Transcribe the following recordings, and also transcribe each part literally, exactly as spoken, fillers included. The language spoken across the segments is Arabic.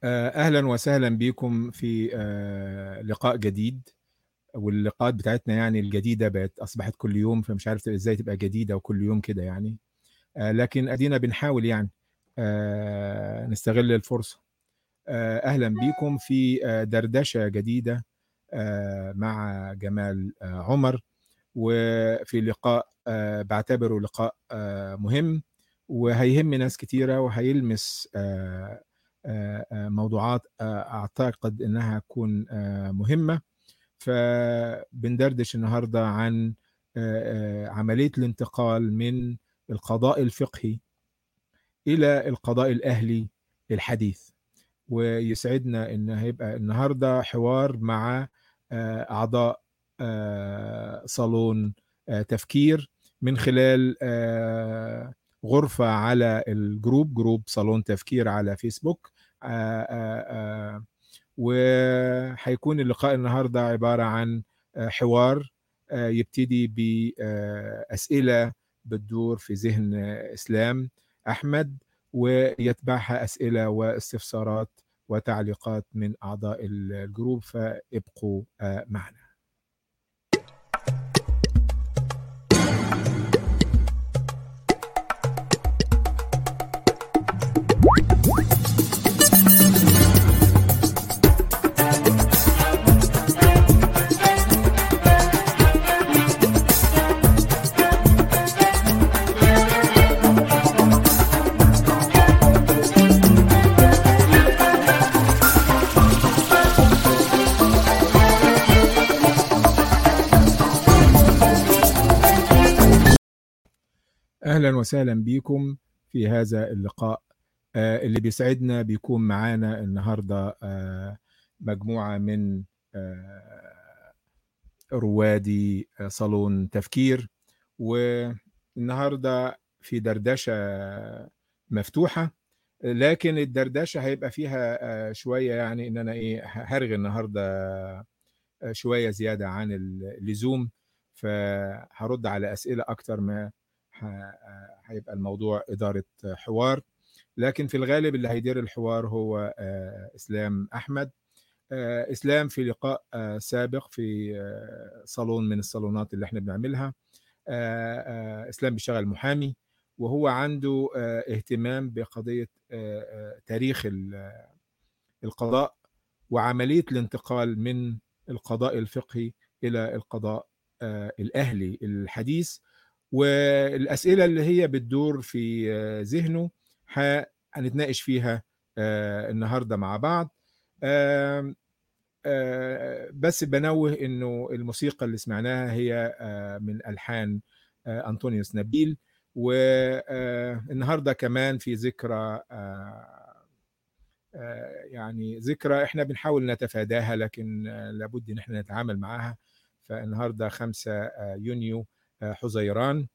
أهلا وسهلا بكم في لقاء جديد. واللقاءات بتاعتنا يعني الجديدة بقت أصبحت كل يوم، فمش عارف إزاي تبقى جديدة وكل يوم كده يعني. لكن أدينا بنحاول يعني نستغل الفرصة. أهلا بكم في دردشة جديدة مع جمال عمر، وفي لقاء بعتبره لقاء مهم وهيهم ناس كتيرة وهيلمس موضوعات أعتقد أنها تكون مهمة. فبندردش النهاردة عن عملية الانتقال من القضاء الفقهي إلى القضاء الأهلي الحديث. ويسعدنا أن هيبقى النهاردة حوار مع أعضاء صالون تفكير من خلال غرفة على الجروب جروب صالون تفكير على فيسبوك. وهيكون اللقاء النهاردة عبارة عن حوار يبتدي بأسئلة بتدور في ذهن إسلام أحمد، ويتبعها أسئلة واستفسارات وتعليقات من أعضاء الجروب، فابقوا معنا. أهلا وسهلا بكم في هذا اللقاء اللي بيسعدنا بيكون معانا النهاردة مجموعة من روادي صالون تفكير. والنهاردة في دردشة مفتوحة، لكن الدردشة هيبقى فيها شوية يعني إن أنا إيه هرغي النهاردة شوية زيادة عن اللزوم، فهرد على أسئلة أكتر ما هيبقى الموضوع إدارة حوار. لكن في الغالب اللي هيدير الحوار هو إسلام أحمد. إسلام في لقاء سابق في صالون من الصالونات اللي احنا بنعملها، إسلام بيشتغل محامي، وهو عنده اهتمام بقضية تاريخ القضاء وعملية الانتقال من القضاء الفقهي إلى القضاء الأهلي الحديث. والأسئلة اللي هي بتدور في ذهنه هنتناقش فيها النهاردة مع بعض. بس بنوه إنه الموسيقى اللي سمعناها هي من ألحان أنطونيوس نبيل. والنهاردة كمان في ذكرى، يعني ذكرى احنا بنحاول نتفاداها لكن لابد ان احنا نتعامل معها. فالنهارده خمسة يونيو حزيران.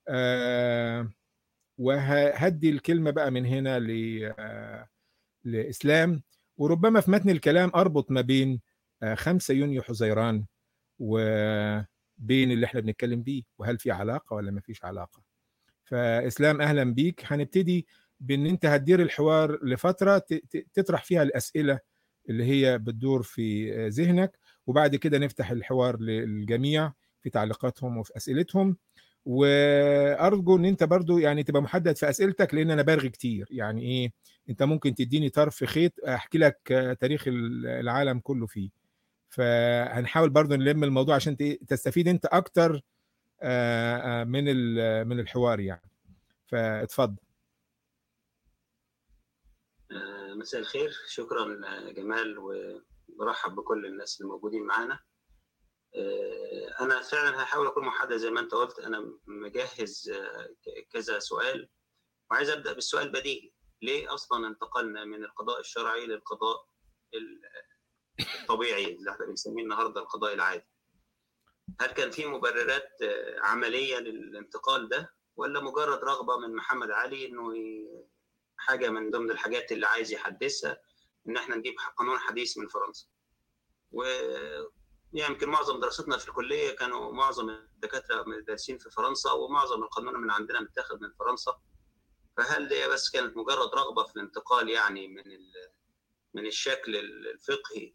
وهدي الكلمة بقى من هنا لإسلام، وربما في متن الكلام أربط ما بين خمسة يونيو حزيران وبين اللي احنا بنتكلم بيه، وهل في علاقة ولا ما فيش علاقة. فإسلام أهلا بيك. هنبتدي بأن أنت هتدير الحوار لفترة تطرح فيها الأسئلة اللي هي بتدور في ذهنك، وبعد كده نفتح الحوار للجميع في تعليقاتهم وفي أسئلتهم. وأرجو أن أنت برضو يعني تبقى محدد في أسئلتك، لأن أنا برغي كتير. يعني إيه، أنت ممكن تديني طرف خيط أحكي لك تاريخ العالم كله فيه. فهنحاول برضو نلم الموضوع عشان تستفيد أنت أكتر من من الحوار يعني. فاتفضل. مساء الخير، شكرا جمال، وبرحب بكل الناس اللي موجودين معانا. انا فعلا هحاول اكون محدد زي ما انت قلت. انا مجهز كذا سؤال، وعايز ابدا بالسؤال البديهي: ليه اصلا انتقلنا من القضاء الشرعي للقضاء الطبيعي اللي احنا بنسميه النهارده القضاء العادي؟ هل كان في مبررات عمليه للانتقال ده، ولا مجرد رغبه من محمد علي انه حاجه من ضمن الحاجات اللي عايز يحدثها ان احنا نجيب قانون حديث من فرنسا؟ ويمكن معظم دراستنا في الكليه كانوا معظم الدكاتره دارسين في فرنسا، ومعظم القانون من عندنا متاخد من فرنسا. فهل دي بس كانت مجرد رغبه في الانتقال يعني من من الشكل الفقهي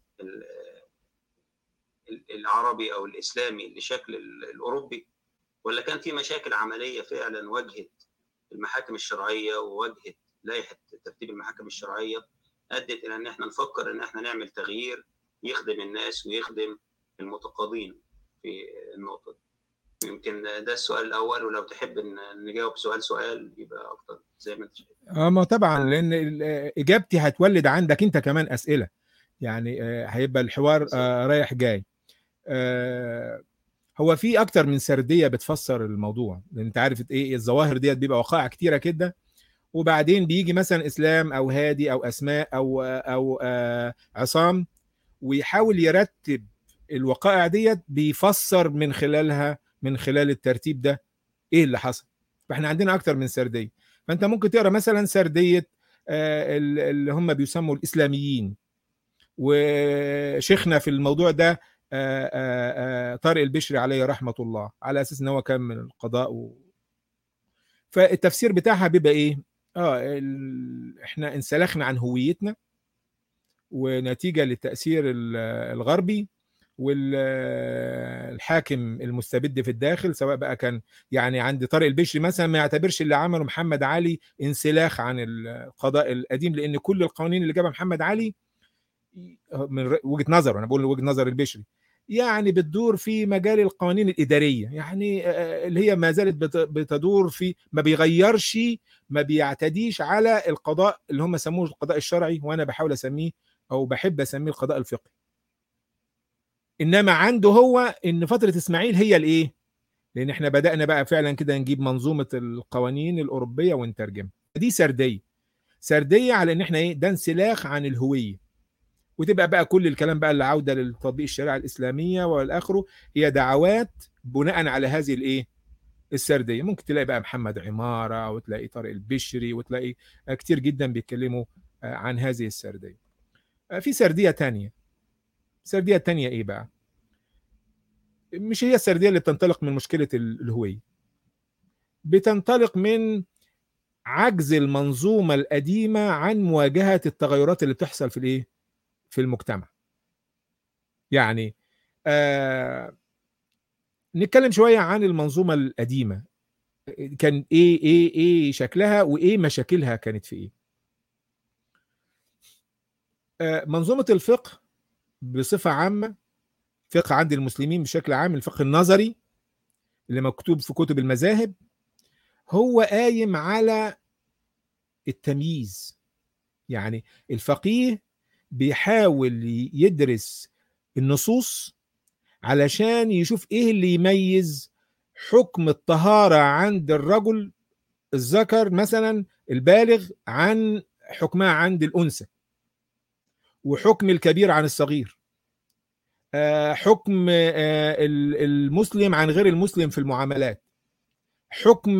العربي او الاسلامي لشكل الاوروبي، ولا كان في مشاكل عمليه فعلا واجهت المحاكم الشرعيه وواجهت لائحه ترتيب المحاكم الشرعيه ادت الى ان احنا نفكر ان احنا نعمل تغيير يخدم الناس ويخدم المتقاضين في النقطه دي؟ يمكن ده السؤال الاول، ولو تحب ان نجاوب سؤال سؤال يبقى افضل زي ما انت شايف. اه ما طبعا، لان اجابتي هتولد عندك انت كمان اسئله، يعني هيبقى الحوار رايح جاي. هو في اكتر من سرديه بتفسر الموضوع، لان انت عارف ايه الظواهر ديت بيبقى وقائع كتيره كده، وبعدين بيجي مثلا اسلام او هادي او اسماء او او عصام، ويحاول يرتب الوقائع ديت، بيفسر من خلالها، من خلال الترتيب ده ايه اللي حصل. فاحنا عندنا اكتر من سرديه، فانت ممكن تقرا مثلا سرديه اللي هم بيسموا الاسلاميين، وشيخنا في الموضوع ده طارق البشري عليه رحمه الله، على اساس ان هو كان من القضاء و... فالتفسير بتاعها بيبقى ايه؟ اه ال... احنا انسلخنا عن هويتنا، ونتيجه للتاثير الغربي والحاكم المستبد في الداخل، سواء بقى كان يعني عند طارق البشري مثلا ما يعتبرش اللي عمله محمد علي انسلاخ عن القضاء القديم، لان كل القوانين اللي جابها محمد علي من وجهه نظر، انا بقول وجهه نظر البشري، يعني بتدور في مجال القوانين الاداريه، يعني اللي هي ما زالت بتدور في، ما بيغيرش، ما بيعتديش على القضاء اللي هم سموه القضاء الشرعي، وانا بحاول اسميه او بحب اسميه القضاء الفقهي. انما عنده هو ان فتره اسماعيل هي الايه؟ لان احنا بدانا بقى فعلا كده نجيب منظومه القوانين الاوروبيه ونترجمها. دي سرديه، سرديه على ان احنا ايه؟ ده انسلاخ عن الهويه، وتبقى بقى كل الكلام بقى اللي عوده لتطبيق الشريعه الاسلاميه والاخره هي دعوات بناء على هذه الايه؟ السرديه. ممكن تلاقي بقى محمد عماره، وتلاقي طارق البشري، وتلاقي كتير جدا بيتكلموا عن هذه السرديه. في سرديه تانية، السرديه التانية ايه بقى؟ مش هي السرديه اللي بتنطلق من مشكله الهويه، بتنطلق من عجز المنظومه القديمه عن مواجهه التغيرات اللي بتحصل في الايه؟ في المجتمع. يعني آه نتكلم شويه عن المنظومه القديمه، كان ايه ايه ايه شكلها، وايه مشاكلها كانت في ايه. آه منظومه الفقه بصفه عامه، فقه عند المسلمين بشكل عام، الفقه النظري اللي مكتوب في كتب المذاهب، هو قايم على التمييز. يعني الفقيه بيحاول يدرس النصوص علشان يشوف ايه اللي يميز حكم الطهارة عند الرجل الذكر مثلا البالغ عن حكمها عند الأنثى، وحكم الكبير عن الصغير، حكم المسلم عن غير المسلم في المعاملات، حكم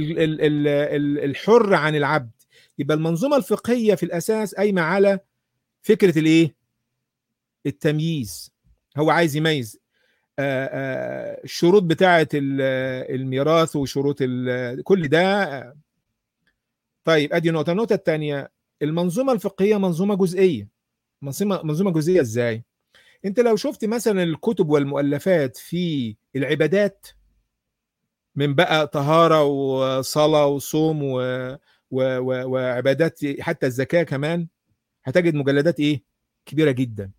الحر عن العبد. يبقى المنظومة الفقهية في الأساس قايمة على فكرة الايه؟ التمييز. هو عايز يميز الشروط بتاعة الميراث وشروط كل ده. طيب ادي نقطة. النقطة الثانية، المنظومة الفقهية منظومة جزئية. منظومة منظومة جزئية ازاي؟ انت لو شفت مثلا الكتب والمؤلفات في العبادات، من بقى طهارة وصلاة وصوم و... و... و... وعبادات، حتى الزكاة كمان، هتجد مجلدات ايه؟ كبيرة جدا.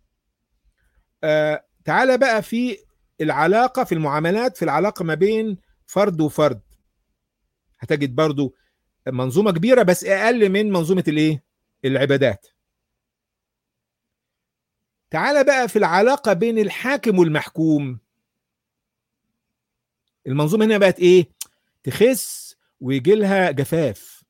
آه تعالى بقى في العلاقة في المعاملات، في العلاقة ما بين فرد وفرد، هتجد برضو منظومة كبيرة بس أقل من منظومة الايه؟ العبادات. تعالى بقى في العلاقة بين الحاكم والمحكوم، المنظومة هنا بقت ايه؟ تخس ويجي لها جفاف.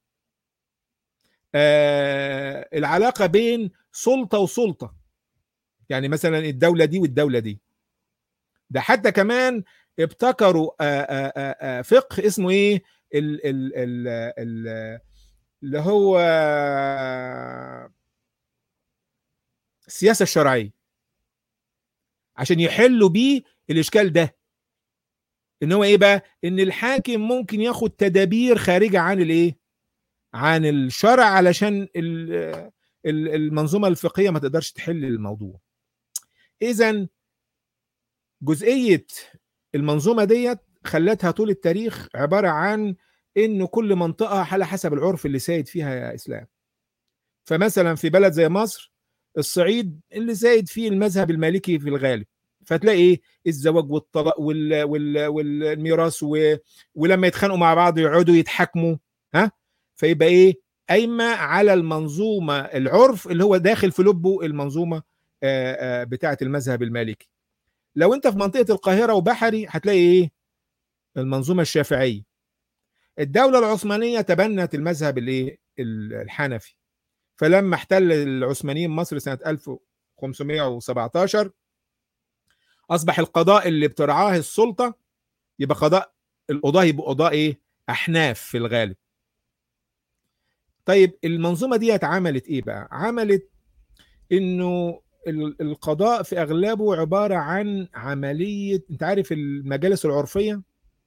آه العلاقة بين سلطة وسلطة، يعني مثلا الدولة دي والدولة دي، ده حتى كمان ابتكروا آآ آآ فقه اسمه ايه؟ ال ال ال ال اللي هو السياسة الشرعية، عشان يحلوا بيه الاشكال ده. ان هو ايه بقى؟ ان الحاكم ممكن ياخد تدابير خارجة عن الايه؟ عن الشرع، علشان المنظومة الفقهية ما تقدرش تحل الموضوع. إذن جزئية المنظومة ديت خلتها طول التاريخ عبارة عن إنه كل منطقة على حسب العرف اللي سايد فيها يا إسلام. فمثلا في بلد زي مصر الصعيد اللي سايد فيه المذهب المالكي في الغالب، فتلاقي ايه الزواج والطلاق وال... وال... والميراث و... ولما يتخانقوا مع بعض يقعدوا يتحاكموا، ها، فيبقى ايه قايمه على المنظومه العرف اللي هو داخل في لبه المنظومه بتاعه المذهب المالكي. لو انت في منطقه القاهره وبحري هتلاقي ايه المنظومه الشافعيه. الدوله العثمانيه تبنت المذهب الايه الحنفي، فلما احتل العثمانيين مصر سنه ألف وخمسمائة وسبعة عشر اصبح القضاء اللي بترعاه السلطه يبقى قضاء القضاه، يبقى قضاء ايه احناف في الغالب. طيب المنظومه دي عملت ايه بقى؟ عملت انه القضاء في اغلبه عباره عن عمليه، انت عارف المجالس العرفيه،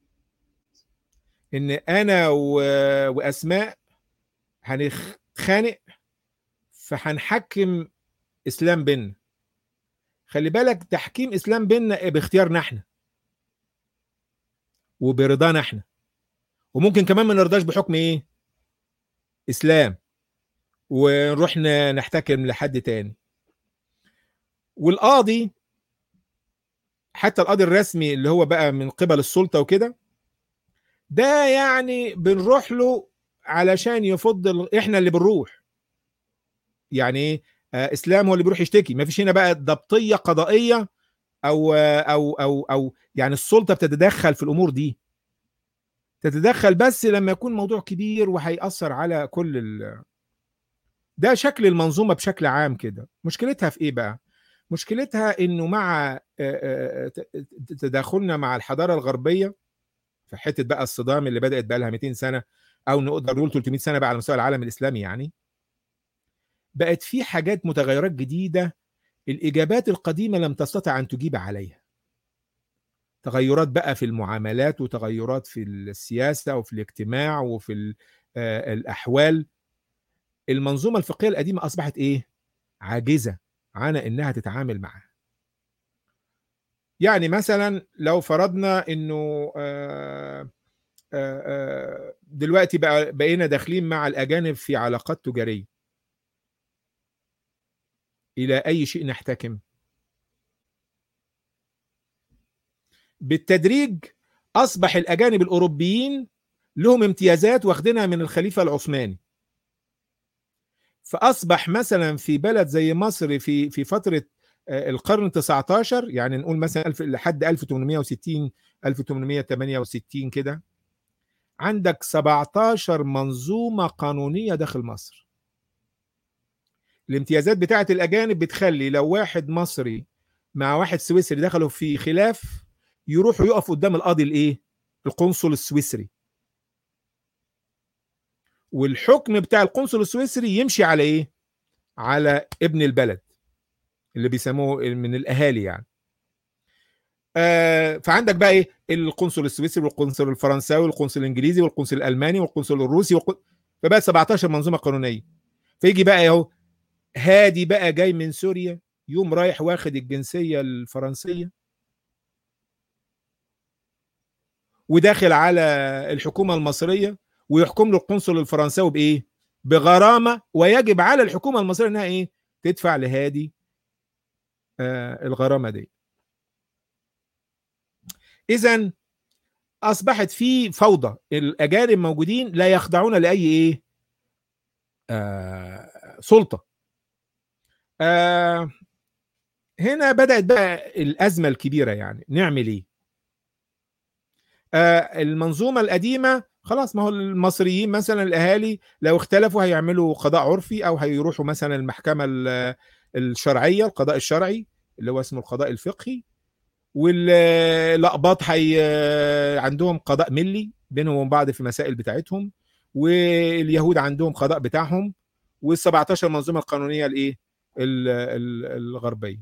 ان انا و... واسماء هنتخانق فهنحكم اسلام بينا. خلي بالك تحكيم اسلام بينا باختيارنا احنا وبرضانا احنا، وممكن كمان ما نرضاش بحكم ايه اسلام ونروح نحتكم لحد تاني. والقاضي حتى القاضي الرسمي اللي هو بقى من قبل السلطه وكده، ده يعني بنروح له علشان يفضل، احنا اللي بنروح يعني ايه آه اسلام هو اللي بيروح يشتكي. ما فيش هنا بقى ضبطيه قضائيه او او او او يعني السلطه بتتدخل في الامور دي، تتدخل بس لما يكون موضوع كبير وهيأثر على كل ال... ده شكل المنظومه بشكل عام كده. مشكلتها في ايه بقى؟ مشكلتها انه مع تداخلنا مع الحضاره الغربيه في حته بقى الصدام اللي بدات بقى لها مئتين سنه او نقدر نقول ثلاثمائة سنه بقى على مستوى العالم الاسلامي، يعني بقت في حاجات متغيرات جديده الاجابات القديمه لم تستطع ان تجيب عليها. تغيرات بقى في المعاملات وتغيرات في السياسه وفي الاجتماع وفي الاحوال. المنظومه الفقهيه القديمه اصبحت ايه؟ عاجزه عن انها تتعامل معها. يعني مثلا لو فرضنا انه آآ آآ دلوقتي بقى بقينا داخلين مع الاجانب في علاقات تجاريه، الى اي شيء نحتكم؟ بالتدريج اصبح الاجانب الاوروبيين لهم امتيازات واخدينها من الخليفه العثماني. فاصبح مثلا في بلد زي مصر في في فتره القرن التاسع عشر، يعني نقول مثلا لحد ألف وثمانمائة وستين ألف وثمانمائة وثمانية وستين كده، عندك سبعة عشر منظومه قانونيه داخل مصر. الامتيازات بتاعه الاجانب بتخلي لو واحد مصري مع واحد سويسري دخلوا في خلاف يروحوا يقفوا قدام القاضي الايه؟ القنصل السويسري، والحكم بتاع القنصل السويسري يمشي على ايه؟ على ابن البلد اللي بيسموه من الاهالي يعني. آه فعندك بقى ايه؟ القنصل السويسري والقنصل الفرنساوي والقنصل الانجليزي والقنصل الالماني والقنصل الروسي والقن... فبقى سبعة عشر منظومه قانونيه. فيجي بقى اهو هادي بقى جاي من سوريا يوم رايح واخد الجنسيه الفرنسيه وداخل على الحكومه المصريه ويحكم له القنصل الفرنساوي بايه؟ بغرامه، ويجب على الحكومه المصريه انها ايه؟ تدفع لهادي آه الغرامه دي. اذا اصبحت في فوضى، الاجانب موجودين لا يخضعون لاي ايه؟ آه سلطه. آه هنا بدات بقى الازمه الكبيره، يعني نعمل ايه؟ آه المنظومه القديمه خلاص، ما هو المصريين مثلا الاهالي لو اختلفوا هيعملوا قضاء عرفي او هيروحوا مثلا المحكمه الشرعيه، القضاء الشرعي اللي هو اسمه القضاء الفقهي، والاقباط حي عندهم قضاء ملي بينهم وبين بعض في المسائل بتاعتهم، واليهود عندهم قضاء بتاعهم، وال17 منظومه القانونيه الايه الغربيه.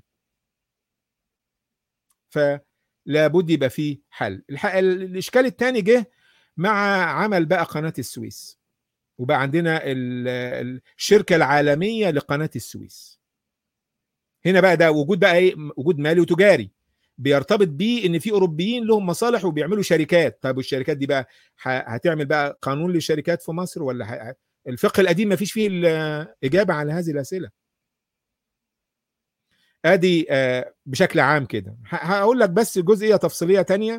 فلا بد يبقى فيه حل. الاشكال الثاني جه مع عمل بقى قناه السويس. وبقى عندنا الشركة العالمية لقناة السويس. هنا بقى ده وجود بقى ايه، وجود مالي وتجاري بيرتبط بيه ان في اوروبيين لهم مصالح وبيعملوا شركات. طيب والشركات دي بقى هتعمل بقى قانون للشركات في مصر ولا ه... الفقه القديم ما فيش فيه الاجابه على هذه الاسئله. ادي بشكل عام كده. هقول لك بس جزئيه تفصيليه تانية.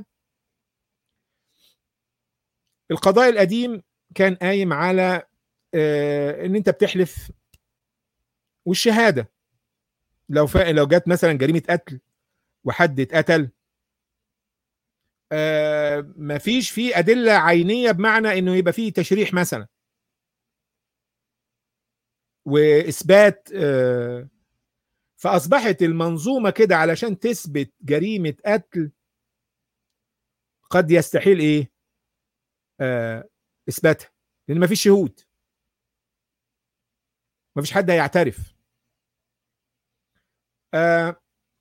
القضاء القديم كان قايم على ان انت بتحلف، والشهاده لو ف... لو جت مثلا جريمه قتل وحد اتقتل، آه مفيش فيه ادله عينيه بمعنى انه يبقى فيه تشريح مثلا واثبات. آه فاصبحت المنظومه كده علشان تثبت جريمه قتل قد يستحيل ايه آه اثباتها، لان مفيش شهود، مفيش حد هيعترف. آه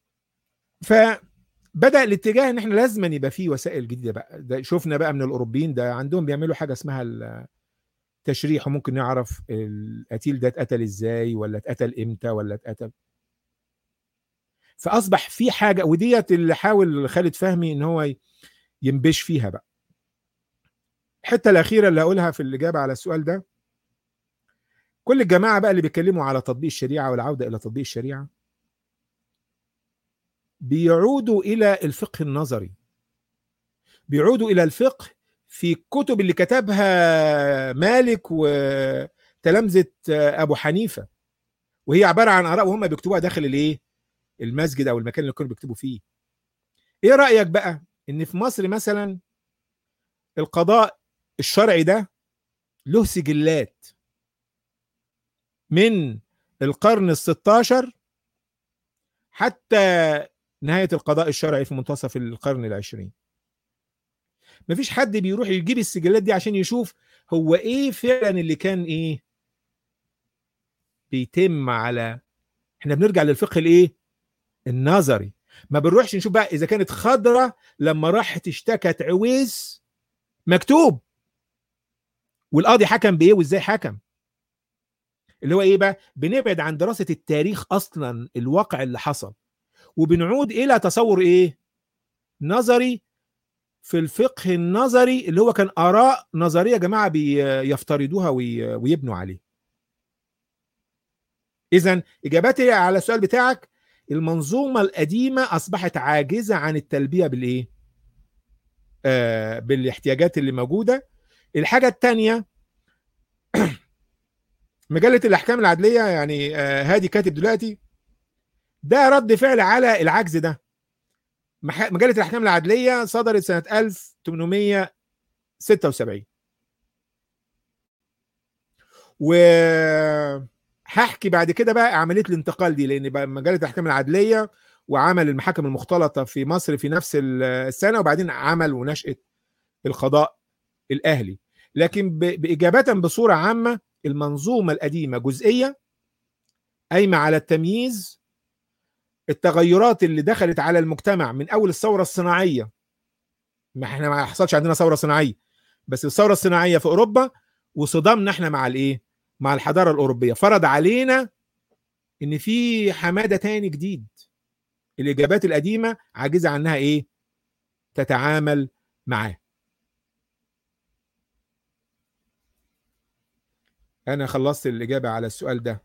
فبدأ الاتجاه ان احنا لازم يبقى فيه وسائل جديده بقى. ده شفنا بقى من الاوروبيين ده عندهم بيعملوا حاجه اسمها التشريح، وممكن نعرف القتيل ده اتقتل ازاي ولا اتقتل امتى ولا اتقتل. فاصبح في حاجه، وديت اللي حاول خالد فهمي ان هو ينبش فيها بقى. الحته الاخيره اللي هقولها في الاجابه على السؤال ده، كل الجماعه بقى اللي بيتكلموا على تطبيق الشريعه والعوده الى تطبيق الشريعه بيعودوا الى الفقه النظري، بيعودوا الى الفقه في الكتب اللي كتبها مالك وتلامذه ابو حنيفه، وهي عباره عن اراء وهم بيكتبوها داخل الايه المسجد او المكان اللي كانوا بيكتبوا فيه. ايه رايك بقى ان في مصر مثلا القضاء الشرعي ده له سجلات من القرن الستاشر حتى نهايه القضاء الشرعي في منتصف القرن العشرين؟ مفيش حد بيروح يجيب السجلات دي عشان يشوف هو ايه فعلا اللي كان ايه بيتم. على احنا بنرجع للفقه الايه النظري، ما بنروحش نشوف بقى اذا كانت خضرة لما راحت اشتكت عويس مكتوب والقاضي حكم بايه وازاي حكم. اللي هو ايه بقى، بنبعد عن دراسة التاريخ اصلا الواقع اللي حصل، وبنعود الى تصور ايه نظري في الفقه النظري اللي هو كان اراء نظرية يا جماعة بيفترضوها ويبنوا عليه. اذا اجابتي على السؤال بتاعك، المنظومة القديمة اصبحت عاجزة عن التلبية بالايه آه بالاحتياجات اللي موجودة. الحاجة الثانية مجلة الأحكام العدلية، يعني آه هادي كاتب دلوقتي، ده رد فعل على العجز ده. مجلة الأحكام العدلية صدرت سنة ألف وثمانمائة وستة وسبعين، وهحكي بعد كده بقى عملية الانتقال دي، لأن بقى مجلة الأحكام العدلية وعمل المحاكم المختلطة في مصر في نفس السنة، وبعدين عمل ونشأة القضاء الأهلي. لكن بإجابة بصورة عامة، المنظومة القديمة جزئية قايمة على التمييز، التغيرات اللي دخلت على المجتمع من أول الثورة الصناعية. ما احنا ما حصلش عندنا ثورة صناعية، بس الثورة الصناعية في أوروبا وصدامنا احنا مع الإيه مع الحضارة الأوروبية فرض علينا إن في حمادة تاني جديد. الإجابات القديمة عاجزة عنها إيه تتعامل معاه. أنا خلصت الإجابة على السؤال ده.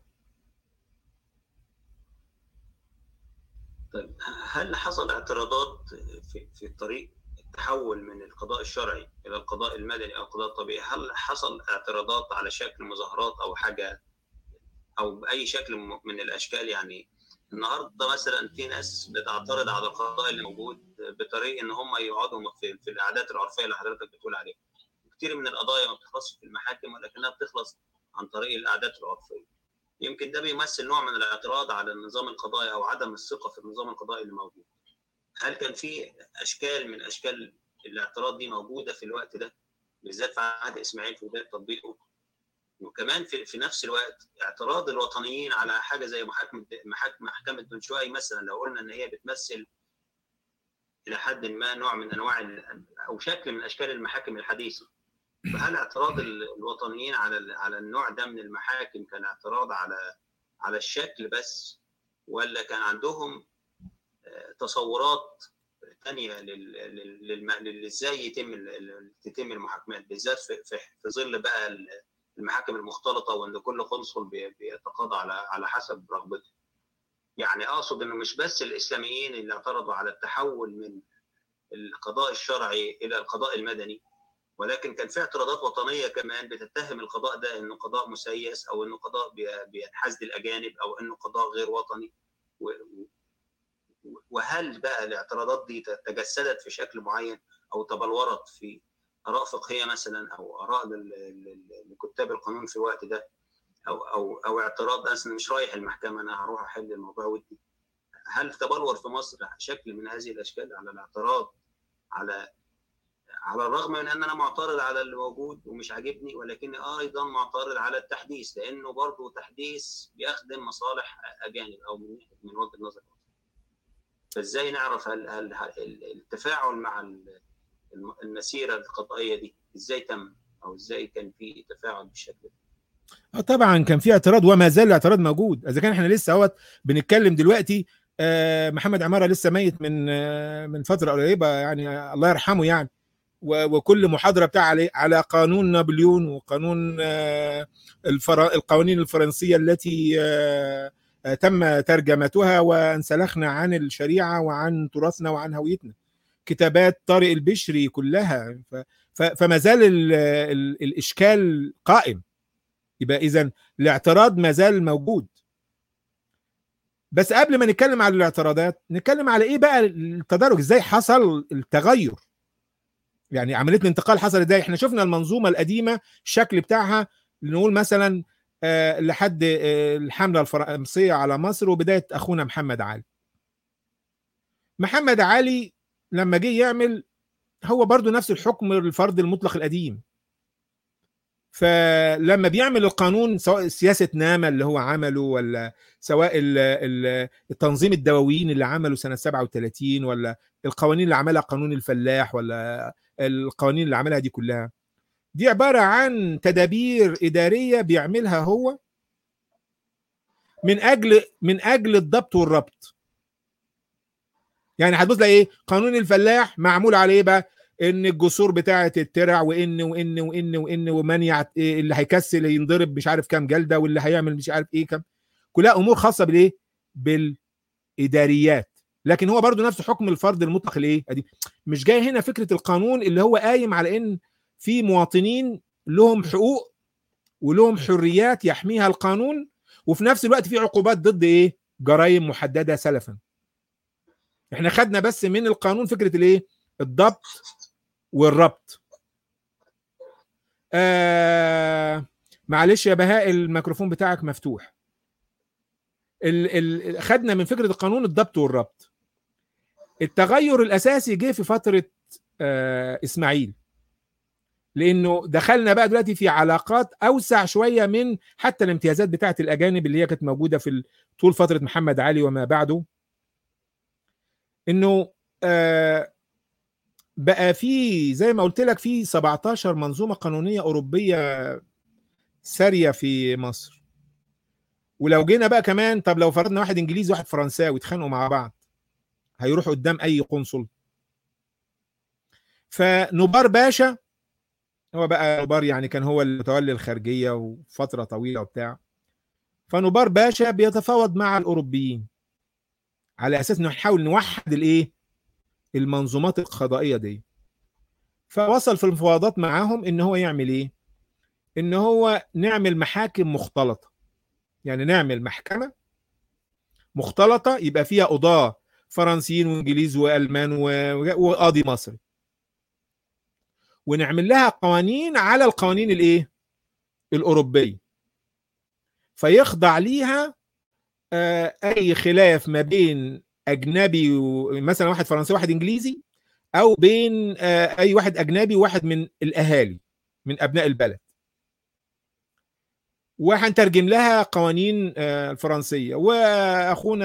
طيب هل حصل اعتراضات في في طريق التحول من القضاء الشرعي الى القضاء المدني او القضاء الطبيعي؟ هل حصل اعتراضات على شكل مظاهرات او حاجه او باي شكل من الاشكال؟ يعني النهارده مثلا في ناس بتعترض على القضاء اللي موجود بطريقه ان هم يقعدوا في, في القعدات العرفيه اللي حضرتك بتقول عليها. كتير من القضايا ما بتخلصش في المحاكم ولكنها بتخلص عن طريق القعدات العرفيه. يمكن ده بيمثل نوع من الاعتراض على النظام القضائي او عدم الثقه في النظام القضائي اللي موجود. هل كان في اشكال من اشكال الاعتراض دي موجوده في الوقت ده بالذات في عهد اسماعيل في بدايه تطبيقه؟ وكمان في, في نفس الوقت اعتراض الوطنيين على حاجه زي محاكمه محكمه بن شوي مثلا، لو قلنا ان هي بتمثل الى حد ما نوع من انواع او شكل من اشكال المحاكم الحديثه. فهل اعتراض الوطنيين على على النوع ده من المحاكم كان اعتراض على على الشكل بس، ولا كان عندهم تصورات ثانيه لل ازاي يتم تتم المحاكمات، بالذات في في ظل بقى المحاكم المختلطه، وان كل قنصل بيتقاضى على على حسب رغبته؟ يعني اقصد انه مش بس الاسلاميين اللي اعترضوا على التحول من القضاء الشرعي الى القضاء المدني، ولكن كان في اعتراضات وطنيه كمان بتتهم القضاء ده انه قضاء مسيس، او انه قضاء بينحاز للاجانب، او انه قضاء غير وطني. وهل بقى الاعتراضات دي تجسدت في شكل معين او تبلورت في اراء فقهيه مثلا، او اراء لكتاب القانون في الوقت ده، او او او اعتراض انا مش رايح المحكمه، انا هروح احل الموضوع ودي؟ هل تبلور في مصر شكل من هذه الاشكال على الاعتراض على على الرغم من ان انا معترض على اللي موجود ومش عاجبني، ولكني ايضا معترض على التحديث، لانه برضه تحديث بيخدم مصالح اجانب او من من وجهه نظر. فازاي نعرف هل هل التفاعل مع المسيره القضائيه دي ازاي تم، او ازاي كان في تفاعل بالشكل ده؟ طبعا كان في اعتراض وما زال الاعتراض موجود. اذا كان احنا لسه اهوت بنتكلم دلوقتي، محمد عماره لسه ميت من من فتره قريبه يعني، الله يرحمه يعني، وكل محاضره بتاع عليه على قانون نابليون وقانون الفر... القوانين الفرنسيه التي تم ترجمتها وانسلخنا عن الشريعه وعن تراثنا وعن هويتنا، كتابات طارق البشري كلها. ف... ف... فما زال ال... ال... الاشكال قائم. يبقى اذا الاعتراض ما زال موجود. بس قبل ما نتكلم على الاعتراضات نتكلم على ايه بقى التدرج، ازاي حصل التغير، يعني عمليه الانتقال حصل ازاي. احنا شفنا المنظومه القديمه الشكل بتاعها، نقول مثلا أه لحد أه الحمله الفرنسيه على مصر وبدايه اخونا محمد علي. محمد علي لما جه يعمل هو برضو نفس الحكم الفرد المطلق القديم، فلما بيعمل القانون سواء سياسه نامه اللي هو عمله، ولا سواء التنظيم الدواوين اللي عمله سنه سبعة وثلاثين، ولا القوانين اللي عملها قانون الفلاح، ولا القوانين اللي عملها دي كلها، دي عباره عن تدابير اداريه بيعملها هو من اجل من اجل الضبط والربط. يعني هتبص لها ايه، قانون الفلاح معمول على ايه بقى، ان الجسور بتاعه الترع، وان وان وان وان ومن يعت... إيه اللي هيكسل ينضرب مش عارف كام جلده، واللي هيعمل مش عارف ايه كام، كلها امور خاصه بالايه، بالاداريات. لكن هو برضو نفس حكم الفرد المطلق الايه ادي، مش جاي هنا فكره القانون اللي هو قايم على ان في مواطنين لهم حقوق ولهم حريات يحميها القانون، وفي نفس الوقت في عقوبات ضد ايه، جرائم محدده سلفا. احنا خدنا بس من القانون فكره الايه، الضبط والربط. آه معلش يا بهاء الميكروفون بتاعك مفتوح. ال ال خدنا من فكره القانون الضبط والربط. التغير الاساسي جه في فتره آه اسماعيل، لانه دخلنا بقى دلوقتي في علاقات اوسع شويه من حتى الامتيازات بتاعه الاجانب اللي هي كانت موجوده في طول فتره محمد علي وما بعده. انه آه بقى في زي ما قلت لك في سبعتاشر منظومه قانونيه اوروبيه ساريه في مصر. ولو جينا بقى كمان، طب لو فرضنا واحد انجليزي وواحد فرنساوي اتخانقوا مع بعض، هيروحوا قدام اي قنصل. فنبار باشا هو بقى نبار يعني كان هو المتولي الخارجيه وفتره طويله وبتاع، فنبار باشا بيتفاوض مع الاوروبيين على اساس انه نحاول نوحد الايه، المنظومات القضائيه دي. فوصل في المفاوضات معاهم ان هو يعمل ايه، ان هو نعمل محاكم مختلطه، يعني نعمل محكمه مختلطه يبقى فيها قضاه فرنسيين وانجليز والمان وقاضي مصري، ونعمل لها قوانين على القوانين الايه، الاوروبيه، فيخضع ليها اي خلاف ما بين اجنبي مثلا واحد فرنسي واحد انجليزي، او بين اي واحد اجنبي وواحد من الاهالي من ابناء البلد، وهنترجم لها قوانين الفرنسيه. واخونا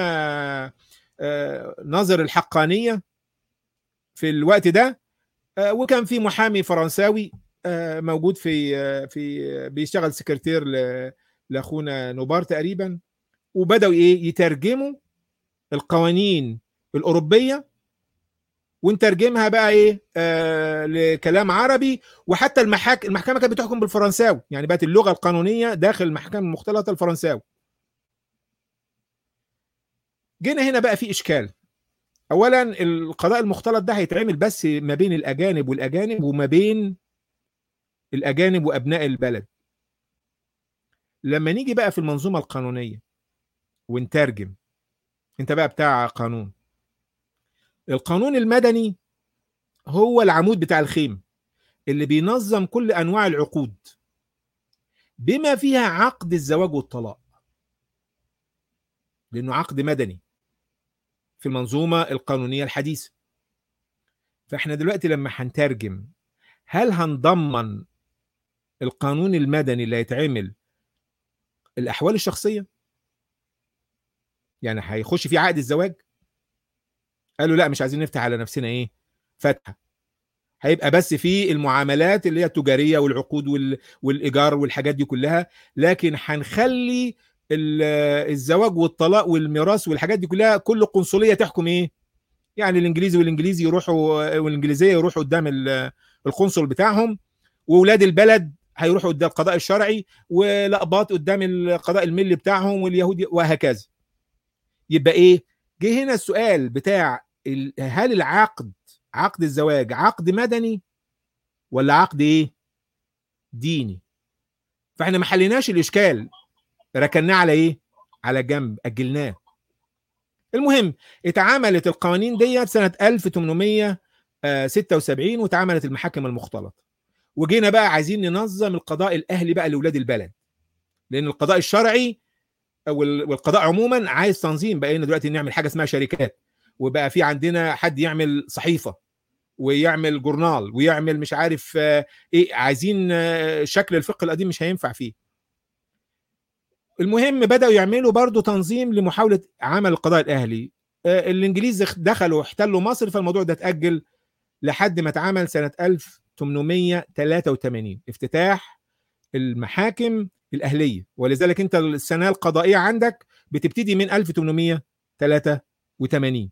ناظر الحقانيه في الوقت ده، وكان في محامي فرنساوي موجود في في بيشتغل سكرتير لاخونا نوبار تقريبا، وبداوا ايه يترجموا القوانين الاوروبيه ونترجمها بقى ايه آه لكلام عربي. وحتى المحاكم المحكمه كانت بتحكم بالفرنساوي، يعني بقت اللغه القانونيه داخل المحكمه المختلطه الفرنساوي. جينا هنا بقى في اشكال. اولا القضاء المختلط ده هيتعمل بس ما بين الاجانب والاجانب وما بين الاجانب وابناء البلد. لما نيجي بقى في المنظومه القانونيه ونترجم، انت بقى بتاع قانون، القانون المدني هو العمود بتاع الخيم اللي بينظم كل انواع العقود بما فيها عقد الزواج والطلاق، لانه عقد مدني في المنظومه القانونيه الحديثه. فاحنا دلوقتي لما هنترجم، هل هنضمن القانون المدني اللي هيتعمل الاحوال الشخصيه؟ يعني هيخش في عقد الزواج؟ قالوا لا، مش عايزين نفتح على نفسنا ايه فتحه، هيبقى بس في المعاملات اللي هي التجاريه والعقود وال... والايجار والحاجات دي كلها، لكن هنخلي الزواج والطلاق والميراث والحاجات دي كلها كل قنصليه تحكم ايه. يعني الانجليزي والانجليزي يروحوا والانجليزيه يروحوا قدام القنصل بتاعهم، واولاد البلد هيروحوا قدام القضاء الشرعي، والاقباط قدام القضاء الملي بتاعهم، واليهود وهكذا. يبقى ايه؟ جه هنا السؤال بتاع هل العقد عقد الزواج عقد مدني ولا عقد ايه ديني؟ فاحنا ما حليناش الاشكال، ركناه على ايه على جنب، اجلناه. المهم اتعملت القوانين دي سنه ألف وثمانمائة وستة وسبعين، واتعملت المحاكم المختلطه، وجينا بقى عايزين ننظم القضاء الاهلي بقى لاولاد البلد، لان القضاء الشرعي والقضاء عموما عايز تنظيم. بقينا دلوقتي نعمل حاجه اسمها شركات، وبقى في عندنا حد يعمل صحيفه ويعمل جورنال ويعمل مش عارف ايه، عايزين شكل الفقه القديم مش هينفع فيه. المهم بدأوا يعملوا برضو تنظيم لمحاولة عمل القضاء الأهلي. الإنجليز دخلوا واحتلوا مصر، فالموضوع ده اتأجل لحد ما اتعمل سنة ألف وثمانمائة وثلاثة وثمانين افتتاح المحاكم الأهلية. ولذلك أنت السنة القضائية عندك بتبتدي من ألف وثمانمائة وثلاثة وثمانين.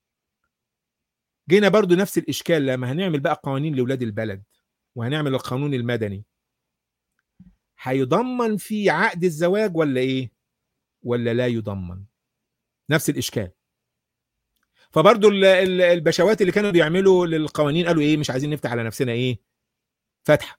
جينا برضو نفس الإشكال، لما هنعمل بقى قوانين لأولاد البلد وهنعمل القانون المدني، هيضمن في عقد الزواج ولا إيه ولا لا يضمن؟ نفس الإشكال. فبرضو البشوات اللي كانوا بيعملوا للقوانين قالوا إيه، مش عايزين نفتح على نفسنا إيه فتحة،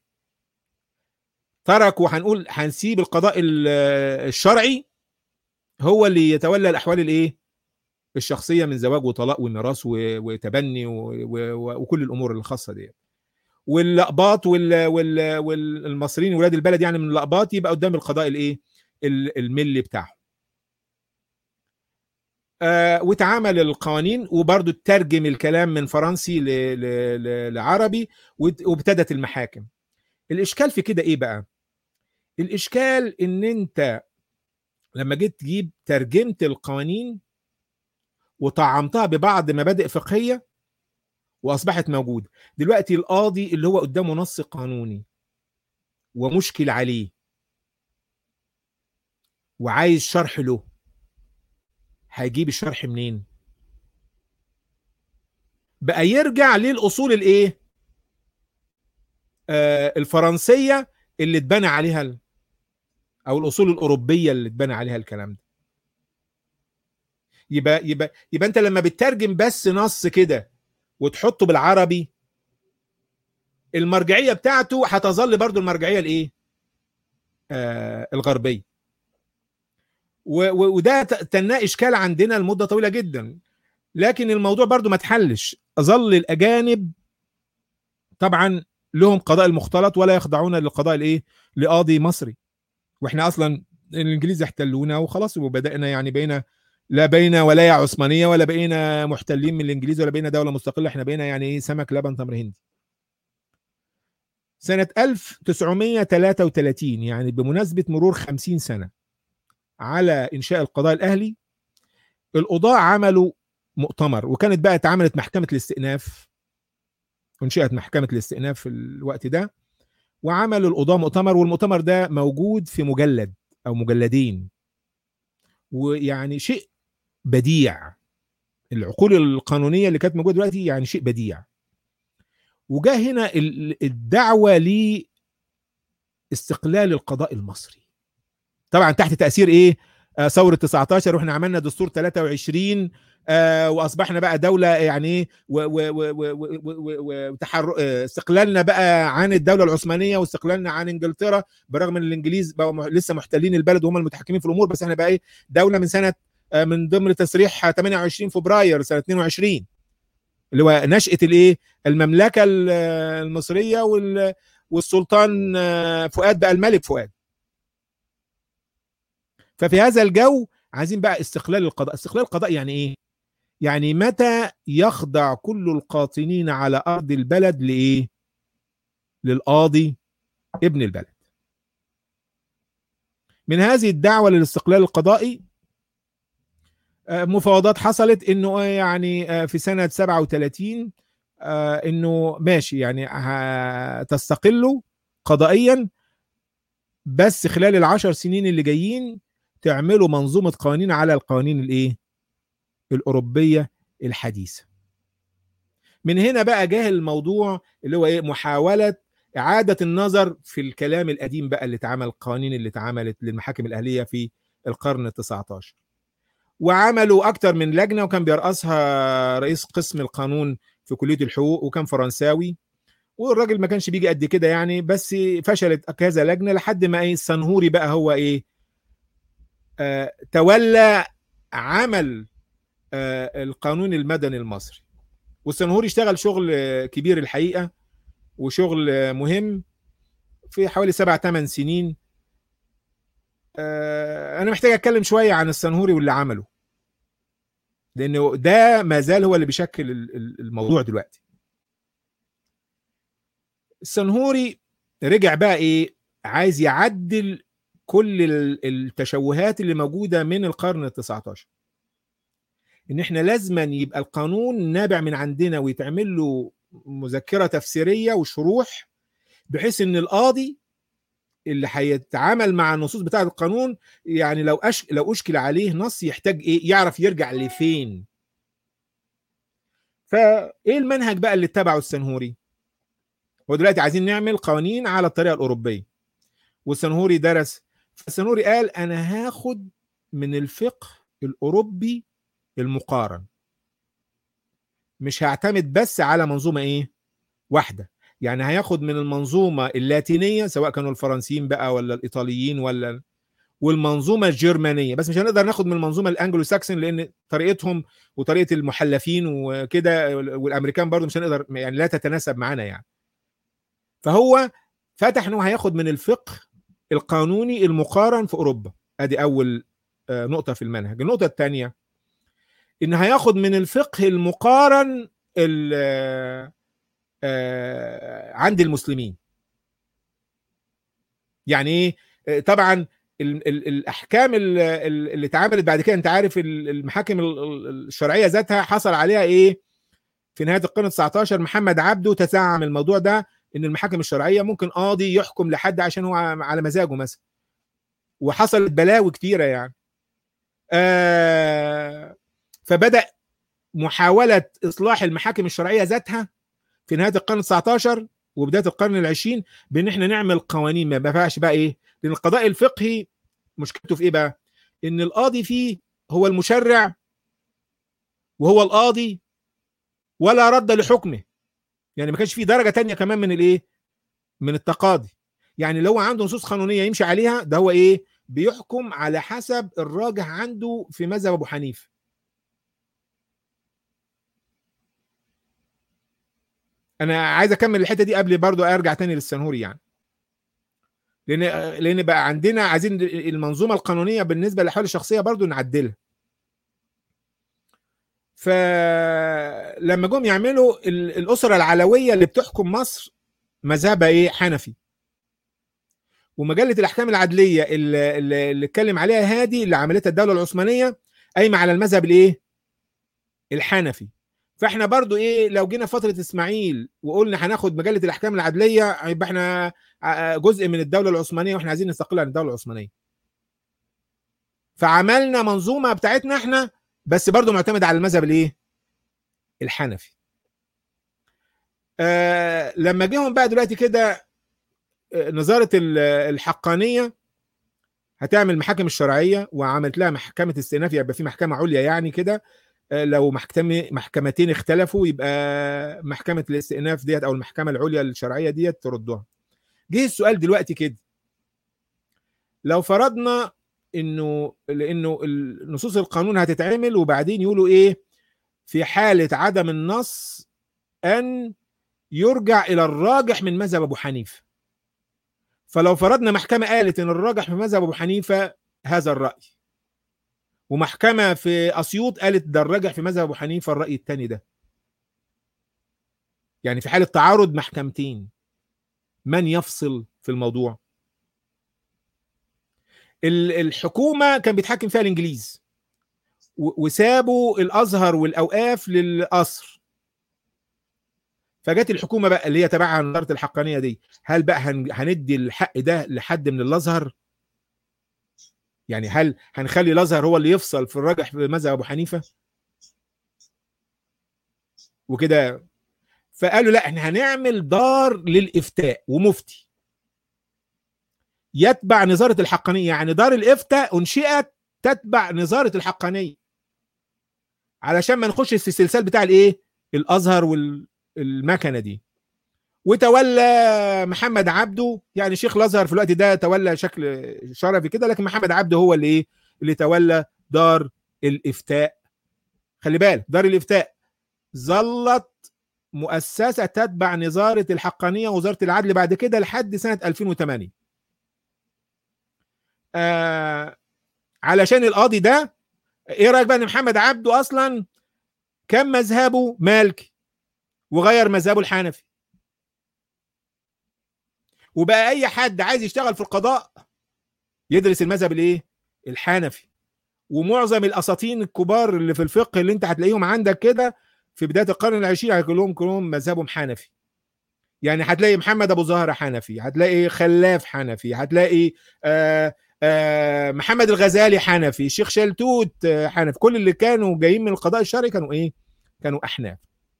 تركوا هنقول هنسيب القضاء الشرعي هو اللي يتولى الأحوال الإيه الشخصية من زواج وطلاق وميراث وتبني وكل الأمور الخاصة دي. واللقباط والمصريين ولاد البلد يعني من اللقباط يبقى قدام القضاء الايه الملي بتاعهم. آه وتعامل القوانين، وبرضو ترجم الكلام من فرنسي لعربي، وابتدت المحاكم. الاشكال في كده ايه بقى؟ الاشكال ان انت لما جيت تجيب ترجمت القوانين وطعمتها ببعض مبادئ فقهيه واصبحت موجوده. دلوقتي القاضي اللي هو قدامه نص قانوني ومشكل عليه وعايز شرح له، هيجيب الشرح منين؟ بقى يرجع للاصول الايه آه الفرنسيه اللي اتبنى عليها ال... او الاصول الاوروبيه اللي اتبنى عليها الكلام ده. يبقى يبقى يبقى انت لما بتترجم بس نص كده وتحطه بالعربي، المرجعيه بتاعته هتظل برضو المرجعيه الايه آه الغربيه. وده تناه اشكال عندنا لمده طويله جدا، لكن الموضوع برضو ما اتحلش. ظل الاجانب طبعا لهم قضاء المختلط ولا يخضعون للقضاء الايه لقاضي مصري، واحنا اصلا الانجليز احتلونا وخلاص، وبدانا يعني بقينا لا بين ولايه عثمانيه ولا بقينا محتلين من الانجليز ولا بقينا دوله مستقله، احنا بقينا يعني ايه سمك لبن تمر هندي. سنه ألف وتسعمائة وثلاثة وثلاثين يعني بمناسبه مرور خمسين سنه على انشاء القضاء الاهلي، القضاة عملوا مؤتمر، وكانت بقى اتعملت محكمه الاستئناف، انشئت محكمه الاستئناف في الوقت ده. وعملوا القضاة مؤتمر، والمؤتمر ده موجود في مجلد او مجلدين، ويعني شيء بديع. العقول القانونية اللي كانت موجودة دلوقتي يعني شيء بديع. وجاء هنا الدعوة لاستقلال القضاء المصري، طبعا تحت تأثير ايه؟ آه ثورة تسعتاشر، واحنا عملنا دستور ثلاثة وعشرين، آه واصبحنا بقى دولة يعني ايه، واستقلالنا بقى عن الدولة العثمانية، واستقلالنا عن انجلترا، برغم ان الانجليز بقوا لسه محتلين البلد وهم المتحكمين في الامور، بس احنا بقى ايه، دولة من سنة آه من ضمن تسريح ثمانية وعشرين فبراير سنة اثنين وعشرين اللي هو نشأة الايه، المملكة المصرية، وال والسلطان فؤاد بقى الملك فؤاد. ففي هذا الجو عايزين بقى استقلال القضاء. استقلال القضاء يعني ايه؟ يعني متى يخضع كل القاطنين على ارض البلد لايه؟ للقاضي ابن البلد. من هذه الدعوة للاستقلال القضائي مفاوضات حصلت انه يعني في سنة سبعة وثلاثين انه ماشي يعني هتستقلوا قضائيا، بس خلال العشر سنين اللي جايين تعملوا منظومة قوانين على القوانين الايه؟ الأوروبية الحديثة. من هنا بقى جاه الموضوع اللي هو ايه؟ محاولة إعادة النظر في الكلام القديم بقى اللي اتعمل، القوانين اللي اتعملت للمحاكم الأهلية في القرن التاسع عشر. وعملوا أكتر من لجنة، وكان بيرأسها رئيس قسم القانون في كلية الحقوق، وكان فرنساوي، والراجل ما كانش بيجي قد كده يعني، بس فشلت كذا لجنة لحد ما ايه، السنهوري بقى هو ايه، آه تولى عمل آه القانون المدني المصري. والسنهوري اشتغل شغل كبير الحقيقة، وشغل مهم في حوالي سبع ثمان سنين. آه انا محتاج اتكلم شوية عن السنهوري واللي عمله، لانه ده ما زال هو اللي بيشكل الموضوع دلوقتي. السنهوري رجع بقى ايه، عايز يعدل كل التشوهات اللي موجودة من القرن التاسع عشر، ان احنا لازما يبقى القانون نابع من عندنا، ويتعمل له مذكرة تفسيرية وشروح، بحيث ان القاضي اللي هيتعامل مع النصوص بتاعة القانون يعني لو أش... لو اشكل عليه نص يحتاج ايه، يعرف يرجع لفين. فايه المنهج بقى اللي اتبعه السنهوري؟ ودلوقتي عايزين نعمل قوانين على الطريقة الأوروبية، والسنهوري درس. فالسنهوري قال انا هاخد من الفقه الأوروبي المقارن، مش هعتمد بس على منظومة ايه واحدة، يعني هياخد من المنظومة اللاتينية سواء كانوا الفرنسيين بقى ولا الإيطاليين ولا، والمنظومة الجرمانية، بس مش هنقدر ناخد من المنظومة الأنجلو ساكسون لأن طريقتهم وطريقة المحلفين وكده، والأمريكان برضو مش هنقدر يعني، لا تتناسب معانا يعني. فهو فتح انه هياخد من الفقه القانوني المقارن في أوروبا. ادي أول نقطة في المنهج. النقطة الثانية إن هياخد من الفقه المقارن عند المسلمين. يعني ايه؟ طبعا ال ال الاحكام اللي اتعملت بعد كده، انت عارف المحاكم الشرعيه ذاتها حصل عليها ايه في نهايه القرن التاسع عشر؟ محمد عبده تزعم الموضوع ده، ان المحاكم الشرعيه ممكن قاضي يحكم لحد عشان هو على مزاجه مثلا، وحصلت بلاوي كتيره يعني. آه فبدا محاوله اصلاح المحاكم الشرعيه ذاتها في نهايه القرن التاسع عشر وبدايه القرن العشرين، بان احنا نعمل قوانين ما ينفعش بقى ايه، لان القضاء الفقهي مشكلته في ايه بقى؟ ان القاضي فيه هو المشرع وهو القاضي ولا رد لحكمه، يعني ما كانش فيه درجه تانية كمان من الايه، من التقاضي. يعني لو عنده نصوص قانونيه يمشي عليها، ده هو ايه، بيحكم على حسب الراجح عنده في مذهب ابو حنيفه. انا عايز اكمل الحته دي قبل برضو ارجع تاني للسنهوري يعني، لان لان بقى عندنا عايزين المنظومه القانونيه بالنسبه للاحوال الشخصيه برضو نعدلها. فلما جم يعملوا الاسره العلويه اللي بتحكم مصر مذهبها ايه، حنفي، ومجله الاحكام العدليه اللي, اللي اتكلم عليها هادي اللي عملتها الدوله العثمانيه قايمه على المذهب الايه، الحنفي. فاحنا برضو ايه، لو جينا فتره اسماعيل وقلنا هناخد مجله الاحكام العدليه، يبقى احنا جزء من الدوله العثمانيه واحنا عايزين نستقل عن الدوله العثمانيه. فعملنا منظومه بتاعتنا احنا، بس برضو معتمد على المذهب الايه؟ الحنفي. آه لما جيهم بقى دلوقتي كده نظاره الحقانيه هتعمل محاكم الشرعيه، وعملت لها محكمه استئناف، يبقى في محكمه عليا يعني كده. لو محكمة محكمتين اختلفوا يبقى محكمة الاستئناف ديت او المحكمة العليا الشرعية ديت تردها. جه السؤال دلوقتي كده، لو فرضنا انه لانه نصوص القانون هتتعمل وبعدين يقولوا ايه في حالة عدم النص ان يرجع الى الراجح من مذهب ابو حنيفة. فلو فرضنا محكمة قالت ان الراجح من مذهب ابو حنيفة هذا الرأي، ومحكمة في أسيوط قالت ده الراجح في مذهب أبو حنيفة الرأي الثاني ده، يعني في حالة تعارض محكمتين من يفصل في الموضوع؟ الحكومة كان بيتحكم فيها الإنجليز، وسابوا الأزهر والأوقاف للقصر. فجت الحكومة بقى اللي هي تبعها نظارة الحقانية دي، هل بقى هندي الحق ده لحد من الأزهر؟ يعني هل هنخلي الأزهر هو اللي يفصل في الراجح في مذهب أبو حنيفة وكده؟ فقالوا لا، احنا هنعمل دار للإفتاء ومفتي يتبع نظارة الحقانية. يعني دار الإفتاء أنشئت تتبع نظارة الحقانية علشان ما نخش في السلسال بتاع الايه الأزهر والمكنة دي. وتولى محمد عبده، يعني شيخ الأزهر في الوقت ده تولى شكل شرفي كده، لكن محمد عبده هو اللي ايه اللي تولى دار الإفتاء. خلي بالك دار الإفتاء ظلت مؤسسة تتبع نظارة الحقانية ووزارة العدل بعد كده لحد سنة ألفين وثمانية. آه علشان القاضي ده، ايه رايك بقى ان محمد عبده اصلا كان مذهبه مالكي وغير مذهبه الحنفي، وبقى اي حد عايز يشتغل في القضاء يدرس المذهب الايه الحنفي. ومعظم الاساطين الكبار اللي في الفقه اللي انت هتلاقيهم عندك كده في بدايه القرن العشرين كلهم كلهم مذهبهم حنفي. يعني هتلاقي محمد ابو زهره حنفي، هتلاقي خلاف حنفي، هتلاقي آه آه محمد الغزالي حنفي، الشيخ شلتوت حنفي. كل اللي كانوا جايين من القضاء الشرعي كانوا ايه كانوا احناف.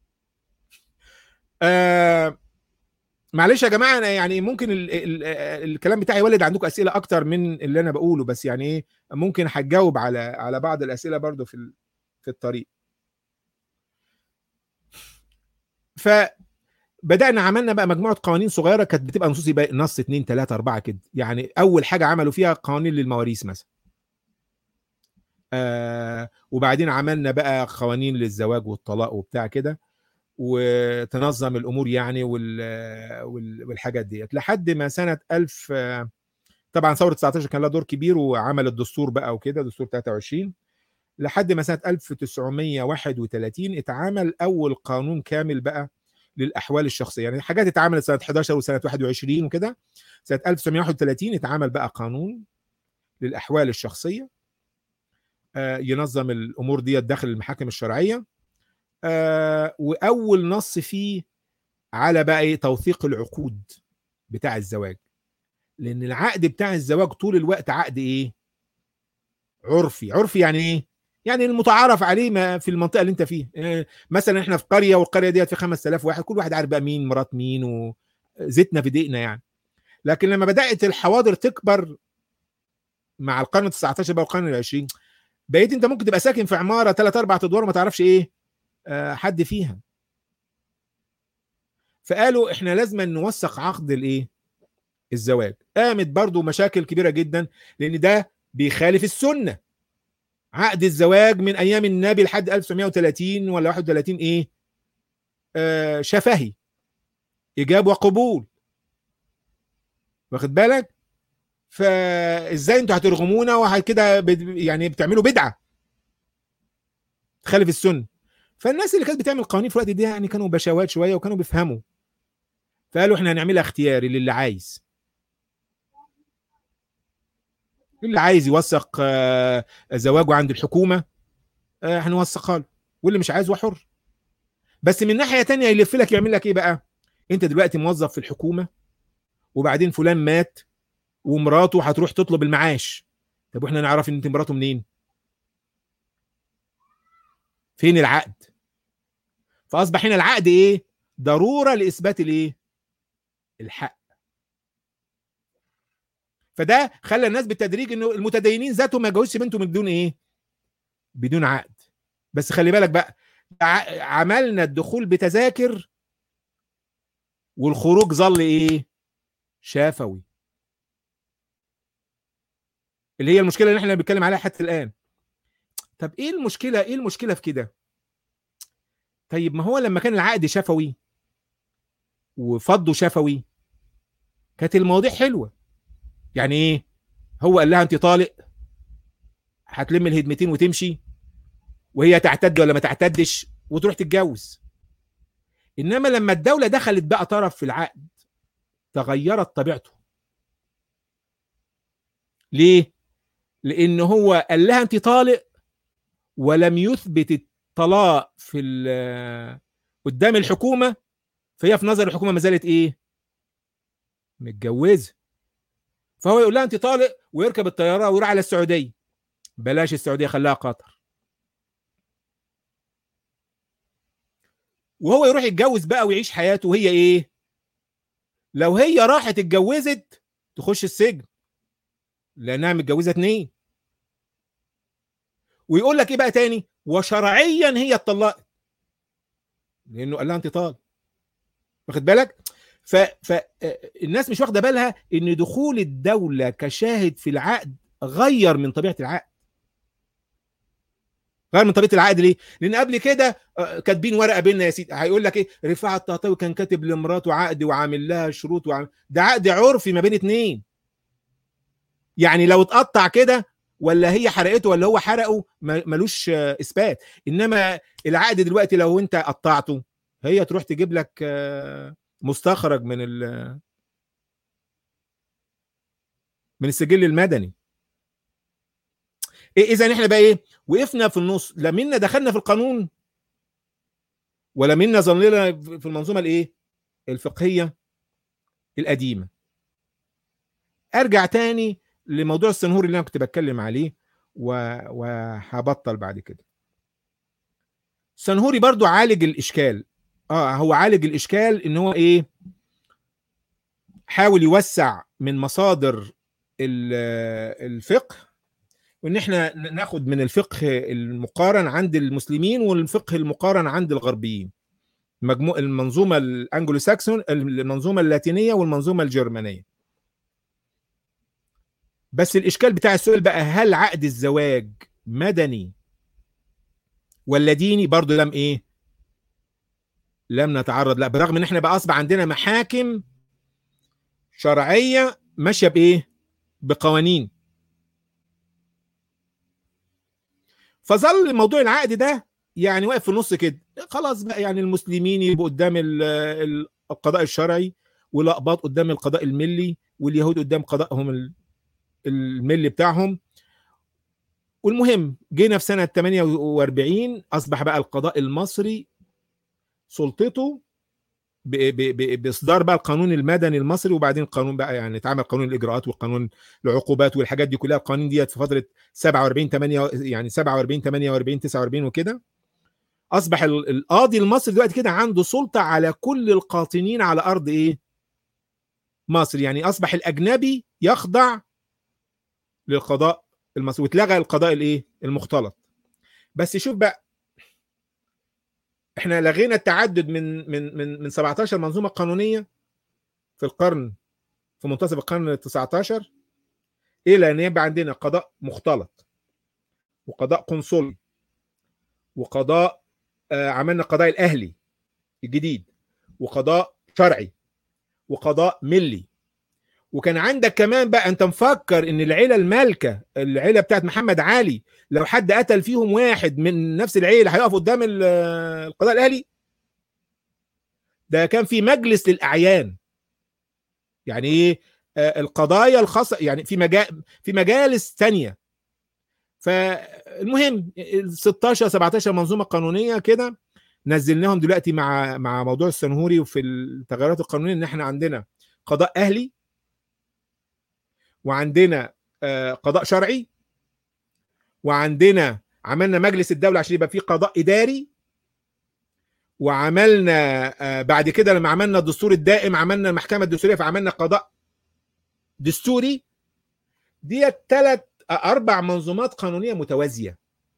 آه معلش يا جماعه، انا يعني ممكن ال ال الكلام بتاعي يولد عندكم اسئله اكتر من اللي انا بقوله، بس يعني ايه ممكن هتجاوب على على بعض الاسئله برضو في في الطريق. ف بدأنا عملنا بقى مجموعة قوانين صغيرة كانت بتبقى نصوص يبقى نص اتنين تلاتة أربعة كده. يعني أول حاجة عملوا فيها قوانين للمواريث مثلا، آه وبعدين عملنا بقى قوانين للزواج والطلاق وبتاع كده، وتنظم الأمور يعني وال والحاجات ديت لحد ما سنة ألف. طبعا ثورة تسعتاشر كان لها دور كبير وعمل الدستور بقى وكده، دستور تلاتة وعشرين، لحد ما سنة ألف وتسعمية وواحد وتلاتين اتعمل أول قانون كامل بقى للاحوال الشخصيه. يعني حاجات اتعملت سنه حداشر وسنه واحد وعشرين وكده. سنه ألف وتسعمية وواحد وتلاتين اتعمل بقى قانون للاحوال الشخصيه آه ينظم الامور دي داخل المحاكم الشرعيه. آه واول نص فيه على بقى ايه توثيق العقود بتاع الزواج، لان العقد بتاع الزواج طول الوقت عقد ايه عرفي. عرفي يعني ايه؟ يعني المتعارف عليه ما في المنطقه اللي انت فيه. آه مثلا احنا في قريه والقريه ديت في خمسة آلاف واحد، كل واحد عارف بقى مين مرات مين وزيتنا في دقنا يعني. لكن لما بدات الحواضر تكبر مع القرن التسعتاشر بقى والقرن العشرين، بقيت انت ممكن تبقى ساكن في عماره ثلاث اربع ادوار وما تعرفش ايه آه حد فيها. فقالوا احنا لازم نوثق عقد الايه الزواج. قامت برضو مشاكل كبيره جدا لان ده بيخالف السنه. عقد الزواج من ايام النبي لحد ألف وتسعمية وتلاتين ولا واحد وتلاتين ايه آه شفهي، ايجاب وقبول، واخد بالك؟ فازاي انتوا هترغمونا وكده يعني بتعملوا بدعه تخالف السنه؟ فالناس اللي كانت بتعمل قوانين في الوقت ده يعني كانوا بشوات شويه وكانوا بيفهموا، فقالوا احنا هنعملها اختياري للي عايز. اللي عايز يوثق آه زواجه عند الحكومه آه هنوثقها له، واللي مش عايز هو حر. بس من ناحيه تانية يلف لك يعمل لك ايه بقى؟ انت دلوقتي موظف في الحكومه، وبعدين فلان مات ومراته هتروح تطلب المعاش. طب واحنا نعرف ان انت مراته منين؟ فين العقد؟ فاصبح هنا العقد ايه؟ ضروره لاثبات الايه؟ الحق. فده خلى الناس بالتدريج انه المتدينين ذاتهم ما يجوزش بنتهم بدون ايه؟ بدون عقد. بس خلي بالك بقى، عملنا الدخول بتذاكر والخروج ظل ايه؟ شافوي، اللي هي المشكله اللي احنا بنتكلم عليها حتى الان. طب ايه المشكله؟ ايه المشكله في كده؟ طيب ما هو لما كان العقد شفوي وفضه شفوي كانت المواضيع حلوه. يعني ايه؟ هو قال لها انت طالق، هتلم الهدمتين وتمشي، وهي تعتد ولا ما تعتدش وتروح تتجوز. انما لما الدوله دخلت بقى طرف في العقد تغيرت طبيعته. ليه؟ لان هو قال لها انت طالق ولم يثبت الطلاق في قدام الحكومه، فهي في نظر الحكومه ما زالت ايه؟ متجوزه. فهو يقول لها انت طالق ويركب الطياره ويروح على السعوديه. بلاش السعوديه، خلاها قطر. وهو يروح يتجوز بقى ويعيش حياته، وهي ايه؟ لو هي راحت اتجوزت تخش السجن لانها متجوزه اتنين. ويقول لك ايه بقى تاني؟ وشرعيا هي اتطلقت لانه قال لها انت طالق. واخد بالك؟ فالناس مش واخده بالها ان دخول الدوله كشاهد في العقد غير من طبيعه العقد. غير من طبيعه العقد ليه؟ لان قبل كده كاتبين ورقه بيننا يا سيدي، هيقول لك ايه؟ رفاعة الطهطاوي كان كاتب لمراته عقد وعامل لها شروط وعامل... ده عقد عرفي ما بين اتنين. يعني لو اتقطع كده ولا هي حرقته ولا هو حرقه ملوش اثبات. انما العقد دلوقتي لو انت قطعته هي تروح تجيب لك مستخرج من ال من السجل المدني. إيه اذا احنا بقى ايه؟ وقفنا في النص، لا منا دخلنا في القانون ولا منا ظلنا في المنظومه الايه؟ الفقهيه القديمه. ارجع تاني لموضوع السنهوري اللي انا كنت بتكلم عليه وهبطل بعد كده. السنهوري برضو عالج الاشكال. اه هو عالج الاشكال ان هو ايه؟ حاول يوسع من مصادر الفقه، وان احنا ناخد من الفقه المقارن عند المسلمين والفقه المقارن عند الغربيين، مجموع المنظومه الانجلو ساكسون، المنظومه اللاتينيه والمنظومه الجرمانيه. بس الاشكال بتاع السؤال بقى، هل عقد الزواج مدني ولا ديني؟ برضه لم ايه؟ لم نتعرض. لا، برغم ان احنا بقى اصبح عندنا محاكم شرعيه ماشيه بايه؟ بقوانين. فظل موضوع العقد ده يعني واقف في النص كده. خلاص بقى يعني المسلمين يبقوا قدام القضاء الشرعي، والاقباط قدام القضاء الملي، واليهود قدام قضائهم الملي بتاعهم. والمهم جينا في سنه ثمانية وأربعين اصبح بقى القضاء المصري سلطته باصدار بقى القانون المدني المصري، وبعدين القانون بقى يعني اتعمل قانون الاجراءات والقانون العقوبات والحاجات دي كلها. القوانين ديت في فتره سبعة وأربعين ثمانية يعني سبعة وأربعين ثمانية وأربعين تسعة وأربعين وكده. اصبح القاضي المصري دلوقتي كده عنده سلطه على كل القاطنين على ارض ايه؟ مصر. يعني اصبح الاجنبي يخضع للقضاء المصري، واتلغى القضاء الايه؟ المختلط. بس شوف بقى، احنا لغينا التعدد من من من من سبعتاشر منظومه قانونيه في القرن، في منتصف القرن التسعتاشر، الى ان يبقى عندنا قضاء مختلط، وقضاء قنصلي، وقضاء آه عملنا قضاء الاهلي الجديد، وقضاء شرعي، وقضاء ملي. وكان عندك كمان بقى، انت مفكر ان العيله المالكه، العيله بتاعت محمد علي، لو حد قتل فيهم واحد من نفس العيله هيقف قدام القضاء الاهلي؟ ده كان في مجلس للاعيان. يعني ايه؟ آه القضايا الخاصه، يعني في مجال في مجالس ثانيه. فالمهم ستاشر سبعتاشر منظومه قانونيه كده نزلناهم دلوقتي مع مع موضوع السنهوري وفي التغيرات القانونيه، ان احنا عندنا قضاء اهلي، وعندنا قضاء شرعي، وعندنا عملنا مجلس الدوله عشان يبقى فيه قضاء اداري، وعملنا بعد كده لما عملنا الدستور الدائم عملنا المحكمه الدستوريه، فعملنا قضاء دستوري. دي ثلاث اربع منظومات قانونيه متوازيه،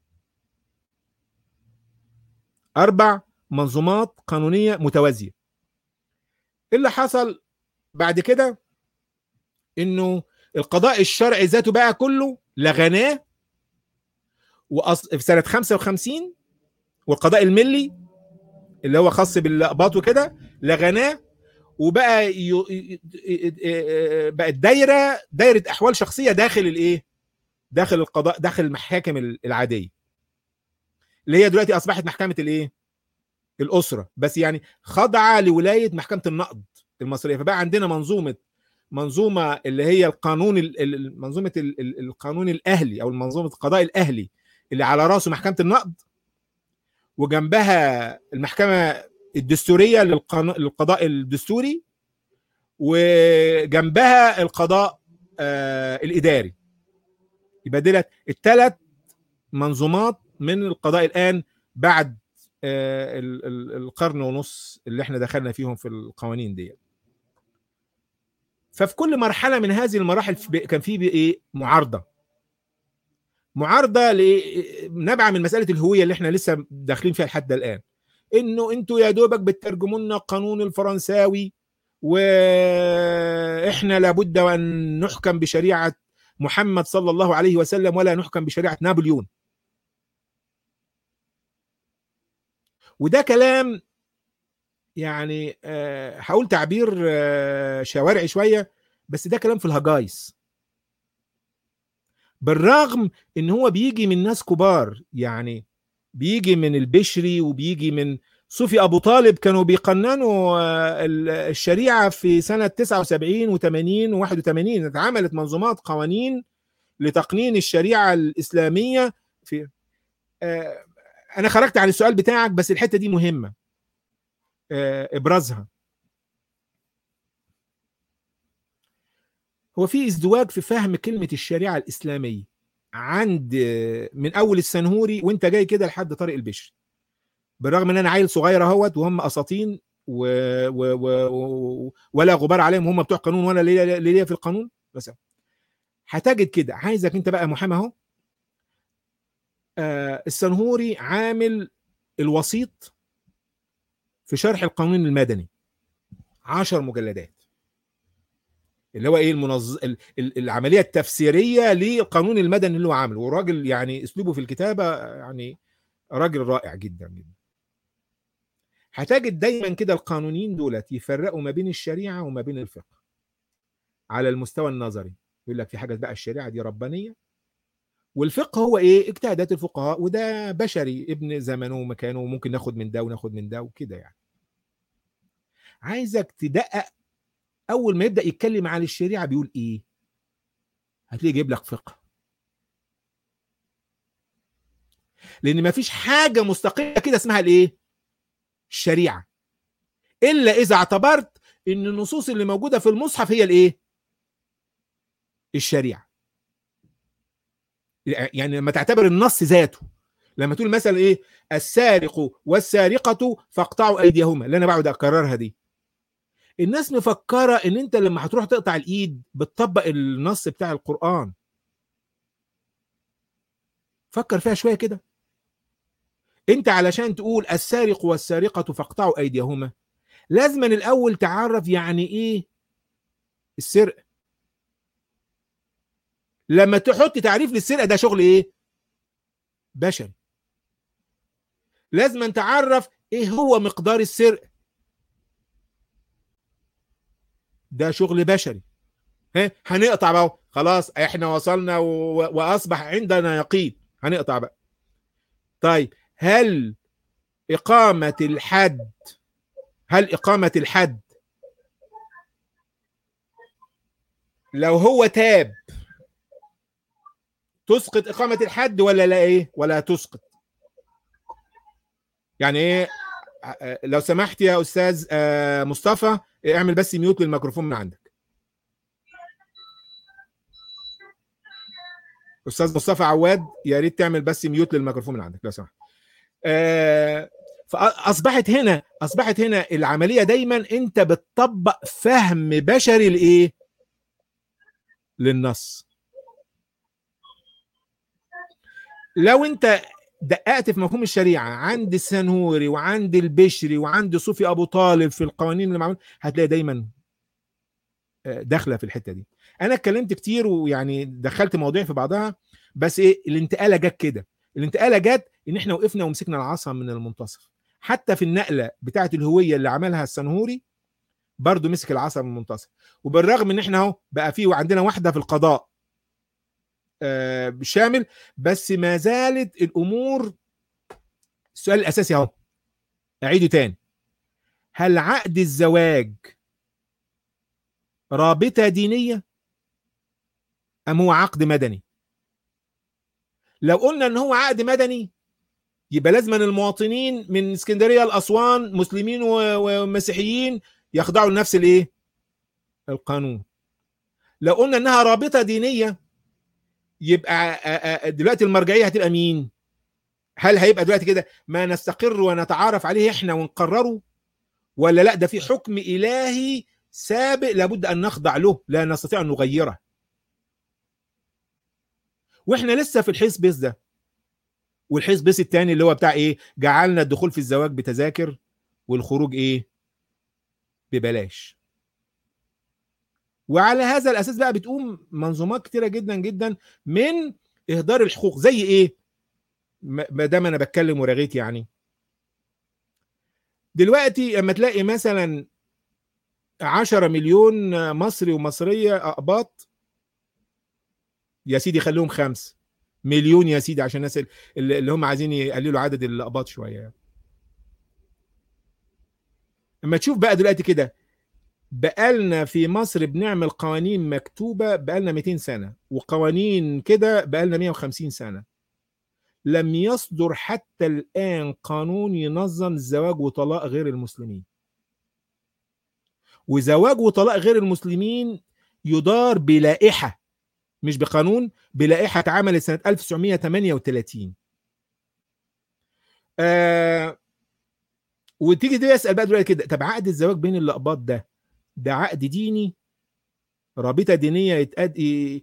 اربع منظومات قانونيه متوازيه. اللي حصل بعد كده انه القضاء الشرعي ذاته بقى كله لغناه وأص... في سنه خمسة وخمسين، والقضاء الملي اللي هو خاص بالاقباط وكده لغناه، وبقى ي... بقت دايره دايره احوال شخصيه داخل الايه؟ داخل القضاء، داخل المحاكم العاديه، اللي هي دلوقتي اصبحت محكمه الايه؟ الاسره، بس يعني خاضعه لولايه محكمه النقض المصريه. فبقى عندنا منظومه منظومه اللي هي القانون منظومه القانون الاهلي او منظومه القضاء الاهلي اللي على راسه محكمه النقض، وجنبها المحكمه الدستوريه للقضاء الدستوري، وجنبها القضاء آه الاداري. يبقى دلت الثلاث منظومات من القضاء الان بعد آه القرن ونص اللي احنا دخلنا فيهم في القوانين دي. ففي كل مرحله من هذه المراحل كان في ايه؟ معارضه معارضه نابعه من مساله الهويه اللي احنا لسه داخلين فيها لحد الان، انه انتوا يا دوبك بتترجموا لنا القانون الفرنساوي، واحنا لابد ان نحكم بشريعه محمد صلى الله عليه وسلم ولا نحكم بشريعه نابليون. وده كلام يعني هقول تعبير شوارعي شويه، بس ده كلام في الهجايس، بالرغم ان هو بيجي من ناس كبار، يعني بيجي من البشري وبيجي من صوفي ابو طالب، كانوا بيقننوا الشريعه في سنه تسعة وسبعين وثمانين وواحد وثمانين، اتعملت منظومات قوانين لتقنين الشريعه الاسلاميه. في انا خرجت عن السؤال بتاعك، بس الحته دي مهمه ابرزها. هو في ازدواج في فهم كلمه الشريعه الاسلاميه عند من اول السنهوري وانت جاي كده لحد طارق البشري، بالرغم ان انا عيل صغير اهوت وهم اساطين و... و... و... ولا غبار عليهم، هم بتوع قانون ولا ليه ليه في القانون. بس هتجد كده، عايزك انت بقى محامي اهو. آه السنهوري عامل الوسيط في شرح القانون المدني عشر مجلدات، اللي هو ايه المنظ... العمليه التفسيريه للقانون المدني اللي هو عامله، والراجل يعني اسلوبه في الكتابه يعني راجل رائع جدا جدا. هتجد دايما كده القانونيين دولت يفرقوا ما بين الشريعه وما بين الفقه على المستوى النظري. يقول لك في حاجه بقى الشريعه دي ربانيه، والفقه هو ايه؟ اجتهادات الفقهاء، وده بشري ابن زمنه ومكانه، وممكن ناخد من ده وناخد من ده وكده. يعني عايزك تدقق، اول ما يبدا يتكلم عن الشريعه بيقول ايه؟ هتلاقيه جايب لك فقه، لان ما فيش حاجه مستقله كده اسمها الايه؟ الشريعه، الا اذا اعتبرت ان النصوص اللي موجوده في المصحف هي الايه؟ الشريعه. يعني لما تعتبر النص ذاته، لما تقول مثلا ايه؟ السارق والسارقه فاقطعوا ايديهما، اللي انا بقعد اكررها دي، الناس مفكره ان انت لما هتروح تقطع الايد بتطبق النص بتاع القرآن. فكر فيها شويه كده. انت علشان تقول السارق والسارقه فاقطعوا ايديهما، لازم الاول تعرف يعني ايه السرقه. لما تحط تعريف للسرقه، ده شغل ايه؟ بشري. لازم تعرف ايه هو مقدار السرقه، ده شغل بشري. ها هنقطع بقى، خلاص احنا وصلنا و... واصبح عندنا يقين، هنقطع بقى. طيب هل إقامة الحد هل إقامة الحد لو هو تاب تسقط إقامة الحد ولا لا؟ إيه ولا تسقط؟ يعني إيه؟ لو سمحت يا استاذ مصطفى اعمل بس ميوت للميكروفون من عندك. استاذ مصطفى عواد يا ريت تعمل بس ميوت للميكروفون من عندك لو سمحت. فاصبحت هنا اصبحت هنا العمليه دايما انت بتطبق فهم بشري لايه؟ للنص. لو انت دققت في مفهوم الشريعه عند السنهوري وعند البشري وعند صوفي ابو طالب في القوانين اللي معموله، هتلاقي دايما داخله في الحته دي. انا اتكلمت كتير ويعني دخلت مواضيع في بعضها، بس ايه الانتقاله جت كده. الانتقاله جت ان احنا وقفنا ومسكنا العصا من المنتصف. حتى في النقله بتاعه الهويه اللي عملها السنهوري برضو مسك العصا من المنتصف. وبالرغم ان احنا اهو بقى في وعندنا واحده في القضاء آه شامل، بس ما زالت الامور. السؤال الاساسي اهو اعيده تاني، هل عقد الزواج رابطه دينيه ام هو عقد مدني؟ لو قلنا ان هو عقد مدني يبقى لازم المواطنين من اسكندريه لاسوان مسلمين ومسيحيين يخضعوا لنفس الايه؟ القانون. لو قلنا انها رابطه دينيه يبقى دلوقتي المرجعيه هتبقى مين؟ هل هيبقى دلوقتي كده ما نستقر ونتعارف عليه احنا ونقرره، ولا لا ده في حكم الهي سابق لابد ان نخضع له لا نستطيع ان نغيره؟ واحنا لسه في الحزب ده، والحزب الثاني اللي هو بتاع ايه؟ جعلنا الدخول في الزواج بتذاكر والخروج ايه؟ ببلاش. وعلى هذا الاساس بقى بتقوم منظومات كتيره جدا جدا من اهدار الحقوق. زي ايه؟ ما دام انا بتكلم ورغيت، يعني دلوقتي اما تلاقي مثلا عشرة مليون مصري ومصريه اقباط، يا سيدي خليهم خمس مليون يا سيدي عشان الناس اللي هم عايزين يقللوا عدد الاقباط شويه. اما تشوف بقى دلوقتي كده، بقالنا في مصر بنعمل قوانين مكتوبه بقالنا مئتين سنه، وقوانين كده بقالنا مئة وخمسين سنه. لم يصدر حتى الآن قانون ينظم الزواج وطلاق غير المسلمين. وزواج وطلاق غير المسلمين يدار بلائحة مش بقانون، بلائحة اتعملت سنة ألف وتسعمئة وثمانية وثلاثين. آه وتيجي دي اسأل بقى دلوقتي كده، طب عقد الزواج بين الأقباط ده ده عقد ديني، رابطة دينية يتقد...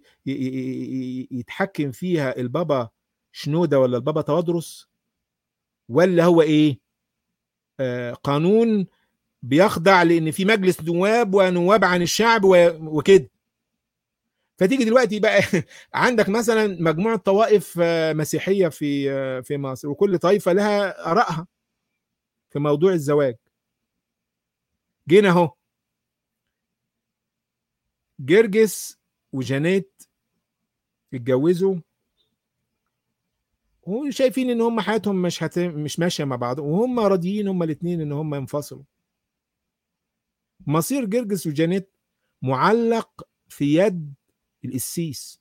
يتحكم فيها البابا شنودة ولا البابا توادرس، ولا هو ايه؟ آه قانون بيخضع لان في مجلس نواب ونواب عن الشعب وكده. فتيجي دلوقتي بقى عندك مثلا مجموعه طوائف مسيحيه في في مصر، وكل طائفه لها ارائها في موضوع الزواج. جينا اهو جرجس وجانيت اتجوزوا وشايفين ان هم حياتهم مش هت... مش ماشيه مع بعض، وهم راضيين هم الاثنين ان هم ينفصلوا. مصير جرجس وجانيت معلق في يد القسيس.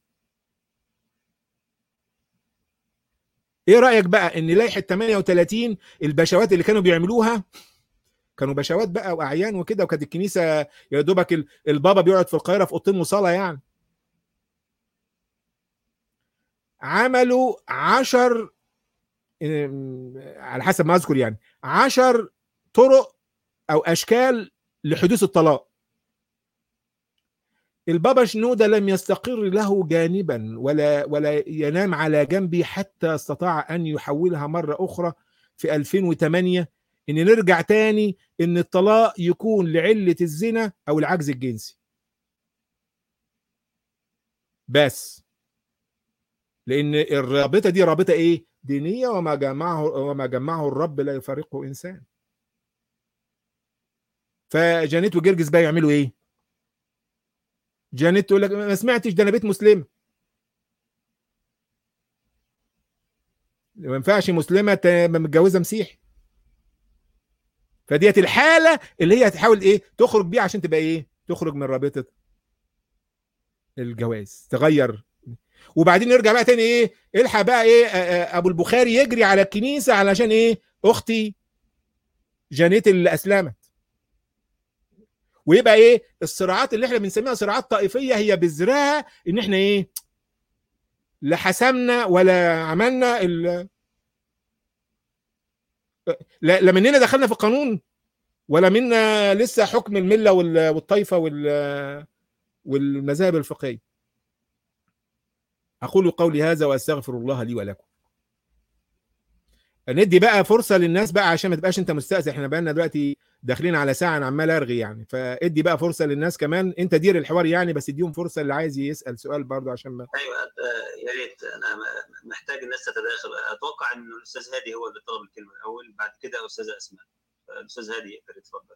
ايه رايك بقى ان لائحه ثمانية وثلاثين البشوات اللي كانوا بيعملوها كانوا بشوات بقى واعيان وكده، وكانت الكنيسه يا دوبك البابا بيقعد في القاهره في اوضتين وصاله، يعني عملوا عشر على حسب ما اذكر يعني عشر طرق او اشكال لحدوث الطلاق. البابا شنودة لم يستقر له جانبا ولا ولا ينام على جنبه حتى استطاع ان يحولها مره اخرى في ألفين وثمانية، ان نرجع تاني ان الطلاق يكون لعله الزنا او العجز الجنسي بس، لان الرابطه دي رابطه ايه؟ دينيه، وما جمعه وما جمعه الرب لا يفارقه انسان. فجانيت وجرجس بقى يعملوا ايه؟ جانيت تقول لك ما سمعتش ده انا بيت مسلمه، ما ينفعش مسلمه متجوزه مسيحي. فديت الحاله اللي هي هتحاول ايه؟ تخرج بيها عشان تبقى ايه؟ تخرج من رابطه الجواز، تغير. وبعدين نرجع بقى تاني ايه؟ الحق بقى ايه؟ ابو البخاري يجري على الكنيسه علشان ايه؟ اختي جانيت اللي اسلمت. ويبقى ايه الصراعات اللي احنا بنسميها صراعات طائفيه هي بذرها ان احنا ايه لا حسمنا ولا عملنا ال... لا, لا مننا دخلنا في القانون ولا منا لسه حكم المله وال... والطائفه وال... والمذاهب الفقهيه. اقول قولي هذا واستغفر الله لي ولكم. ندي بقى فرصه للناس بقى عشان ما تبقاش انت مستأذن، احنا بقى لنا دلوقتي داخلين على ساعه انا عمال ارغي يعني، فادي بقى فرصه للناس كمان، انت دير الحوار يعني بس اديهم فرصه اللي عايز يسأل سؤال برضه عشان ما. ايوه يا ريت، انا محتاج الناس تتداخل. اتوقع ان الاستاذ هادي هو اللي طلب الكلمه الاول، بعد كده استاذه اسماء. الاستاذ هادي يقدر يتفضل.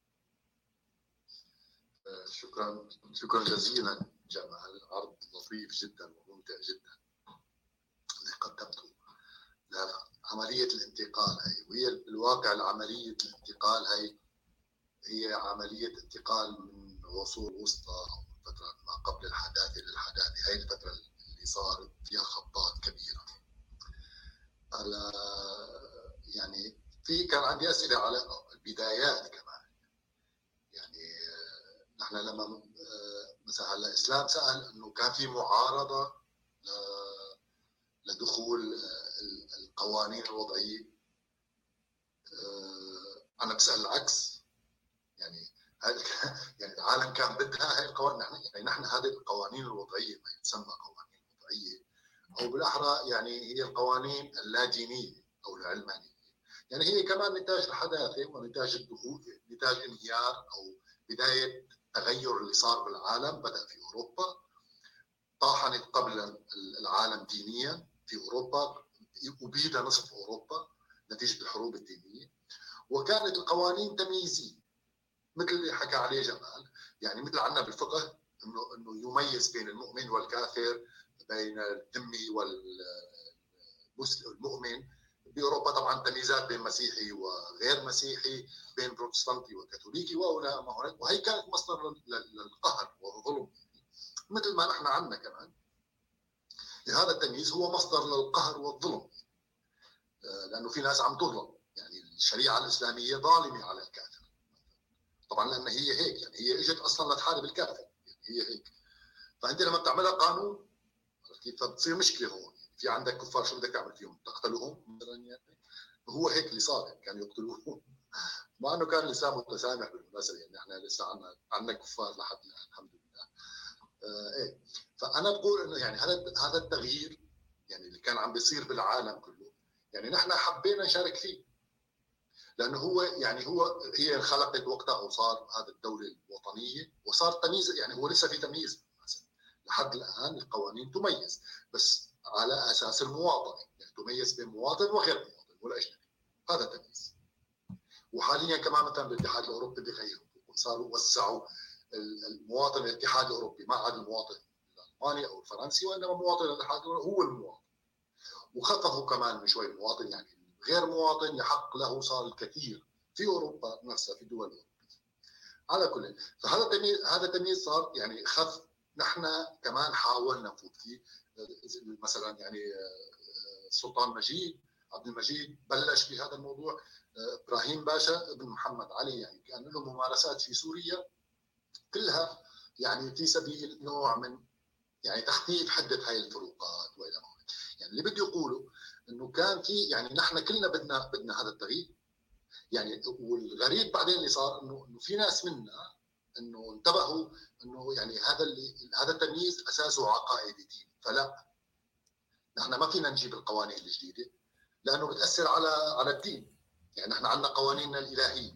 شكرا شكرا جزيلا جمال، عرض لطيف جدا وممتع جدا اللي قدمته لعمليه الانتقال هي، وهي الواقع العمليه الانتقال هي هي عمليه انتقال من عصور وسطى او فتره ما قبل الحداثه للحداثه. هي الفتره اللي صار فيها خطات كبيره. على يعني في كان عندي اسئله على البدايات كمان. يعني نحن لما مثلا هلا الاسلام سال انه كان في معارضه لدخول القوانين الوضعيه، انا بسال العكس. يعني يعني العالم كان بدها هاي القوانين، نحن يعني نحن هذه القوانين الوضعيه ما يسمى قوانين وضعيه، او بالاحرى يعني هي القوانين اللادينيه او العلمانيه. يعني هي كمان نتاج الحداثه ونتاج الدخول، نتاج انهيار او بدايه تغير اللي صار بالعالم. بدا في اوروبا، طاحنت قبل العالم دينيا في اوروبا، ابيد نصف اوروبا نتيجه الحروب الدينيه. وكانت القوانين تمييزيه مثل اللي حكى عليه جمال. يعني مثل عندنا بالفقه انه انه يميز بين المؤمن والكافر، بين الذمي والمؤمن. باوروبا طبعا تمييزات بين مسيحي وغير مسيحي، بين بروتستانتي وكاثوليكي وهنا ما هناك، وهي كانت مصدر للقهر والظلم مثل ما نحن عندنا كمان. هذا التمييز هو مصدر للقهر والظلم، لانه في ناس عم تظلم. يعني الشريعه الاسلاميه ظالمه على الكافر طبعا، لان هي هيك. يعني هي اجت اصلا لتحارب الكافر، يعني هي هيك. فانت لما بتعملها قانون كيف بتصير مشكله هون. في عندك كفار، شو بدك تعمل فيهم؟ تقتلوهم مثلا؟ يعني هو هيك اللي صار، يعني كانوا يقتلوهم مع انه كان الاسلام متسامح بالمناسبه. يعني احنا لسه عندنا عندنا كفار لحد الان الحمد لله. آه ايه فانا بقول انه يعني هذا هذا التغيير يعني اللي كان عم بيصير بالعالم كله، يعني نحن حبينا نشارك فيه، لانه هو يعني هو هي انخلقت وقتها او صار هذا الدوله الوطنيه وصار تمييز. يعني هو لسه في تمييز لحد الان، القوانين تميز بس على اساس المواطنه، يعني تميز بين مواطن وغير مواطن ولا اجنبي، هذا تمييز. وحاليا كمان مثلا بالاتحاد الاوروبي بغيروا، صاروا وسعوا المواطن الاتحاد الاوروبي، ما عاد المواطن الالماني او الفرنسي، وانما مواطن الاتحاد الاوروبي هو المواطن. وخففوا كمان من شوي المواطن، يعني غير مواطن يحق له صار الكثير في اوروبا نفسها، في الدول الاوروبيه. على كل، فهذا التمييز هذا التمييز صار يعني خف. نحن كمان حاولنا نفوت فيه. مثلا يعني السلطان مجيد عبد المجيد بلش بهذا الموضوع. ابراهيم باشا ابن محمد علي يعني كان له ممارسات في سوريا كلها يعني في سبيل نوع من يعني تخفيف حده هاي الفروقات والى ما هناك. يعني اللي بدي اقوله انه كان في يعني نحن كلنا بدنا بدنا هذا التغيير. يعني والغريب بعدين اللي صار انه انه في ناس منا انه انتبهوا انه يعني هذا اللي هذا التمييز اساسه عقائدي ديني، فلا نحن ما فينا نجيب القوانين الجديده لانه بتاثر على على الدين. يعني نحن عندنا قوانيننا الالهيه،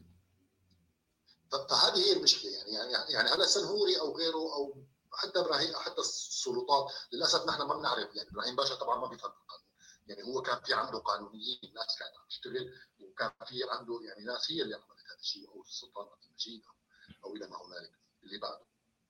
فهذه هي المشكله. يعني يعني يعني هذا السنهوري او غيره او حتى ابراهيم، حتى السلطات للاسف نحن ما بنعرف. يعني ابراهيم باشا طبعا ما بيفهم القانون، يعني هو كان في عنده قانونيين، ناس كانت عم تشتغل، وكان في عنده يعني ناس هي اللي عملت هذا الشيء، او السلطان عبد المجيد او او الى ما هنالك اللي بعده.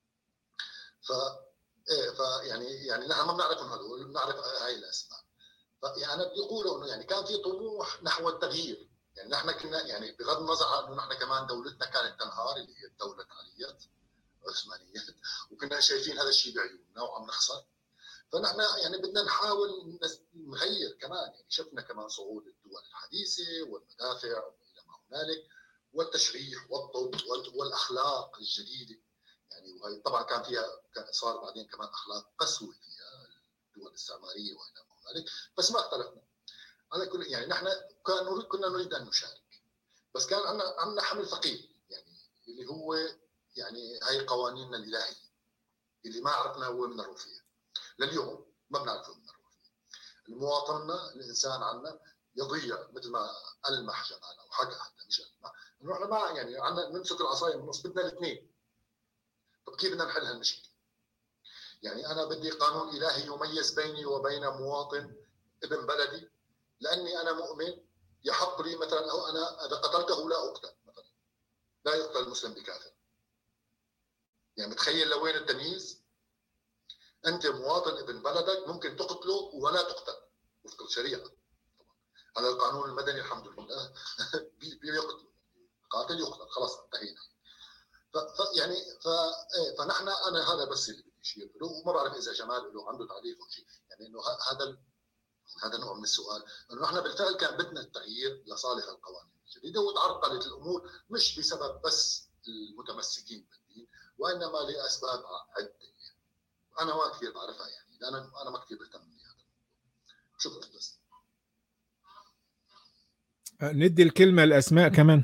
ف ايه فيعني يعني نحن ما بنعرف هذول، بنعرف هاي الاسماء. فيعني انا بدي اقول انه يعني كان في طموح نحو التغيير. يعني نحن كنا يعني بغض النظر عن انه نحن كمان دولتنا كانت تنهار، اللي هي الدوله العثمانيات عثمانيات، وكنا شايفين هذا الشيء بعيوننا وعم نخسر. فنحن يعني بدنا نحاول نغير كمان. يعني شفنا كمان صعود الدول الحديثه والمدافع والى ما هنالك، والتشريح والطب والاخلاق الجديده. يعني وهي طبعا كان فيها صار بعدين كمان اخلاق قسوه فيها الدول الاستعماريه والى ما هنالك، بس ما اختلفنا على كل. يعني نحن كنا كنا نريد ان نشارك، بس كان عندنا عندنا حمل ثقيل، يعني اللي هو يعني هي قوانيننا الالهيه اللي ما عرفنا هو من الروفيه لليوم، ما بنعرفه من الروفيه. المواطننا الانسان عندنا يضيع مثل ما المح جمال او حكى حتى مش المح، انه احنا ما يعني عندنا نمسك العصايه من النص، بدنا الاثنين. طب كيف بدنا نحل هالمشكله؟ يعني انا بدي قانون الهي يميز بيني وبين مواطن ابن بلدي، لاني انا مؤمن يحق لي مثلا، او انا اذا قتلته لا اقتل مثلا، لا يقتل المسلم بكافر. يعني متخيل لوين التمييز؟ انت مواطن ابن بلدك ممكن تقتله ولا تقتل وفق الشريعه. على القانون المدني الحمد لله بيقتل، قاتل يقتل، خلاص انتهينا. ف يعني ف فنحن انا هذا بس اللي بدي اشير له، وما بعرف اذا جمال له عنده تعليق او شيء. يعني انه هذا هذا نوع من السؤال، انه نحن بالفعل كان بدنا التغيير لصالح القوانين الجديده، وتعرقلت الامور مش بسبب بس المتمسكين بالدين، وانما لاسباب عده. يعني انا ما كثير بعرفها، يعني لان انا ما كثير بهتم بهذا. شكرا. بس ندي الكلمه الاسماء كمان.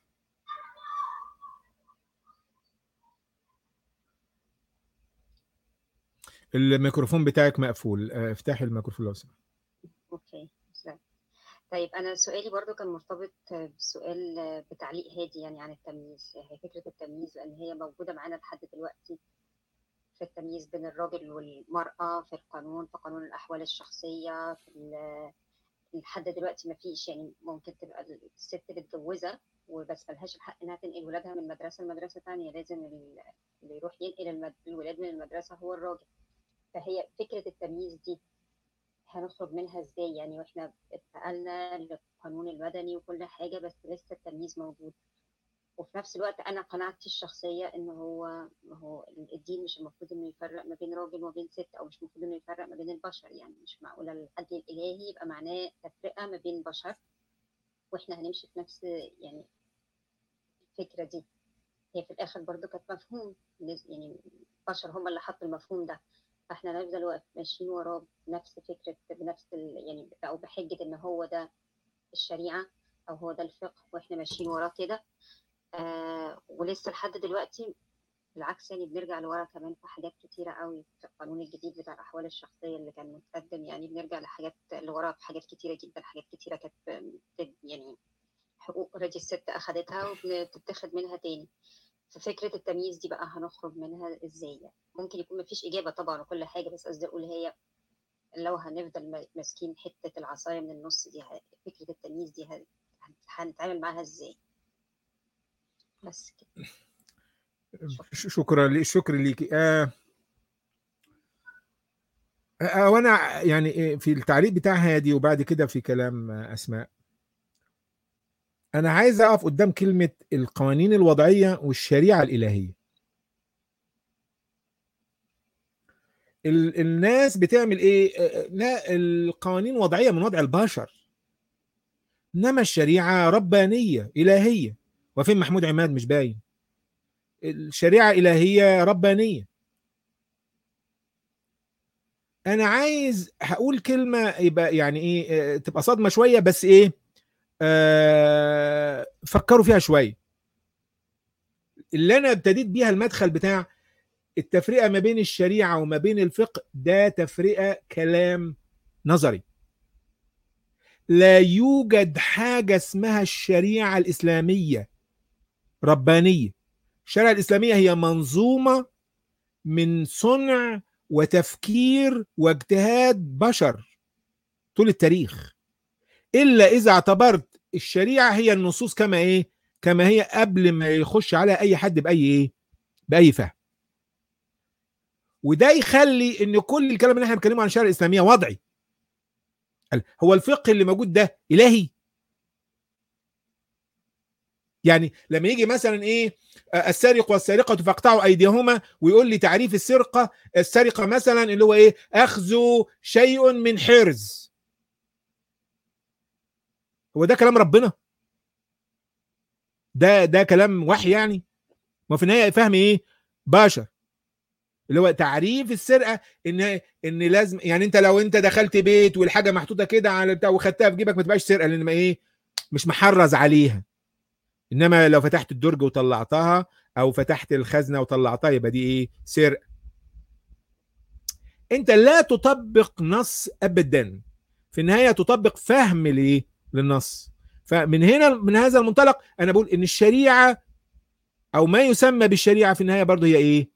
الميكروفون بتاعك مقفول، افتحي الميكروفون لو سمحت. اوكي. طيب انا سؤالي برضو كان مرتبط بسؤال بتعليق هادي يعني عن التمييز. هي فكره التمييز لان هي موجوده معانا لحد دلوقتي، في التمييز بين الراجل والمراه في القانون، في قانون الاحوال الشخصيه، في لحد دلوقتي ما فيش. يعني ممكن تبقى الست متجوزه وبس ملهاش الحق انها تنقل ولادها من مدرسه لمدرسه ثانيه، لازم اللي يروح ينقل الولاد من المدرسه هو الراجل. فهي فكره التمييز دي هنخرج منها ازاي؟ يعني واحنا اتقلنا للقانون المدني وكل حاجه، بس لسه التمييز موجود. وفي نفس الوقت انا قناعتي الشخصيه ان هو هو الدين مش المفروض انه يفرق ما بين راجل وما بين ست، او مش المفروض انه يفرق ما بين البشر. يعني مش معقوله العدل الالهي يبقى معناه تفرقه ما بين بشر واحنا هنمشي في نفس يعني الفكره دي. هي في الاخر برضو كانت مفهوم، يعني البشر هم اللي حطوا المفهوم ده، فاحنا نفضل ماشيين وراه بنفس فكره، بنفس يعني او بحجه ان هو ده الشريعه او هو ده الفقه، واحنا ماشيين وراه كده. آه ولسه لحد دلوقتي بالعكس، يعني بنرجع لورا كمان في حاجات كتيره قوي في القانون الجديد بتاع الاحوال الشخصيه اللي كان متقدم. يعني بنرجع لحاجات لورا في حاجات كتيره جدا، حاجات كتيره كانت يعني حقوق اوريدي الست اخذتها وبتتاخد منها تاني. ففكره التمييز دي بقى هنخرج منها ازاي؟ يعني ممكن يكون مفيش اجابه طبعا وكل حاجه، بس قصدي اقول هي لو هنفضل ماسكين حته العصايه من النص دي، فكره التمييز دي هنتعامل معاها ازاي؟ بس كده. شكرا لي شكرا ليكي. آه آه وانا يعني في التعليق بتاعها دي وبعد كده في كلام اسماء، انا عايز اقف قدام كلمه القوانين الوضعيه والشريعه الالهيه. ال الناس بتعمل ايه؟ لا، القوانين وضعيه من وضع البشر، انما الشريعه ربانيه الهيه. وفين محمود عماد؟ مش باين. الشريعه الهيه ربانيه. انا عايز هقول كلمه يبقى يعني ايه، تبقى صدمه شويه، بس ايه، آه فكروا فيها شويه. اللي انا ابتديت بيها المدخل بتاع التفرقه ما بين الشريعه وما بين الفقه، ده تفرقه كلام نظري. لا يوجد حاجه اسمها الشريعه الاسلاميه ربانيه. الشريعه الاسلاميه هي منظومه من صنع وتفكير واجتهاد بشر طول التاريخ، الا اذا اعتبرت الشريعه هي النصوص كما ايه، كما هي قبل ما يخش عليها اي حد باي ايه، باي فهم. وده يخلي ان كل الكلام اللي احنا بنتكلمه عن الشريعه الاسلاميه وضعي. هو الفقه اللي موجود ده الهي؟ يعني لما يجي مثلا ايه، السارق والسارقه فاقطعوا ايديهما، ويقول لي تعريف السرقه، السرقه مثلا اللي هو ايه، اخذ شيء من حرز. هو ده كلام ربنا؟ ده ده كلام وحي يعني؟ ما في النهايه فهم ايه؟ بشر، اللي هو تعريف السرقه ان ان لازم يعني انت لو انت دخلت بيت والحاجه محطوطه كده على بتاع وخدتها في جيبك ما تبقاش سرقه، لان ما ايه؟ مش محرز عليها. انما لو فتحت الدرج وطلعتها او فتحت الخزنه وطلعتها يبقى دي ايه؟ سرقه. انت لا تطبق نص ابدا، في النهايه تطبق فهم ليه؟ للنص. فمن هنا من هذا المنطلق انا بقول ان الشريعه او ما يسمى بالشريعه في النهايه برضه هي ايه؟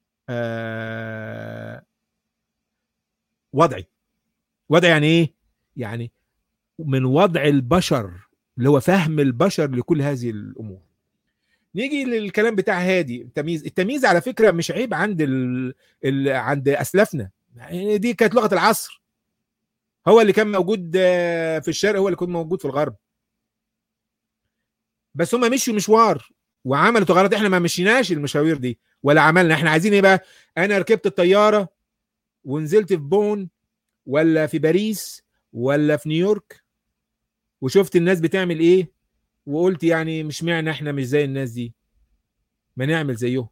آه وضعي. وضع يعني ايه؟ يعني من وضع البشر، اللي هو فهم البشر لكل هذه الامور. نيجي للكلام بتاع هادي التمييز. التمييز على فكره مش عيب عند ال... ال... عند اسلافنا، يعني دي كانت لغه العصر. هو اللي كان موجود في الشرق هو اللي كان موجود في الغرب، بس هم مشوا مشوار وعملوا تغيرات. احنا ما مشيناش المشاوير دي ولا عملنا. احنا عايزين ايه بقى؟ انا ركبت الطياره ونزلت في بون ولا في باريس ولا في نيويورك وشفت الناس بتعمل ايه وقلت يعني مش معنى احنا مش زي الناس دي ما نعمل زيهم.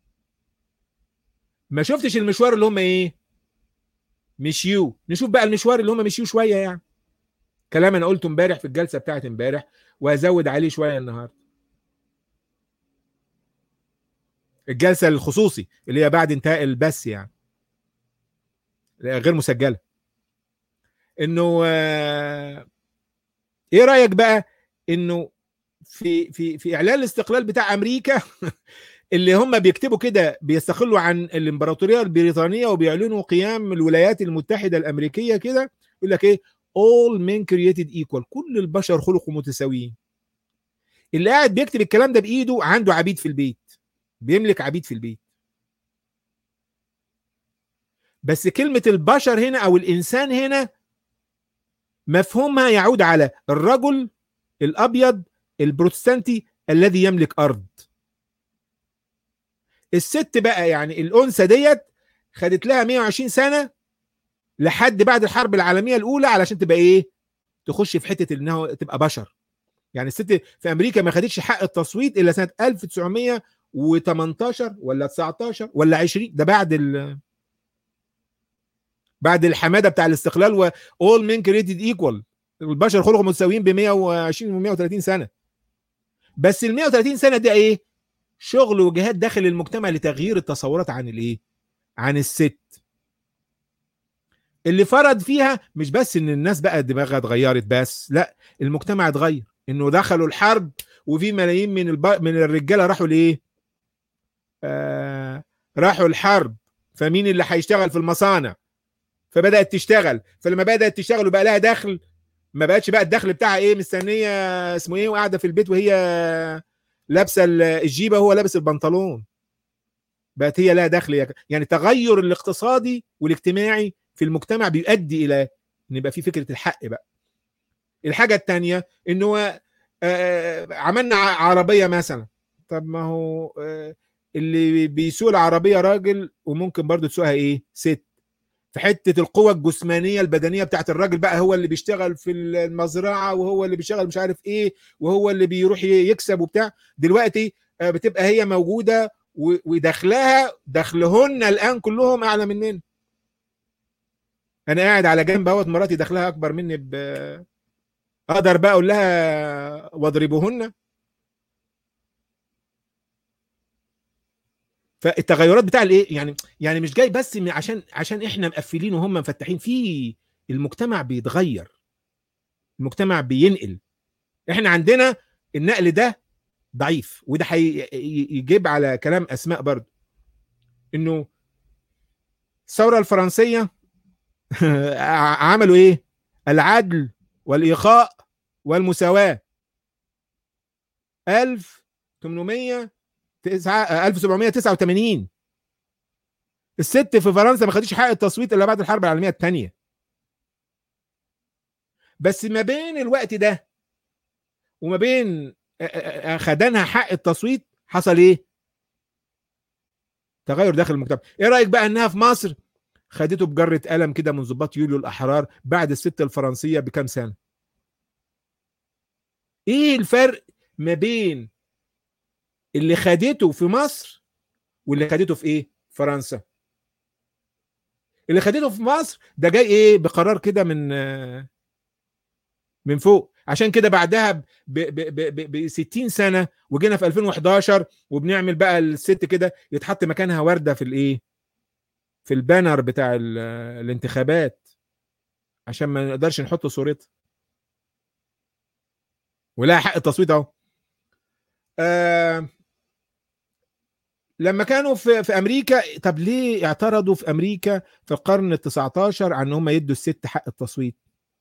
ما شفتش المشوار اللي هم ايه مشيو. نشوف بقى المشوار اللي هم مشيو شويه، يعني كلام انا قلته امبارح في الجلسه بتاعت امبارح وهزود عليه شويه النهارده. الجلسه الخصوصي اللي هي بعد انتهاء البث، يعني غير مسجله. انه آه ايه رايك بقى انه في في في اعلان الاستقلال بتاع امريكا اللي هم بيكتبوا كده بيستقلوا عن الامبراطوريه البريطانيه وبيعلنوا قيام الولايات المتحده الامريكيه كده، يقول لك ايه؟ all men created equal، كل البشر خلقوا متساويين. اللي قاعد بيكتب الكلام ده بايده عنده عبيد في البيت، بيملك عبيد في البيت. بس كلمه البشر هنا او الانسان هنا مفهومها يعود على الرجل الابيض البروتستانتي الذي يملك ارض. الست بقى يعني الانثى ديت خدت لها مئة وعشرين سنه لحد بعد الحرب العالميه الاولى علشان تبقى ايه؟ تخش في حته انها تبقى بشر. يعني الست في امريكا ما خدتش حق التصويت الا سنه ألف وتسعمئة وثمانية عشر ولا تسعتاشر ولا عشرين، ده بعد ال بعد الحماده بتاع الاستقلال و all men created equal، البشر خلقوا متساويين ب مئة وعشرين و مئة وثلاثين سنه. بس ال مئة وثلاثين سنه دي ايه؟ شغل وجهاد داخل المجتمع لتغيير التصورات عن الايه؟ عن الست. اللي فرض فيها مش بس ان الناس بقى دماغها اتغيرت بس، لا، المجتمع اتغير. انه دخلوا الحرب وفي ملايين من الب... من الرجاله راحوا لايه؟ آه... راحوا الحرب. فمين اللي هيشتغل في المصانع؟ فبدات تشتغل. فلما بدات تشتغل وبقى لها دخل، ما بقتش بقى الدخل بتاعها ايه؟ مستنيه اسمه ايه وقاعده في البيت وهي لابسه الجيبه وهو لابس البنطلون. بقت هي لها دخل. يعني تغير الاقتصادي والاجتماعي في المجتمع بيؤدي الى ان يبقى في فكره الحق بقى. الحاجه الثانيه انه عملنا عربيه مثلا. طب ما هو اللي بيسوق العربيه راجل وممكن برضو تسوقها ايه؟ ست. في حته القوه الجسمانيه البدنيه بتاعت الراجل بقى هو اللي بيشتغل في المزرعه وهو اللي بيشتغل مش عارف ايه وهو اللي بيروح يكسب وبتاع. دلوقتي بتبقى هي موجوده ودخلها دخلهن الان كلهم اعلى مننا. انا قاعد على جنب اهوت مراتي دخلها اكبر مني ب اقدر بقى اقول لها واضربوهن. فالتغيرات بتاع الايه يعني يعني مش جاي بس عشان عشان احنا مقفلين وهم مفتحين. في المجتمع بيتغير، المجتمع بينقل. احنا عندنا النقل ده ضعيف، وده هيجيب على كلام اسماء برضه انه الثوره الفرنسيه عملوا ايه؟ العدل والاخاء والمساواه. ألف وثمانمئة وتسعة وثمانين الست في فرنسا ما خدتش حق التصويت الا بعد الحرب العالميه الثانيه. بس ما بين الوقت ده وما بين خدانها حق التصويت حصل ايه؟ تغير داخل المجتمع. ايه رايك بقى انها في مصر خدته بجرة قلم كده من ضباط يوليو الاحرار بعد الست الفرنسيه بكام سنه؟ ايه الفرق ما بين اللي خدته في مصر واللي خدته في ايه؟ فرنسا. اللي خدته في مصر ده جاي ايه؟ بقرار كده من من فوق. عشان كده بعدها ب ب ب ستين سنه وجينا في ألفين وحداشر وبنعمل بقى الست كده يتحط مكانها ورده في الايه؟ في البانر بتاع الانتخابات عشان ما نقدرش نحط صورتها ولا حق التصويت اهو. آه لما كانوا في في امريكا، طب ليه اعترضوا في امريكا في القرن التسعتاشر عن ان هم يدوا الست حق التصويت؟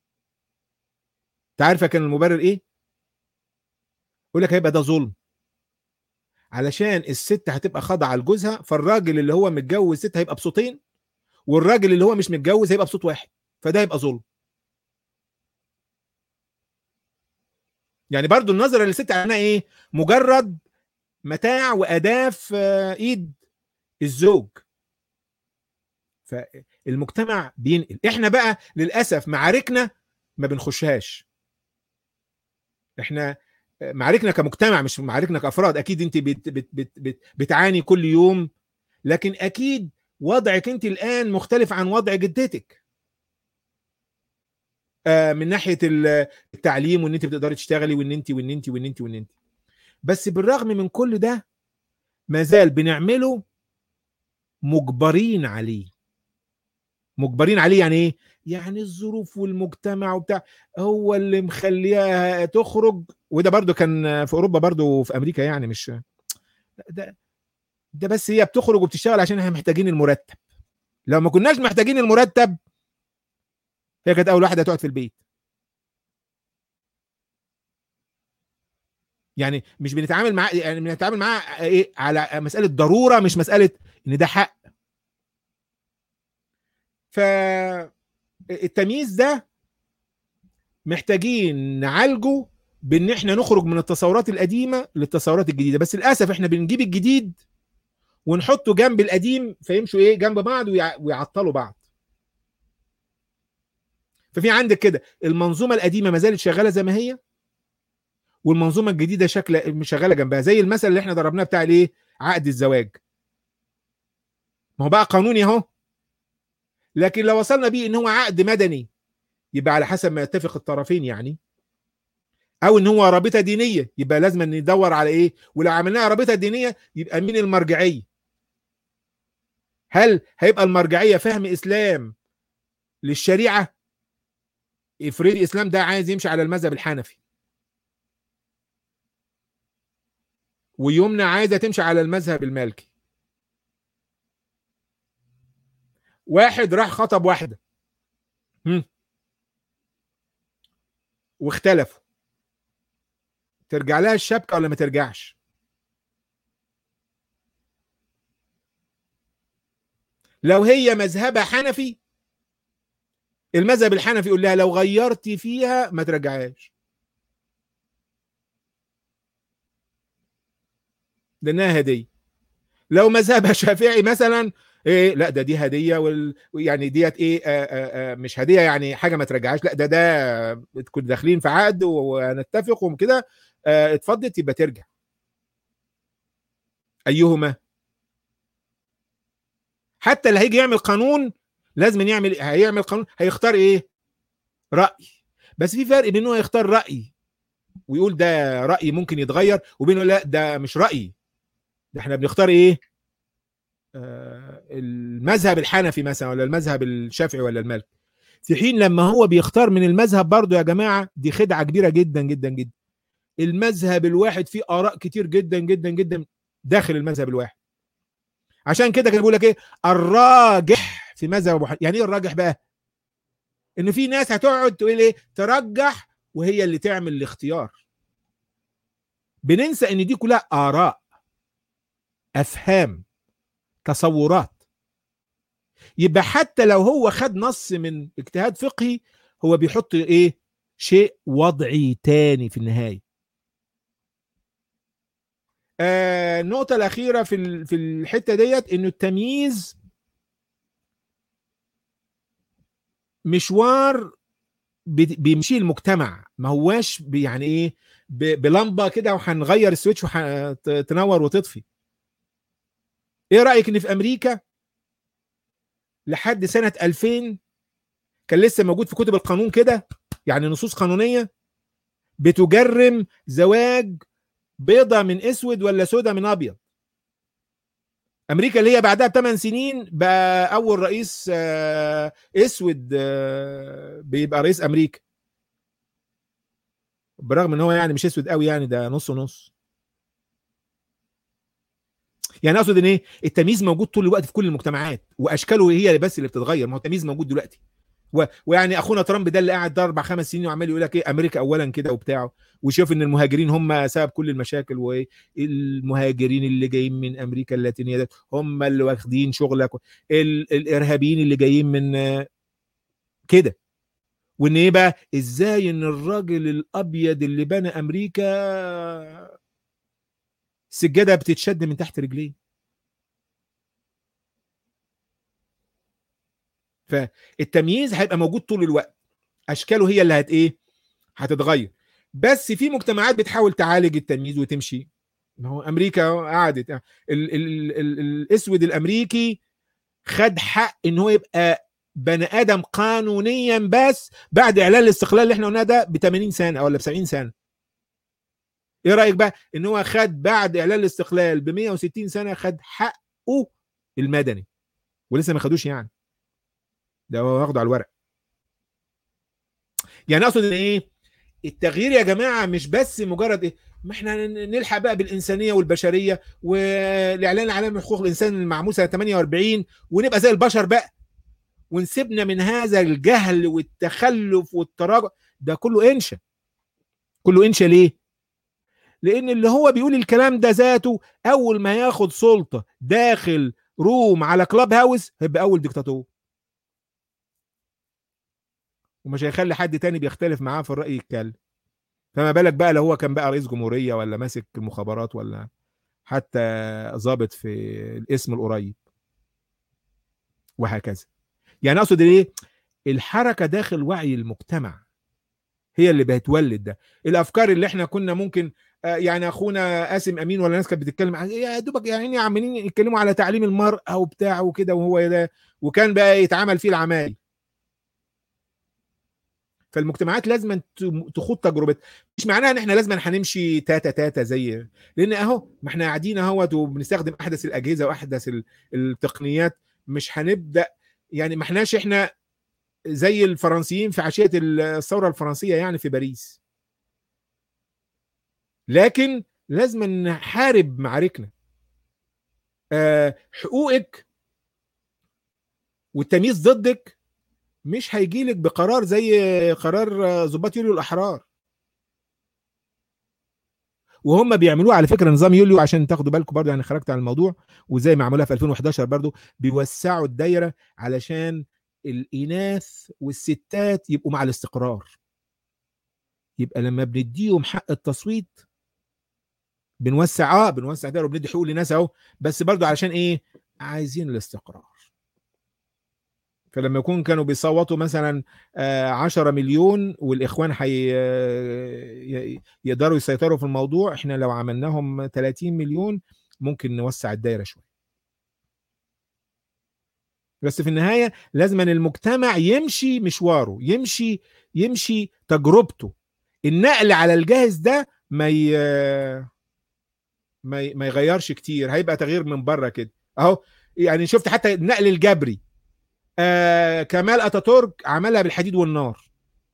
انت عارفه كان المبرر ايه؟ يقول لك هيبقى ده ظلم، علشان الست هتبقى خاضعه لجوزها، فالراجل اللي هو متجوز ست هيبقى بصوتين، والراجل اللي هو مش متجوز هيبقى بصوت واحد، فده هيبقى ظلم. يعني برضو النظره للست عنها ايه؟ مجرد متاع واداه في ايد الزوج. فالمجتمع بينقل. احنا بقى للاسف معاركنا ما بنخشهاش. احنا معاركنا كمجتمع مش معاركنا كافراد. اكيد انت بت بت بت بت بتعاني كل يوم، لكن اكيد وضعك انت الان مختلف عن وضع جدتك آه من ناحيه التعليم، وان انت بتقدري تشتغلي، وان انت وان انت وان انت وان انت بس بالرغم من كل ده ما زال بنعمله مجبرين عليه. مجبرين عليه يعني ايه؟ يعني الظروف والمجتمع وبتاع هو اللي مخليها تخرج. وده برضو كان في اوروبا برضو وفي امريكا، يعني مش ده ده بس هي بتخرج وبتشتغل عشان احنا محتاجين المرتب. لو ما كناش محتاجين المرتب هي كانت اول واحده تقعد في البيت. يعني مش بنتعامل مع يعني بنتعامل معاه ايه؟ على مساله ضروره، مش مساله ان ده حق. فالتمييز ده محتاجين نعالجه بان احنا نخرج من التصورات القديمه للتصورات الجديده. بس للاسف احنا بنجيب الجديد ونحطه جنب القديم فيمشوا ايه؟ جنب بعض ويعطلوا بعض. ففي عندك كده المنظومه القديمه ما زالت شغاله زي ما هي، والمنظومه الجديده شكل مش شغاله جنبها. زي المثل اللي احنا ضربناه بتاع الايه؟ عقد الزواج. ما هو بقى قانوني اهو، لكن لو وصلنا بيه ان هو عقد مدني يبقى على حسب ما يتفق الطرفين، يعني او ان هو رابطه دينيه يبقى لازم ندور على ايه؟ ولو عملناها رابطه دينيه يبقى مين المرجعيه؟ هل هيبقى المرجعيه فهم اسلام للشريعه؟ افرضي اسلام ده عايز يمشي على المذهب الحنفي، ويمنى عايزه تمشي على المذهب المالكي. واحد راح خطب واحده هم. واختلفوا، ترجع لها الشبكه ولا ما ترجعش؟ لو هي مذهبها حنفي، المذهب الحنفي يقول لها لو غيرتي فيها ما ترجعهاش، لانها هديه. لو مذهبها شافعي مثلا، إيه لا ده دي هديه وال... يعني ديت ايه آآ آآ مش هديه يعني حاجه ما ترجعهاش، لا ده ده كنا داخلين في عقد ونتفق وكده اتفضل تبقى ترجع. ايهما؟ حتى اللي هيجي يعمل قانون لازم يعمل هيعمل قانون هيختار ايه؟ راي. بس في فرق بين انه يختار راي ويقول ده راي ممكن يتغير، وبينه لا ده مش رايي، ده احنا بنختار ايه؟ آه المذهب الحنفي مثلا ولا المذهب الشافعي ولا المالكي. في حين لما هو بيختار من المذهب برضه يا جماعه دي خدعه كبيره جدا جدا جدا. المذهب الواحد فيه اراء كتير جدا جدا جدا داخل المذهب الواحد. عشان كده كان بيقول لك ايه؟ الراجح في مذهب ابو حنيفه. يعني ايه الراجح بقى؟ ان في ناس هتقعد تقول ايه؟ ترجح وهي اللي تعمل الاختيار. بننسى ان دي كلها اراء، افهام، تصورات. يبقى حتى لو هو خد نص من اجتهاد فقهي هو بيحط ايه؟ شيء وضعي تاني في النهايه. آه النقطه الاخيره في في الحته ديت انه التمييز مشوار بيمشي المجتمع، ما هواش يعني ايه بلمبه كده وهنغير السويتش وتنور وتطفي. ايه رايك ان في امريكا لحد سنه ألفين كان لسه موجود في كتب القانون كده، يعني نصوص قانونيه بتجرم زواج بيضه من اسود ولا سودا من ابيض. امريكا اللي هي بعدها بثمان سنين بقى اول رئيس اسود بيبقى رئيس امريكا، برغم ان هو يعني مش اسود قوي، يعني ده نص ونص. يعني اقصد ان ايه، التمييز موجود طول الوقت في كل المجتمعات، واشكاله هي بس اللي بتتغير. ما هو التمييز موجود دلوقتي. و... ويعني اخونا ترامب ده اللي قاعد ده اربع خمس سنين وعمال يقول لك ايه امريكا اولا كده وبتاعه، وشوف ان المهاجرين هم سبب كل المشاكل، والمهاجرين اللي جايين من امريكا اللاتينيه ده هم اللي واخدين شغلك، ال... الارهابيين اللي جايين من كده. وان ايه بقى، ازاي ان الراجل الابيض اللي بنى امريكا السجاده بتتشد من تحت رجليه. فالتمييز هيبقى موجود طول الوقت، اشكاله هي اللي هت ايه هتتغير. بس في مجتمعات بتحاول تعالج التمييز وتمشي. ما هو امريكا قعدت ال ال ال ال الاسود الامريكي خد حق ان هو يبقى بني ادم قانونيا بس بعد اعلان الاستقلال اللي احنا قلناه ده ب ثمانين سنه ولا ب سبعين سنه. ايه رايك بقى ان هو خد بعد اعلان الاستقلال ب مئة وستين سنه خد حقه المدني، ولسه ما خدوش، يعني ده هو واخده على الورق. يعني اقصد ان ايه، التغيير يا جماعه مش بس مجرد ايه، ما احنا نلحق بقى بالانسانيه والبشريه والاعلان العالمي لحقوق الانسان المعمول سنه ثمانية وأربعين ونبقى زي البشر بقى، ونسيبنا من هذا الجهل والتخلف والتراجع ده كله. انشا كله انشا ليه؟ لان اللي هو بيقول الكلام ده ذاته اول ما ياخد سلطه داخل روم على كلاب هاوس هيبقى اول ديكتاتور، ومش هيخلي حد تاني بيختلف معاه في الراي يتكلم. فما بالك بقى لو هو كان بقى رئيس جمهوريه ولا ماسك المخابرات ولا حتى ضابط في الاسم القريب، وهكذا. يعني اقصد ايه، الحركه داخل وعي المجتمع هي اللي بتولد ده. الافكار اللي احنا كنا ممكن يعني اخونا قاسم امين ولا ناس كانت بتتكلم عن يا دوبك يعني عمالين يتكلموا على تعليم المرأة وبتاع وكده، وهو ده وكان بقى يتعمل فيه العمايل. فالمجتمعات لازم تخوض تجربه، مش معناها ان احنا لازم هنمشي تاتا تاتا زي، لان اهو ما احنا قاعدين اهوت وبنستخدم احدث الاجهزه واحدث التقنيات، مش هنبدا يعني ما احناش احنا زي الفرنسيين في عشيه الثوره الفرنسيه يعني في باريس. لكن لازم نحارب معاركنا. أه حقوقك والتمييز ضدك مش هيجيلك بقرار زي قرار ضباط يوليو الاحرار، وهم بيعملوه على فكره نظام يوليو عشان تاخدوا بالكم برضه، يعني خرجت عن الموضوع، وزي ما عملوها في ألفين وحداشر برضه بيوسعوا الدايره علشان الاناث والستات يبقوا مع الاستقرار. يبقى لما بنديهم حق التصويت بنوسع اه بنوسع دايره وبندي حقوق لناس اهو، بس برضه علشان ايه، عايزين الاستقرار. فلما يكون كانوا بيصوتوا مثلا عشرة مليون والاخوان حي يقدروا يسيطروا في الموضوع، احنا لو عملناهم ثلاثين مليون ممكن نوسع الدايره شويه. بس في النهايه لازم أن المجتمع يمشي مشواره، يمشي يمشي تجربته. النقل على الجاهز ده ما ي... ما, ي... ما يغيرش كتير، هيبقى تغيير من بره كده اهو. يعني شفت حتى النقل الجبري، آه كمال اتاتورك عملها بالحديد والنار.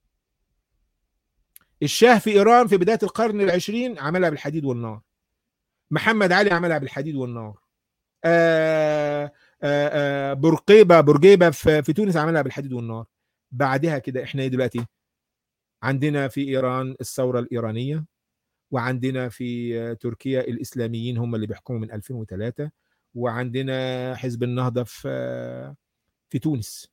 الشاه في ايران في بدايه القرن العشرين عملها بالحديد والنار. محمد علي عملها بالحديد والنار. آه آه آه برقيبه برجيبه في, في تونس عملها بالحديد والنار. بعدها كده احنا ايه دلوقتي؟ عندنا في ايران الثوره الايرانيه، وعندنا في تركيا الاسلاميين هم اللي بيحكموا من ألفين وثلاثة، وعندنا حزب النهضه في في تونس.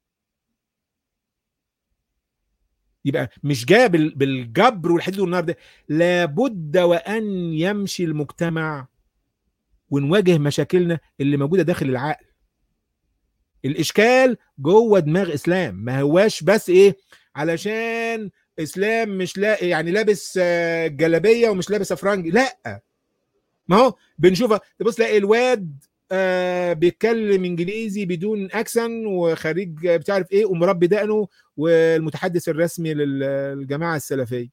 يبقى مش جاء بالجبر والحديد والنار ده، لابد وأن يمشي المجتمع ونواجه مشاكلنا اللي موجودة داخل العقل. الإشكال جوه دماغ إسلام، ما هواش بس إيه علشان اسلام مش لا يعني لابس جلابيه ومش لابس افرنجي، لا، ما هو بنشوفها تبص تلاقي الواد آه بيتكلم انجليزي بدون اكسن وخريج بتعرف ايه ومربي دقنه والمتحدث الرسمي للجماعه السلفيه،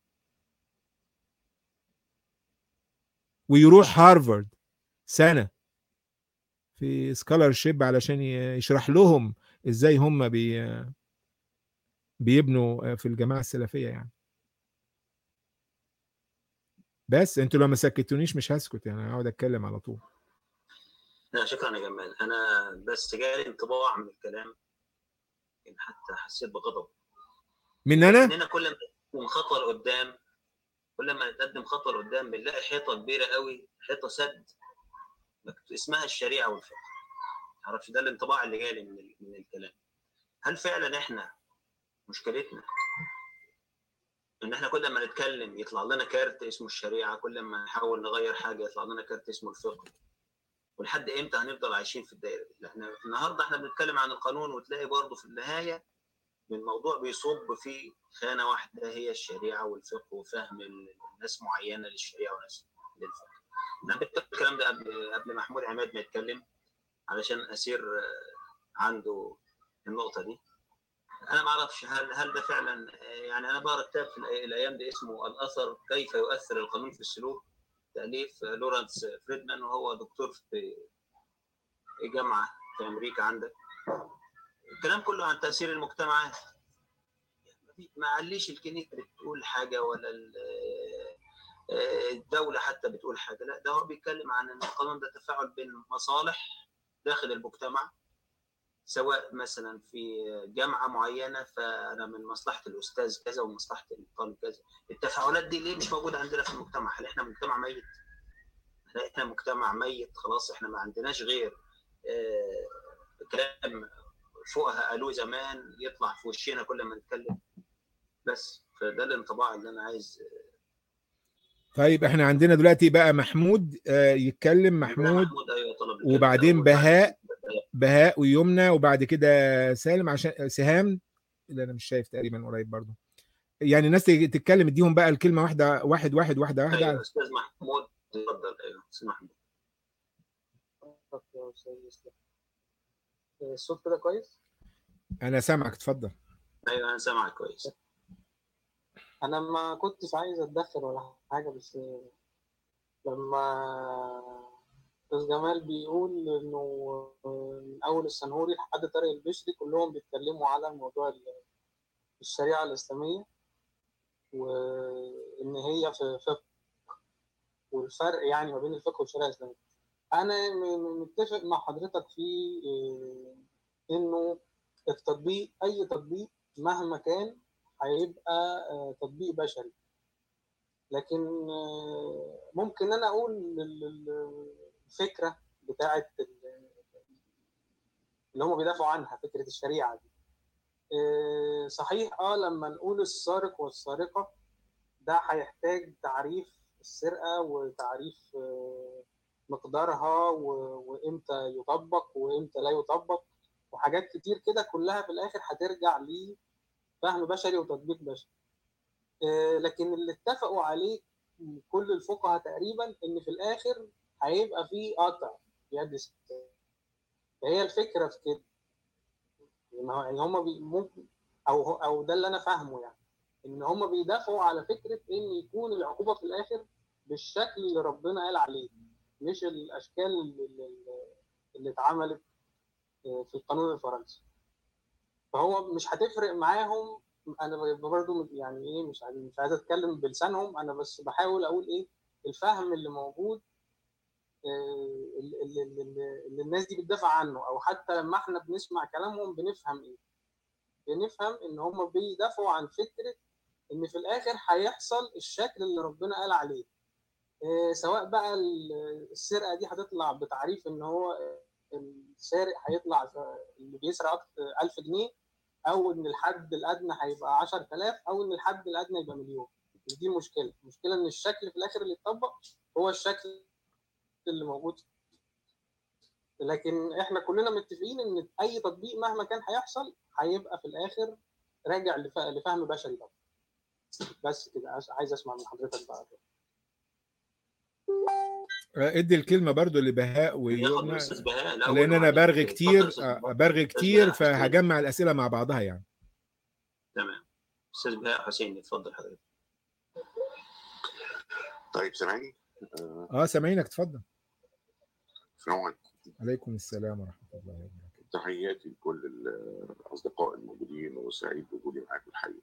ويروح هارفارد سنه في سكولارشيب علشان يشرح لهم ازاي هم بي بيبنوا في الجماعه السلفيه يعني. بس انتوا لو ما سكتونيش مش هسكت يعني، هقعد اتكلم على طول. لا شكرا يا جمال، انا بس جالي انطباع من الكلام ان حتى حسيت بغضب من انا اننا كل ما نقدم خطوه لقدام كل ما نتقدم خطوه لقدام بنلاقي حيطه كبيره قوي، حيطه سد اسمها الشريعه والفقه. معرفش، ده الانطباع اللي جالي من من الكلام. هل فعلا احنا مشكلتنا ان احنا كل ما نتكلم يطلع لنا كارت اسمه الشريعه، كل ما نحاول نغير حاجه يطلع لنا كارت اسمه الفقه، ولحد امتى هنفضل عايشين في الدائره دي؟ احنا النهارده احنا بنتكلم عن القانون، وتلاقي برضه في النهايه من الموضوع بيصب في خانه واحده هي الشريعه والفقه وفهم الناس معينه للشريعه وناس للفقه. انا بكتب الكلام ده قبل قبل محمود عماد ما يتكلم علشان اسير عنده النقطه دي. انا ما اعرفش هل هل ده فعلا يعني. انا بقرا كتاب في الايام دي اسمه الاثر كيف يؤثر القانون في السلوك، تاليف لورانس فريدمان، وهو دكتور في جامعه في امريكا عندك. الكلام كله عن تاثير المجتمعات، ما عليش الكنيسه بتقول حاجه ولا الدوله حتى بتقول حاجه، لا، ده هو بيتكلم عن ان القانون ده تفاعل بين مصالح داخل المجتمع، سواء مثلا في جامعه معينه فانا من مصلحه الاستاذ كذا ومصلحه الطالب كذا. التفاعلات دي ليه مش موجوده عندنا في المجتمع؟ هل احنا مجتمع ميت؟ هل احنا مجتمع ميت خلاص؟ احنا ما عندناش غير آه كلام فوقها قالوه زمان يطلع في وشنا كل ما نتكلم بس. فده الانطباع اللي انا عايز. طيب احنا عندنا دلوقتي بقى محمود آه يتكلم. محمود, محمود أيوة طلب وبعدين بهاء بهاء ويمنى وبعد كده سالم عشان سهام اللي انا مش شايف تقريبا قريب برضو. يعني الناس تتكلم اديهم بقى الكلمه واحده واحد واحد واحده واحده. ايوه استاذ محمود اتفضل. ايوه استاذ محمود. الصوت كده كويس؟ انا سامعك اتفضل. ايوه انا سامعك كويس. انا ما كنتش عايز اتدخل ولا حاجه، بس لما استاذ جمال بيقول انه من اول السنهوري لحد طارق البشري كلهم بيتكلموا على موضوع الشريعه الاسلاميه وان هي في فقه والفرق يعني ما بين الفقه والشريعه الاسلاميه، انا متفق مع حضرتك في انه التطبيق اي تطبيق مهما كان هيبقى تطبيق بشري، لكن ممكن انا اقول الفكره بتاعه اللي هم بيدافعوا عنها، فكره الشريعه دي صحيح. اه لما نقول السارق والسارقه ده هيحتاج تعريف السرقه وتعريف مقدارها وامتى يطبق وامتى لا يطبق وحاجات كتير كده، كلها في الاخر هترجع لفهم بشري وتطبيق بشري. لكن اللي اتفقوا عليه كل الفقهاء تقريبا ان في الاخر هيبقى في قطع يد الستات. فهي الفكره في كده يعني هم ممكن او او ده اللي انا فاهمه يعني، ان هم بيدافعوا على فكره ان يكون العقوبه في الاخر بالشكل اللي ربنا قال عليه، مش الاشكال اللي, اللي اتعملت في القانون الفرنسي. فهو مش هتفرق معاهم. انا برضو يعني ايه مش عايز مش عايز اتكلم بلسانهم، انا بس بحاول اقول ايه الفهم اللي موجود اللي, اللي, اللي الناس دي بتدافع عنه، او حتى لما احنا بنسمع كلامهم بنفهم ايه؟ بنفهم ان هم بيدافعوا عن فكره ان في الاخر هيحصل الشكل اللي ربنا قال عليه، سواء بقى السرقه دي هتطلع بتعريف ان هو السارق هيطلع اللي بيسرق ألف جنيه، او ان الحد الادنى هيبقى عشرة آلاف، او ان الحد الادنى يبقى مليون. مش دي مشكله، المشكله ان الشكل في الاخر اللي يتطبق هو الشكل اللي موجود. لكن احنا كلنا متفقين ان اي تطبيق مهما كان هيحصل هيبقى في الاخر راجع لفهم بشري طبعا. بس كده عايز اسمع من حضرتك بقى. ادي الكلمه برضو لبهاء ويمنى، بهاء لان انا برغي كتير برغي كتير فهجمع الاسئله مع بعضها يعني. تمام. استاذ بهاء حسين اتفضل حضرتك. طيب سامعني؟ اه سامعينك اتفضل. السلام عليكم. عليكم السلام ورحمه الله وبركاته. تحياتي لكل الاصدقاء الموجودين وسعيد بوجودي معاكم الحقيقه.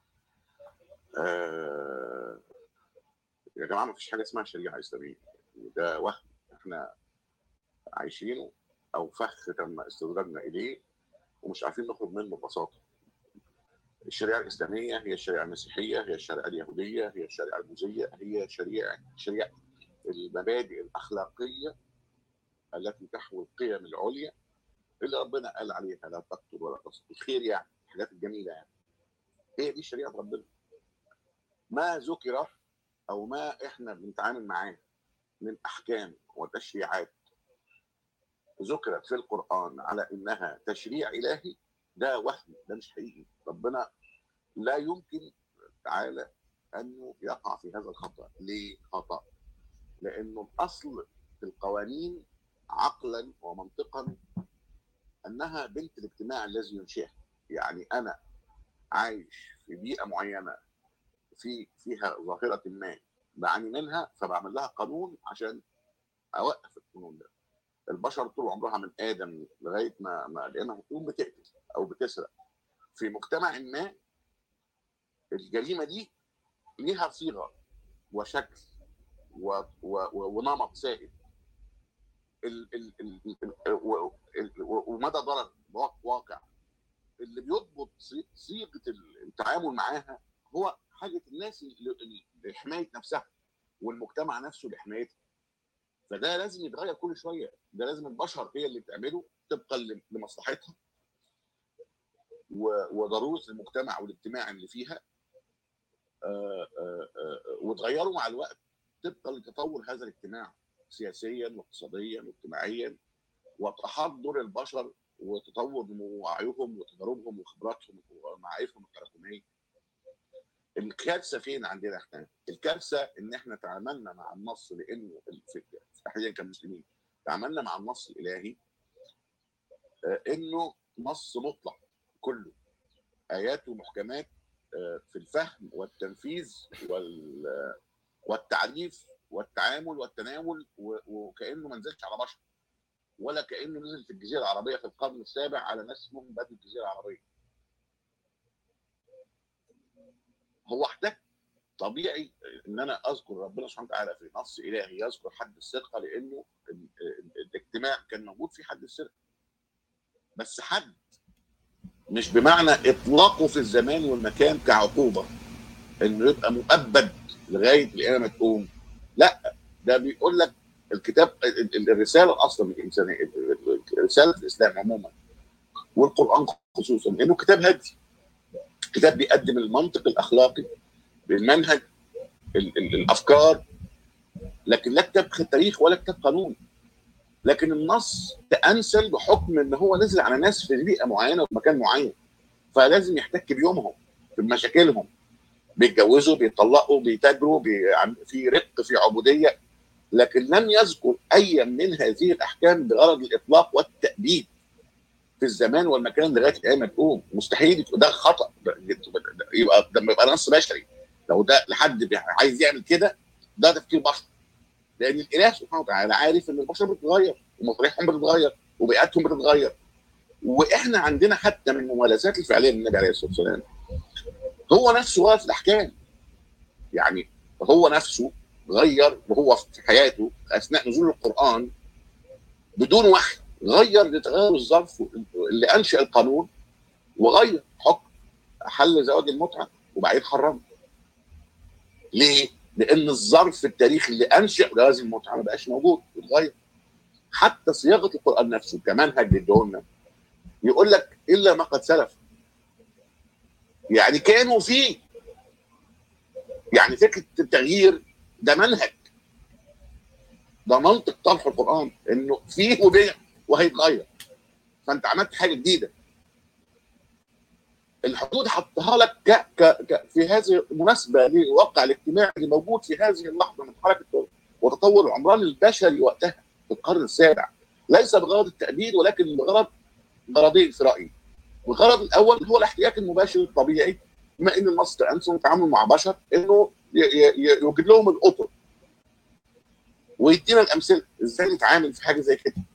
آه يا جماعه ما فيش حاجه اسمها شريعه اسلاميه، وده وهم احنا عايشينه او فخ تم استدراجنا اليه ومش عارفين نخرج منه ببساطه. الشريعه الاسلاميه هي الشريعه المسيحيه، هي الشريعه اليهوديه، هي الشريعه البوذيه، هي شريعه شريعه المبادئ الاخلاقيه التي تحوي القيم العليا اللي ربنا قال عليها لا تقتل ولا تسرق، الخير يعني الحاجات الجميله يعني. هي دي شريعه ربنا. ما ذكر او ما احنا بنتعامل معاه من احكام وتشريعات ذكرت في القران على انها تشريع الهي، ده وهم، ده مش حقيقي. ربنا لا يمكن تعالى انه يقع في هذا الخطا. ليه خطا؟ لانه الاصل في القوانين عقلا ومنطقا انها بنت الاجتماع الذي ينشئها. يعني انا عايش في بيئه معينه في فيها ظاهره ما بعاني منها، فبعمل لها قانون عشان اوقف القانون ده. البشر طول عمرها من ادم لغايه ما ما لقينا هتقوم بتقتل او بتسرق. في مجتمع ما الجريمه دي ليها صيغه وشكل و و ونمط سائد. ال ال ال ال ومدى ضرر واقع. اللي بيضبط صيغه التعامل معاها هو حاجه الناس لحمايه نفسها والمجتمع نفسه لحمايتها. فده لازم يتغير كل شويه، ده لازم البشر هي اللي بتعمله طبقا لمصلحتها وضروره المجتمع والاجتماع اللي فيها، وتغيروا مع الوقت طبقا لتطور هذا الاجتماع سياسيا واقتصاديا واجتماعيا وتحضر البشر وتطور وعيهم وتجاربهم وخبراتهم ومعارفهم التراكميه. الكارثه فين عندنا احنا؟ الكارثه ان احنا تعاملنا مع النص، لانه احنا كمسلمين تعاملنا مع النص الالهي انه نص مطلق كله ايات ومحكمات في الفهم والتنفيذ والتعريف والتعامل والتناول، وكانه ما نزلش على بشر ولا كانه نزل في الجزيره العربيه في القرن السابع على ناس اسمهم بدو الجزيره العربيه. هو احتاج طبيعي ان انا اذكر ربنا سبحانه وتعالى في نص الهي يذكر حد السرقه، لانه الاجتماع كان موجود فيه حد السرقه، بس حد مش بمعنى اطلاقه في الزمان والمكان كعقوبه انه يبقى مؤبد لغايه القيامه تقوم. لا، ده بيقول لك الكتاب الرساله اصلا الانسانيه، رساله الاسلام عموما والقران خصوصا انه كتاب هادي، كتاب بيقدم المنطق الاخلاقي بالمنهج الافكار، لكن لا كتاب تاريخ ولا كتاب قانون. لكن النص تأنسل بحكم ان هو نزل على ناس في بيئه معينه وفي مكان معين، فلازم يحتك بيومهم بمشاكلهم، بيتجوزوا بيطلقوا بيتاجروا بي... في رق في عبوديه، لكن لم يذكر اي من هذه الاحكام بغرض الاطلاق والتأبيد في الزمان والمكان لغايه القيامه تقوم. مستحيل، ده خطا، يبقى ده يبقى نص بشري. لو ده لحد عايز يعمل كده ده تفكير بشر، لان الاله سبحانه وتعالى عارف ان البشر بتتغير ومصالحهم بتتغير وبيئاتهم بتتغير. واحنا عندنا حتى من الممارسات الفعليه للنبي عليه الصلاه والسلام هو نفسه غير في الاحكام. يعني هو نفسه غير وهو في حياته اثناء نزول القران بدون وحي، غير لتغير الظرف اللي انشا القانون، وغير حكم حل زواج المتعه وبعدين حرمه. ليه؟ لان الظرف التاريخي اللي انشا جواز المتعه ما بقاش موجود، اتغير. حتى صياغه القران نفسه كمنهج للدولة يقول لك الا ما قد سلف. يعني كانوا فيه، يعني فكره التغيير ده منهج، ده منطق طرح القران انه فيه وبيع وهيتغير، فانت عملت حاجه جديده. الحدود حطها لك ك... ك... ك... في هذه المناسبه للواقع الاجتماعي اللي موجود في هذه اللحظه من حركه وتطور العمران البشري وقتها في القرن السابع، ليس بغرض التأبيد ولكن بغرض غرضين في رايي. الغرض الاول هو الاحتياج المباشر الطبيعي، بما ان النص انسان تعامل مع بشر، انه يوجد لهم الاطر ويدينا الامثله ازاي نتعامل في حاجه زي كده.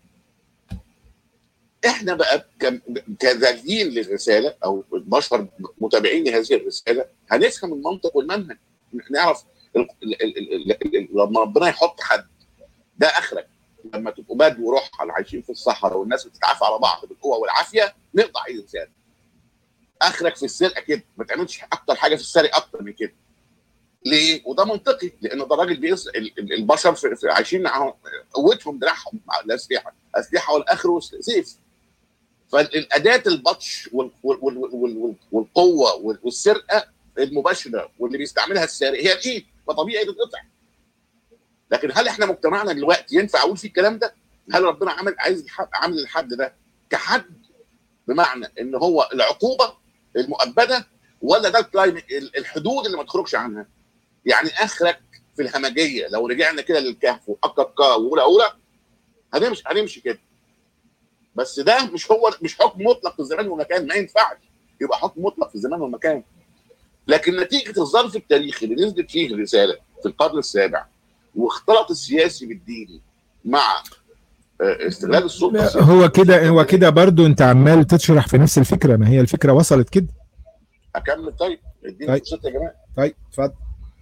احنا بقى كذاكرين للرساله او البشر متابعين لهذه الرساله هنفهم المنطق والمنهج، نعرف لما ربنا يحط حد ده اخرك لما تبقوا بدو ورحل عايشين في الصحراء والناس بتتعافى على بعض بالقوه والعافيه نقطع ايد انسان. اخرك في السرقه كده، ما تعملش اكتر حاجه في السرقه اكتر من كده. ليه؟ وده منطقي، لان ده راجل بيس البشر في في عايشين معاهم قوتهم دراعهم مع الاسلحه، اسلحه والاخر سيف. فالاداه البطش والقوه والسرقه المباشره واللي بيستعملها السارق هي الايد، فطبيعي تتقطع. لكن هل احنا مجتمعنا دلوقتي ينفع اقول فيه الكلام ده؟ هل ربنا عمل عايز عامل الحد ده كحد بمعنى ان هو العقوبه المؤبده، ولا ده الحدود اللي ما تخرجش عنها؟ يعني اخرك في الهمجيه لو رجعنا كده للكهف واكاكا واولى اولى هنمشي هنمشي كده. بس ده مش هو مش حكم مطلق في الزمان والمكان، ما ينفعش يبقى حكم مطلق في الزمان والمكان. لكن نتيجه الظرف التاريخي اللي نزلت فيه الرساله في القرن السابع واختلط السياسي بالديني مع استغلال السلطه، هو كده هو كده برضو انت عمال تشرح في نفس الفكره، ما هي الفكره وصلت كده. اكمل طيب، اديني طيب. فرصتي يا جماعه. طيب اتفضل.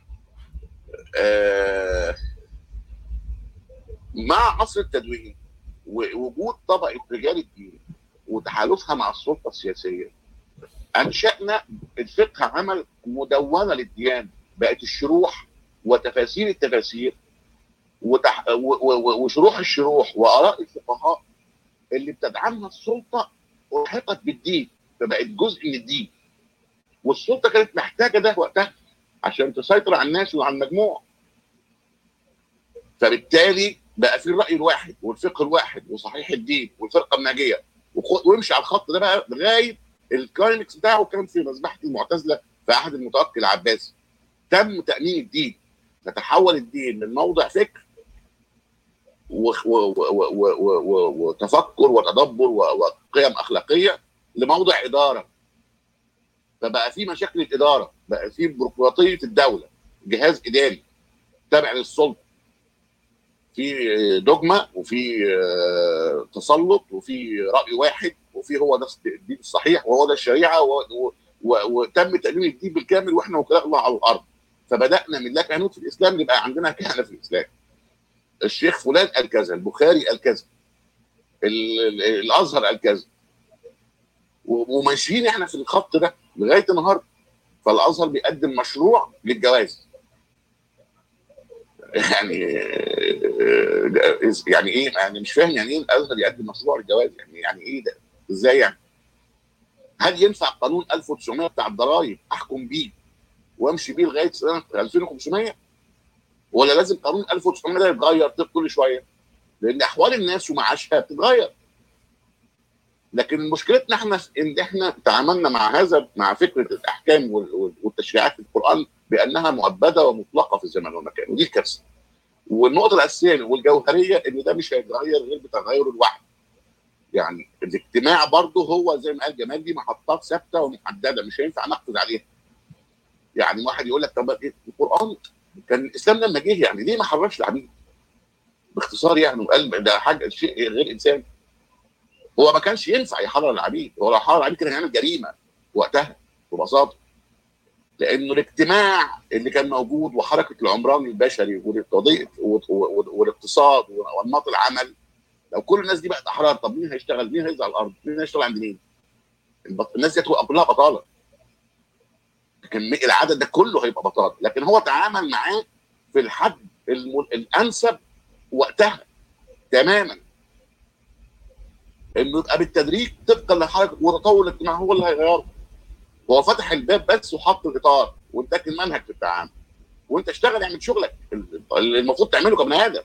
آه مع عصر التدوين ووجود طبقه رجال الدين وتحالفها مع السلطه السياسيه، انشانا الفقه عمل مدونه للديانه، بقت الشروح وتفاسير التفاسير وتح... و... و... وشروح الشروح واراء الفقهاء اللي بتدعمها السلطه الحقت بالدين، فبقت جزء من الدين. والسلطه كانت محتاجه ده وقتها عشان تسيطر على الناس وعلى المجموع. فبالتالي بقى في الراي الواحد والفقه الواحد وصحيح الدين والفرقه الناجيه، ويمشي على الخط ده بقى لغايه الكلايمكس بتاعه كان في مذبحه المعتزله في عهد المتوكل العباسي. تم تامين الدين، فتحول الدين من موضع فكر وتفكر وتدبر وقيم اخلاقيه لموضع اداره. فبقى في مشاكل الاداره، بقى في بيروقراطيه الدوله، جهاز اداري تابع للسلطه، في دوجما وفي تسلط وفي راي واحد وفي هو ده الدين الصحيح وهو ده الشريعه، وتم تامين الدين بالكامل واحنا وكلاء الله على الارض. فبدانا من لا كهنوت في الاسلام يبقى عندنا كهنه في الاسلام. الشيخ فلان قال كذا، البخاري قال كذا، الازهر قال كذا، وماشيين احنا في الخط ده لغايه النهارده. فالازهر بيقدم مشروع للجواز. يعني يعني ايه؟ يعني مش فاهم يعني ايه الازهر يقدم مشروع للجواز؟ يعني يعني ايه ده؟ ازاي يعني؟ هل ينفع قانون ألف وتسعمية بتاع الضرايب احكم بيه وامشي بيه لغايه سنه ألفين وخمسمية؟ ولا لازم قانون ألف وتسعمية ده يتغير كل شويه؟ لان احوال الناس ومعاشها بتتغير. لكن مشكلتنا احنا ان احنا تعاملنا مع هذا مع فكره الاحكام والتشريعات في القران بانها مؤبده ومطلقه في الزمن والمكان، ودي الكارثه. والنقطه الاساسيه والجوهريه ان ده مش هيتغير غير بتغير الوعي. يعني الاجتماع برضه هو زي ما قال جمال دي محطات ثابته ومحدده مش هينفع نقفز عليها. يعني واحد يقول لك طب القران كان الاسلام لما جه يعني ليه ما حررش العبيد؟ باختصار يعني وقال ده حاجه شيء غير انساني. هو ما كانش ينفع يحرر العبيد، هو لو حرر العبيد كان هيعمل جريمه وقتها ببساطه. لانه الاجتماع اللي كان موجود وحركه العمران البشري والاقتصاد وانماط العمل، لو كل الناس دي بقت احرار طب مين هيشتغل؟ مين هينزل على الارض؟ مين هيشتغل عند مين؟ الناس دي هتبقى كلها بطاله. لكن العدد ده كله هيبقى بطاله، لكن هو تعامل معاه في الحد الانسب وقتها تماما، انه يبقى بالتدريج طبقا لحركه وتطور الاجتماع هو اللي هيغيره. هو فتح الباب بس وحط الاطار واداك المنهج في التعامل، وانت اشتغل اعمل شغلك اللي المفروض تعمله كبني ادم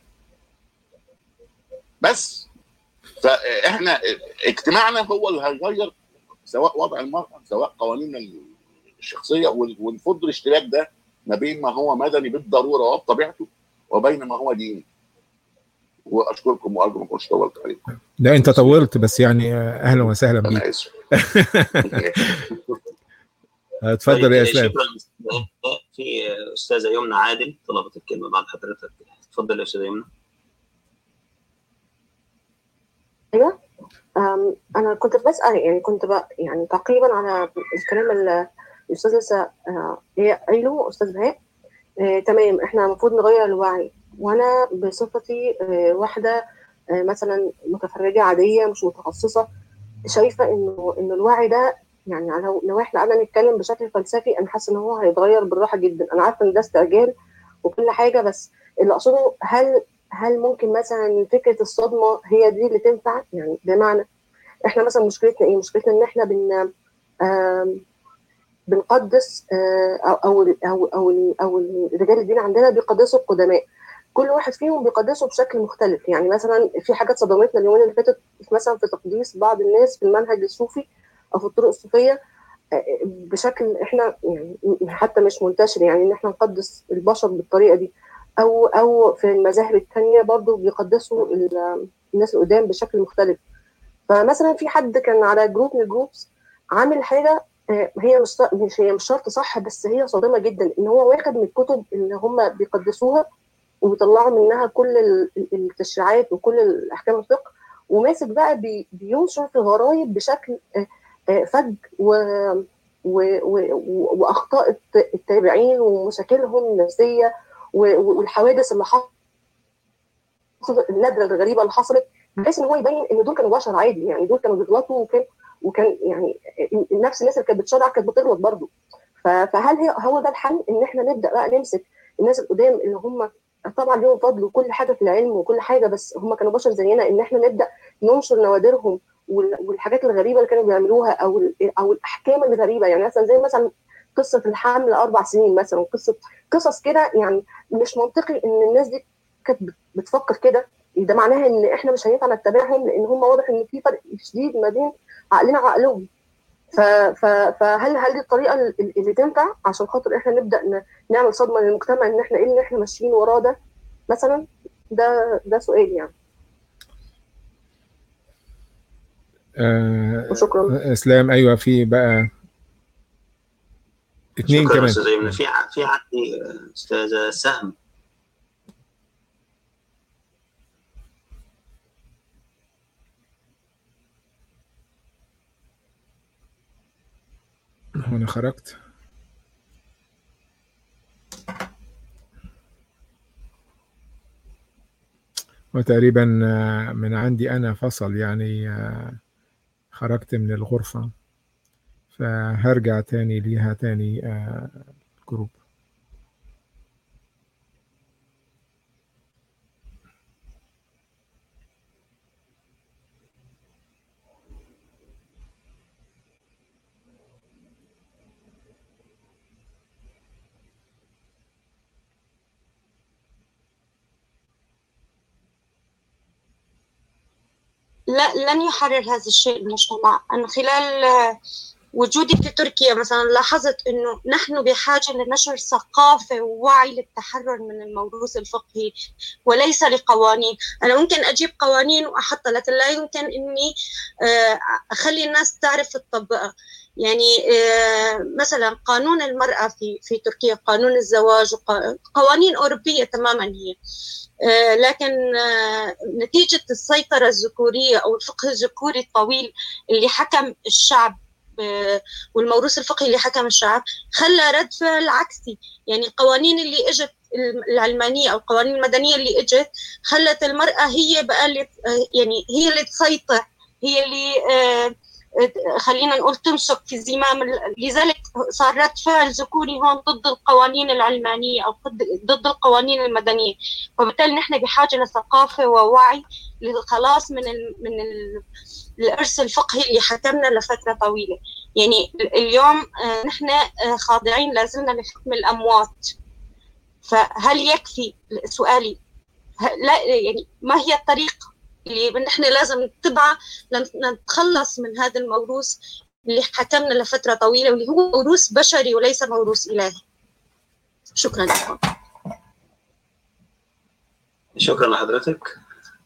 بس. فاحنا اجتماعنا هو اللي هيغير سواء وضع المرأة سواء قوانين الشخصية، ونفض الاشتراك ده ما بين ما هو مدني بالضرورة وبطبيعته وبين ما هو ديني. واشكركم وارجو ما اكونش طولت عليكم. لا انت طولت بس يعني اهلا وسهلا بيك. انا اسف. اتفضل يا اسلام. شكرا. في استاذه يمنى عادل طلبت الكلمه بعد حضرتك. اتفضل يا استاذه يمنى. ايوه انا كنت بسال يعني كنت بقى يعني تعقيبا على الكلام اللي الاستاذ لسه قايله استاذ بهاء. آه، تمام، احنا المفروض نغير الوعي، وانا بصفتي آه، واحده آه، مثلا متفرجه عاديه مش متخصصه، شايفه انه انه الوعي ده يعني لو لو احنا قعدنا نتكلم بشكل فلسفي انا حاسه ان هو هيتغير بالراحه جدا. انا عارفه ان ده استعجال وكل حاجه، بس اللي اقصده هل هل ممكن مثلا فكره الصدمه هي دي اللي تنفع؟ يعني بمعنى احنا مثلا مشكلتنا ايه؟ مشكلتنا ان احنا بن آه بنقدس او او او او, أو رجال الدين عندنا بيقدسوا القدماء، كل واحد فيهم بيقدسه بشكل مختلف. يعني مثلا في حاجات صدمتنا اليومين اللي فاتت مثلا في تقديس بعض الناس في المنهج الصوفي او في الطرق الصوفيه بشكل احنا يعني حتى مش منتشر، يعني ان احنا نقدس البشر بالطريقه دي، او او في المذاهب الثانيه برضو بيقدسوا الناس القدام بشكل مختلف. فمثلا في حد كان على جروب من الجروبس عامل حاجه هي مش مش هي مش شرط صح، بس هي صادمه جدا، ان هو واخد من الكتب اللي هم بيقدسوها وبيطلعوا منها كل التشريعات وكل الاحكام الفقه، وماسك بقى بي بينشر في غرايب بشكل فج و واخطاء التابعين ومشاكلهم النفسيه والحوادث اللي حصلت النادره الغريبه اللي حصلت، بحيث ان هو يبين ان دول كانوا بشر عادي، يعني دول كانوا بيغلطوا وكان وكان يعني نفس الناس اللي كانت بتشرع كانت بتغلط برضه. فهل هي هو ده الحل؟ ان احنا نبدا بقى نمسك الناس القدام اللي هم طبعا ليهم فضل وكل حاجه في العلم وكل حاجه، بس هم كانوا بشر زينا، ان احنا نبدا ننشر نوادرهم والحاجات الغريبه اللي كانوا بيعملوها او او الاحكام الغريبه. يعني مثلا زي مثلا قصه الحمل اربع سنين مثلا، قصه قصص كده يعني مش منطقي ان الناس دي كانت بتفكر كده. ده معناها ان احنا مش هينفع نتبعهم، لان هم واضح ان في فرق شديد ما بين عقلنا وعقلهم. فهل هل دي الطريقه اللي تنفع عشان خاطر احنا نبدا نعمل صدمه للمجتمع ان احنا ايه اللي احنا ماشيين وراه ده مثلا؟ ده ده سؤال يعني. آه وشكرا. اسلام. ايوه في بقى اثنين شكرا كمان. استاذ ايمن. في في عندي استاذه سهم. انا خرجت. وتقريبا من عندي انا فصل، يعني خرجت من الغرفة، فهرجع تاني ليها تاني جروب. لا، لن يحرر هذا الشيء المجتمع. أنا خلال وجودي في تركيا مثلا لاحظت أنه نحن بحاجة لنشر ثقافة ووعي للتحرر من الموروث الفقهي وليس لقوانين. أنا ممكن أجيب قوانين وأحطها، لكن لا يمكن أني أخلي الناس تعرف تطبقها. يعني مثلا قانون المرأة في في تركيا، قانون الزواج، قوانين أوروبية تماما هي، لكن نتيجة السيطرة الذكورية أو الفقه الذكوري الطويل اللي حكم الشعب والموروث الفقهي اللي حكم الشعب خلى رد فعل عكسي. يعني القوانين اللي اجت العلمانية أو القوانين المدنية اللي اجت خلت المرأة هي بقى اللي يعني هي اللي تسيطر، هي اللي خلينا نقول تمسك في زمام. لذلك صار رد فعل ذكوري هون ضد القوانين العلمانية أو ضد القوانين المدنية. وبالتالي نحن بحاجة لثقافة ووعي للخلاص من ال من ال الإرث الفقهي اللي حكمنا لفترة طويلة. يعني اليوم نحن خاضعين لازلنا لحكم الأموات. فهل يكفي؟ سؤالي لا، يعني ما هي الطريقة اللي نحن لازم نتبعها لنتخلص من هذا الموروث اللي حكمنا لفترة طويلة، واللي هو موروث بشري وليس موروث إلهي. شكرا لكم. شكرا لحضرتك.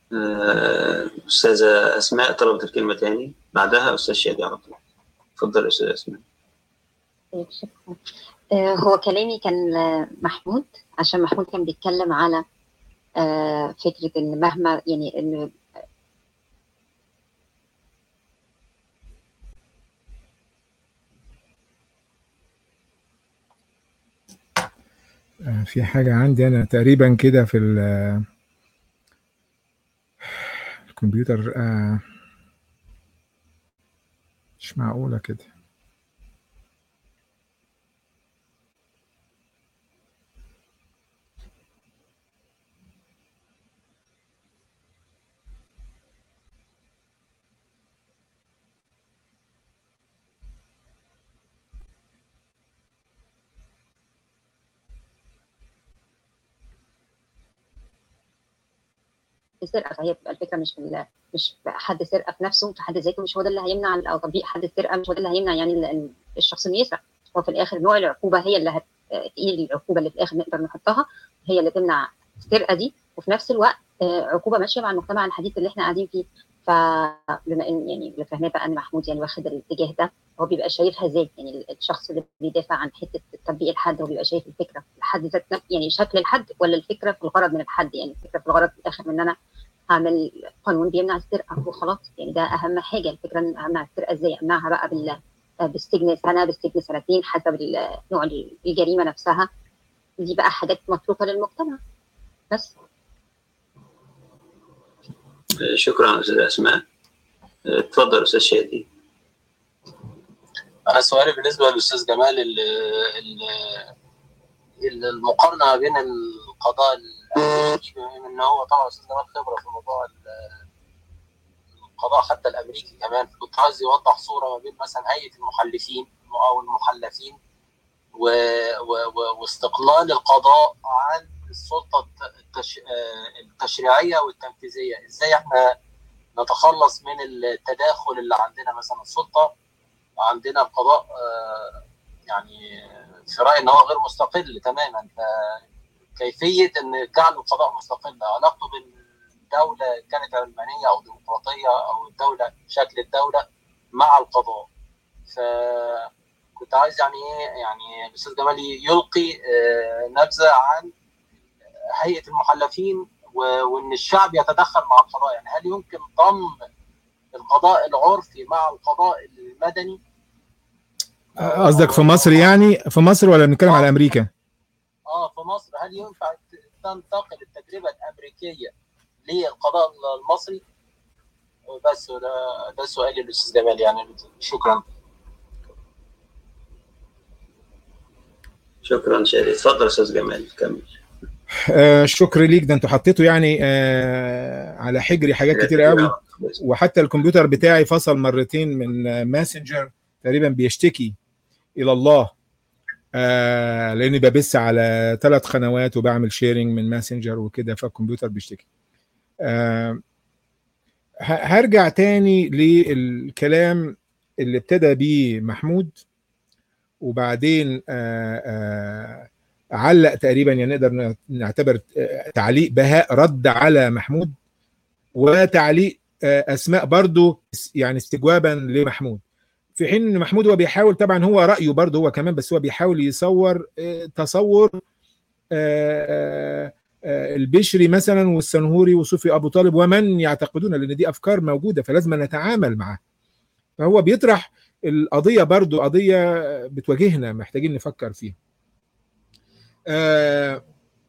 أستاذة أسماء طلبت الكلمة تاني، بعدها أستاذ شادي على طول. اتفضل أستاذة أسماء. شكرا. هو كلامي كان محمود، عشان محمود كان بيتكلم على فكرة إن مهما يعني إن في حاجة عندي أنا تقريبا كده في الكمبيوتر، مش معقولة كده. السرقه، فهي بتبقى الفكره مش في مش في حد سرقه في نفسه في حد ذاته، مش هو ده اللي هيمنع، او تطبيق حد السرقه مش هو ده اللي هيمنع يعني الشخص انه يسرق. هو في الاخر نوع العقوبه هي اللي هتقيل العقوبه اللي في الاخر نقدر نحطها، هي اللي تمنع السرقه دي، وفي نفس الوقت عقوبه ماشيه مع المجتمع الحديث اللي احنا قاعدين فيه. فبما ان يعني اللي فاهماه بقى ان محمود يعني واخد الاتجاه ده، هو بيبقى شايفها ازاي؟ يعني الشخص اللي بيدافع عن حته تطبيق الحد هو بيبقى شايف الفكره الحد ذات يعني شكل الحد، ولا الفكره في الغرض من الحد؟ يعني الفكره في الغرض في الاخر من ان انا هعمل قانون بيمنع السرقه وخلاص، يعني ده اهم حاجه. الفكره ان امنع السرقه ازاي؟ امنعها بقى بال بالسجن سنه، بالسجن سنتين، حسب نوع الجريمه نفسها. دي بقى حاجات متروكه للمجتمع بس. شكرا استاذ اسماء. اتفضل استاذ شادي. انا سؤالي بالنسبه للاستاذ جمال، المقارنه بين القضاء الامريكي، بما ان هو طبعا استاذ جمال خبره في موضوع القضاء حتى الامريكي كمان، كنت عايز يوضح صوره ما بين مثلا هيئه المحلفين او المحلفين و... و... واستقلال القضاء عن السلطه التش... التشريعيه والتنفيذيه. ازاي احنا نتخلص من التداخل اللي عندنا؟ مثلا السلطه عندنا القضاء يعني في رايي ان هو غير مستقل تماما، فكيفيه ان جعل القضاء مستقل علاقته بالدوله كانت علمانيه او ديمقراطيه، او الدوله شكل الدوله مع القضاء. فكنت عايز يعني ايه يعني الاستاذ جمال يلقي نبذه عن هيئه المحلفين وان الشعب يتدخل مع القضاء. يعني هل يمكن ضم القضاء العرفي مع القضاء المدني؟ قصدك في مصر يعني؟ في مصر ولا بنتكلم على امريكا؟ اه في مصر. هل ينفع تنتقل التجربه الامريكيه للقضاء المصري؟ بس ده ده سؤالي للاستاذ جمال يعني. شكرا. شكرا شادي. اتفضل استاذ جمال كمل. آه شكر ليك. ده انتوا حطيتوا يعني آه على حجري حاجات كتير قوي، وحتى الكمبيوتر بتاعي فصل مرتين من ماسنجر تقريبا، بيشتكي الى الله آه لاني ببث على ثلاث قنوات وبعمل شيرنج من ماسنجر وكده، فالكمبيوتر بيشتكي. آه هرجع تاني للكلام اللي ابتدى بيه محمود، وبعدين آه آه علق تقريبا، يعني نقدر نعتبر تعليق بهاء رد على محمود، وتعليق اسماء برضو يعني استجوابا لمحمود، في حين ان محمود هو بيحاول طبعا، هو رايه برضو هو كمان، بس هو بيحاول يصور تصور البشري مثلا والسنهوري وصوفي ابو طالب ومن يعتقدون، لان دي افكار موجوده فلازم نتعامل معها. فهو بيطرح القضيه برضو قضيه بتواجهنا محتاجين نفكر فيها. آه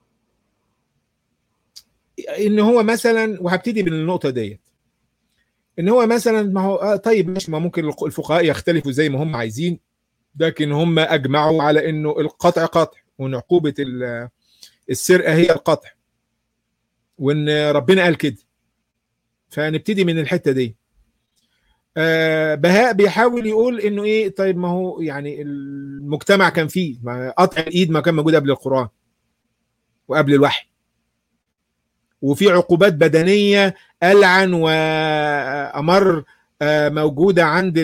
ان هو مثلا، وهبتدي من النقطه ديت، ان هو مثلا ما هو آه طيب مش ما ممكن الفقهاء يختلفوا زي ما هم عايزين، لكن هم اجمعوا على انه القطع قطع، وان عقوبه السرقه هي القطع، وان ربنا قال كده. فنبتدي من الحته دي. آه بهاء بيحاول يقول انه ايه، طيب ما هو يعني المجتمع كان فيه قطع الايد ما كان موجود قبل القرآن وقبل الوحي، وفي عقوبات بدنيه ألعن وأمر موجوده عند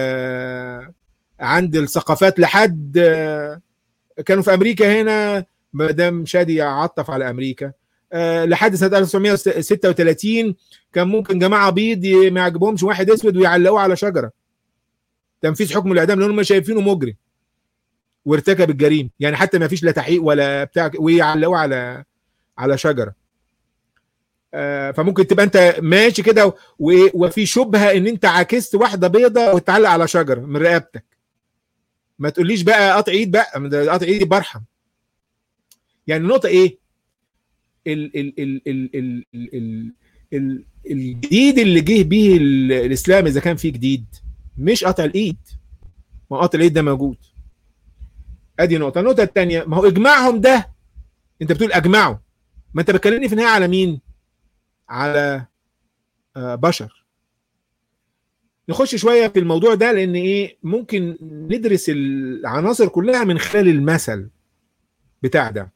عند الثقافات لحد كانوا في امريكا هنا، مدام شادي يعطف على امريكا، لحد سنه ألف وتسعمائة وستة وثلاثين كان ممكن جماعه بيض ما يعجبهمش واحد اسود ويعلقوه على شجره تنفيذ حكم الاعدام لان هم شايفينه مجرم وارتكب الجريمه، يعني حتى ما فيش لا تحقيق ولا بتاع، ويعلقوه على على شجره. آه فممكن تبقى انت ماشي كده وفي شبهه ان انت عاكست واحده بيضه وتعلق على شجره من رقبتك. ما تقوليش بقى قطع ايد، بقى قطع ايدي برحم. يعني النقطه ايه؟ ال ال ال ال ال ال ال الجديد اللي جه به الاسلام، اذا كان فيه جديد، مش قطع الايد. ما قطع الايد ده موجود. ادي نقطه. النقطه الثانيه، ما هو اجماعهم ده، انت بتقول اجمعوا، ما انت بتكلمني في النهايه على مين؟ على آه بشر. نخش شويه في الموضوع ده لان ايه، ممكن ندرس العناصر كلها من خلال المثل بتاع ده.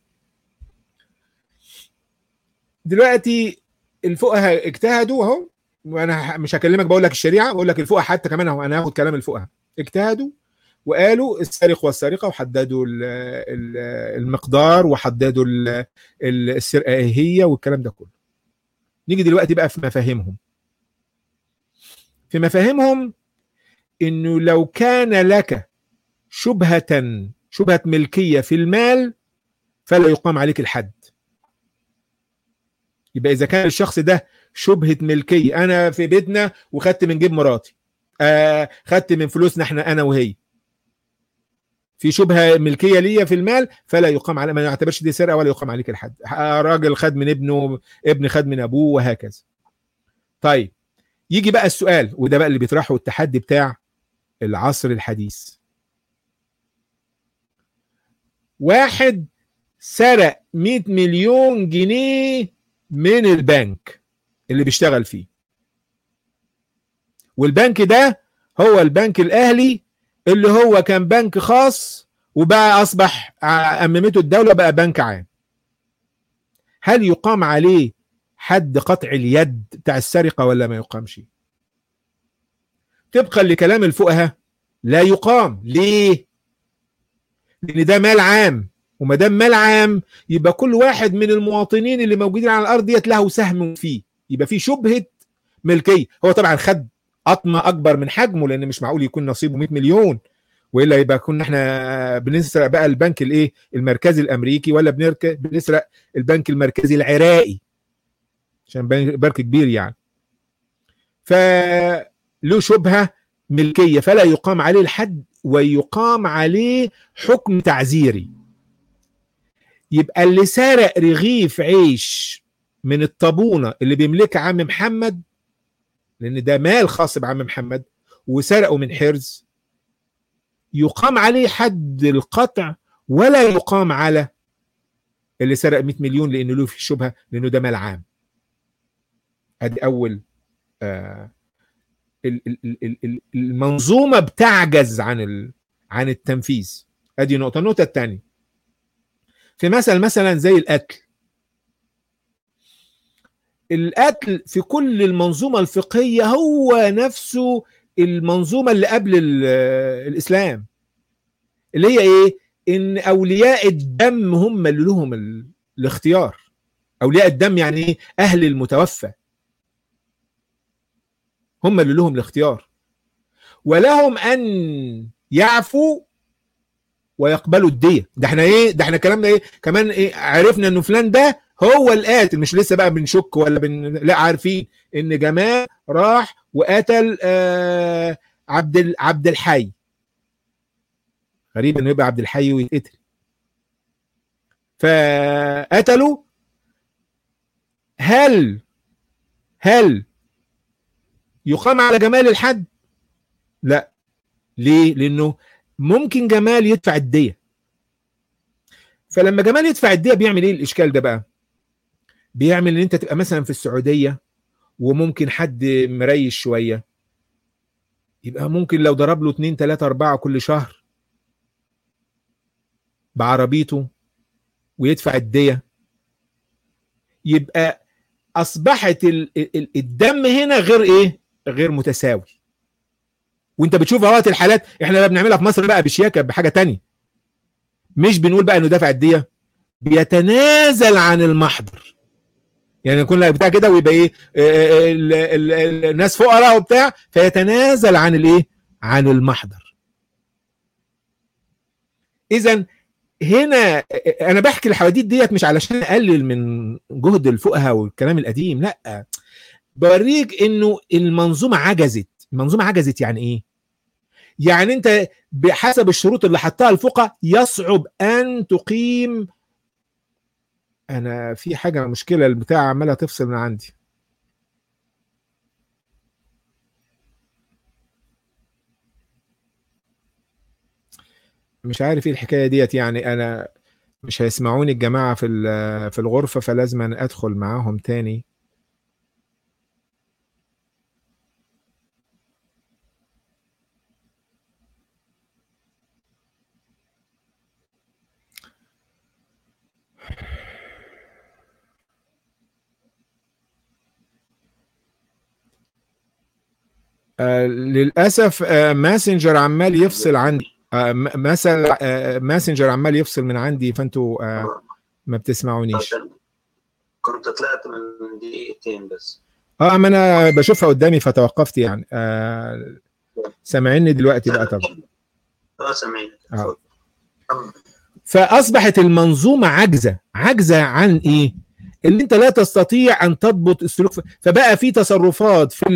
دلوقتي الفقهاء اجتهدوا اهو، وانا مش هكلمك بقول لك الشريعه، بقول لك الفقهاء حتى كمان اهو، انا هاخد كلام الفقهاء. اجتهدوا وقالوا السارق والسارقه، وحددوا المقدار، وحددوا السرقه ايه هي، والكلام ده كله. نيجي دلوقتي بقى في مفاهيمهم. في مفاهيمهم انه لو كان لك شبهه شبهه ملكيه في المال فلا يقام عليك الحد. يبقى اذا كان الشخص ده شبهه ملكيه، انا في بيتنا وخدت من جيب مراتي، آه خدت من فلوسنا احنا انا وهي، في شبهه ملكيه ليا في المال، فلا يقام على، ما يعتبرش دي سرقه ولا يقام عليك الحد. راجل خد من ابنه، ابن خد من ابوه، وهكذا. طيب يجي بقى السؤال، وده بقى اللي بيطرحه التحدي بتاع العصر الحديث. واحد سرق مئة مليون جنيه من البنك اللي بيشتغل فيه، والبنك ده هو البنك الاهلي اللي هو كان بنك خاص وبقى اصبح اممته الدوله بقى بنك عام. هل يقام عليه حد قطع اليد بتاع السرقه ولا ما يقامش؟ طبقا لكلام الفقهاء لا يقام. ليه؟ لان ده مال عام، وما دام مال عام يبقى كل واحد من المواطنين اللي موجودين على الارض ديت له سهم فيه، يبقى في شبهه ملكيه. هو طبعا خد قطمه اكبر من حجمه، لان مش معقول يكون نصيبه مئة مليون، والا يبقى كنا احنا بنسرق بقى البنك الايه المركزي الامريكي، ولا بنسرق البنك المركزي العراقي عشان بنك كبير يعني. فله شبهه ملكيه فلا يقام عليه الحد، ويقام عليه حكم تعزيري. يبقى اللي سرق رغيف عيش من الطابونه اللي بيملكها عم محمد، لان ده مال خاص بعم محمد، وسرقه من حرز، يقام عليه حد القطع، ولا يقام على اللي سرق مئة مليون لانه له في شبهه، لانه ده مال عام. ادي اول آه المنظومه بتعجز عن عن التنفيذ. ادي نقطه. النقطه الثانيه، في مثل مثلا زي القتل. القتل في كل المنظومه الفقهيه هو نفسه المنظومه اللي قبل الاسلام، اللي هي ايه؟ ان اولياء الدم هم اللي لهم الاختيار. اولياء الدم يعني ايه؟ اهل المتوفى هم اللي لهم الاختيار، ولهم ان يعفوا ويقبلوا الدية. ده احنا ايه؟ ده احنا كلامنا ايه كمان؟ ايه؟ عرفنا انه فلان ده هو القاتل، مش لسه بقى بنشك ولا بن... لا، عارفين ان جمال راح وقتل آه عبد ال... عبد الحي. غريب انه يبقى عبد الحي ويتقتل. فقتلوا. هل هل يقام على جمال الحد؟ لا. ليه؟ لانه ممكن جمال يدفع الدية. فلما جمال يدفع الدية بيعمل ايه الاشكال ده بقى؟ بيعمل ان انت تبقى مثلا في السعودية وممكن حد مريش شوية، يبقى ممكن لو ضرب له اتنين تلاتة اربعة كل شهر بعربيته ويدفع الدية، يبقى اصبحت الدم هنا غير ايه؟ غير متساوي. وانت بتشوف اهوت الحالات احنا بقى بنعملها في مصر بقى بشياكه بحاجه تانية، مش بنقول بقى انه دافع الديه، بيتنازل عن المحضر. يعني يكون بتاع كده ويبقى ايه الناس فقراء وبتاع فيتنازل عن الايه؟ عن المحضر. اذا هنا انا بحكي الحواديت ديت مش علشان اقلل من جهد الفقهاء والكلام القديم، لا، بوريك انه المنظومه عجزت. المنظومه عجزت يعني ايه؟ يعني انت بحسب الشروط اللي حطها الفقهاء يصعب ان تقيم. انا في حاجه مشكله البتاع عماله تفصل من عندي. مش عارف ايه الحكايه ديت، يعني انا مش هيسمعوني الجماعه في في الغرفه، فلازم أنا ادخل معاهم تاني. آه للاسف آه ماسنجر عمال يفصل عندي. آه مثلا آه ماسنجر عمال يفصل من عندي، فانتوا آه ما بتسمعونيش. كنت طلعت من دقيقتين بس. اه ما انا بشوفها قدامي فتوقفت يعني. آه سامعيني دلوقتي بقى طبعا؟ اه سامعين. آه. فاصبحت المنظومه عاجزه. عاجزه عن ايه؟ اللي انت لا تستطيع ان تضبط السلوك. فبقى في تصرفات في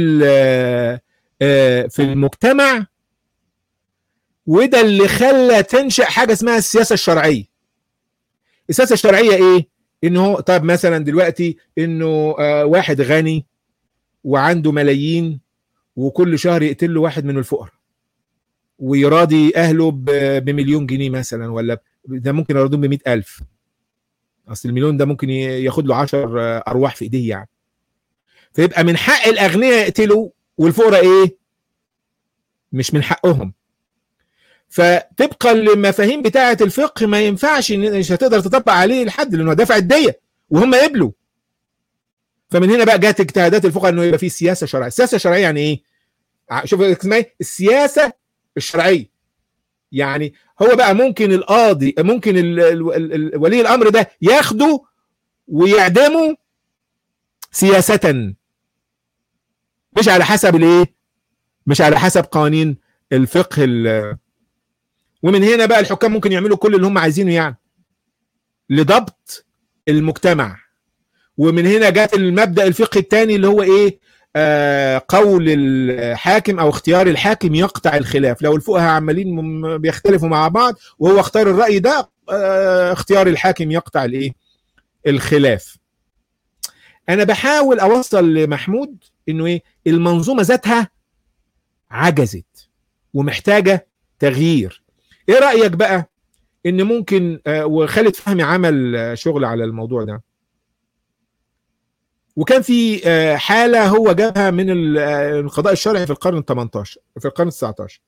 في المجتمع، وده اللي خلى تنشأ حاجه اسمها السياسه الشرعيه. السياسه الشرعيه ايه؟ انه طب مثلا دلوقتي انه واحد غني وعنده ملايين وكل شهر يقتل له واحد من الفقراء ويراضي اهله بمليون جنيه مثلا، ولا ده ممكن يراضيهم بمئة ألف. اصل المليون ده ممكن ياخد له عشر ارواح في ايديه يعني. فيبقى من حق الاغنياء يقتلوا والفقراء ايه؟ مش من حقهم. فطبقا للمفاهيم بتاعه الفقه ما ينفعش، مش هتقدر تطبق عليه الحد لانه دافع الديه وهم قبلوا. فمن هنا بقى جت اجتهادات الفقهاء انه يبقى في سياسه شرعيه. السياسه الشرعيه يعني ايه؟ شوف اسمها ايه؟ السياسه الشرعيه. يعني هو بقى ممكن القاضي، ممكن ال ال ال ولي الامر ده ياخده ويعدمه سياسه، مش على حسب الايه؟ مش على حسب قوانين الفقه. ومن هنا بقى الحكام ممكن يعملوا كل اللي هم عايزينه يعني لضبط المجتمع. ومن هنا جات المبدأ الفقهي الثاني اللي هو ايه؟ آه قول الحاكم او اختيار الحاكم يقطع الخلاف. لو الفقهاء عمالين بيختلفوا مع بعض وهو اختار الرأي ده، آه اختيار الحاكم يقطع الايه؟ الخلاف. انا بحاول اوصل لمحمود انه ايه؟ المنظومة ذاتها عجزت ومحتاجة تغيير. ايه رأيك بقى ان ممكن آه وخالد فهمي عمل آه شغل على الموضوع ده، وكان في آه حالة هو جابها من القضاء الشرعي في القرن الثمنتاشر في القرن التسعتاشر.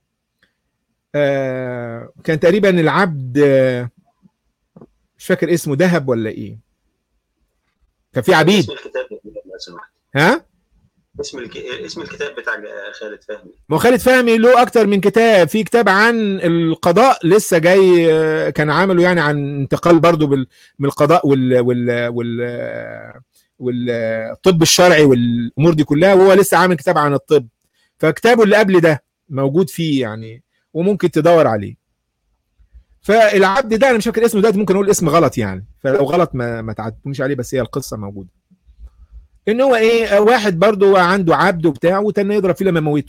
آه كان تقريبا العبد آه مش فاكر اسمه دهب ولا ايه. كان في عبيد. اسم الكتاب ها؟ اسم الك... اسم الكتاب بتاع خالد فهمي. ما خالد فهمي له اكتر من كتاب. في كتاب عن القضاء لسه جاي كان عامله يعني عن انتقال برضو بال... من القضاء وال وال وال والطب الشرعي والامور دي كلها، وهو لسه عامل كتاب عن الطب. فكتابه اللي قبل ده موجود فيه يعني، وممكن تدور عليه. فالعبد ده انا مش فاكر اسمه دلوقتي، ممكن اقول اسم غلط يعني، فلو غلط ما ما تعتمدوش عليه، بس هي القصه موجوده. ان هو ايه؟ واحد برضو عنده عبد وبتاع وتاني يضرب فيه لما موته.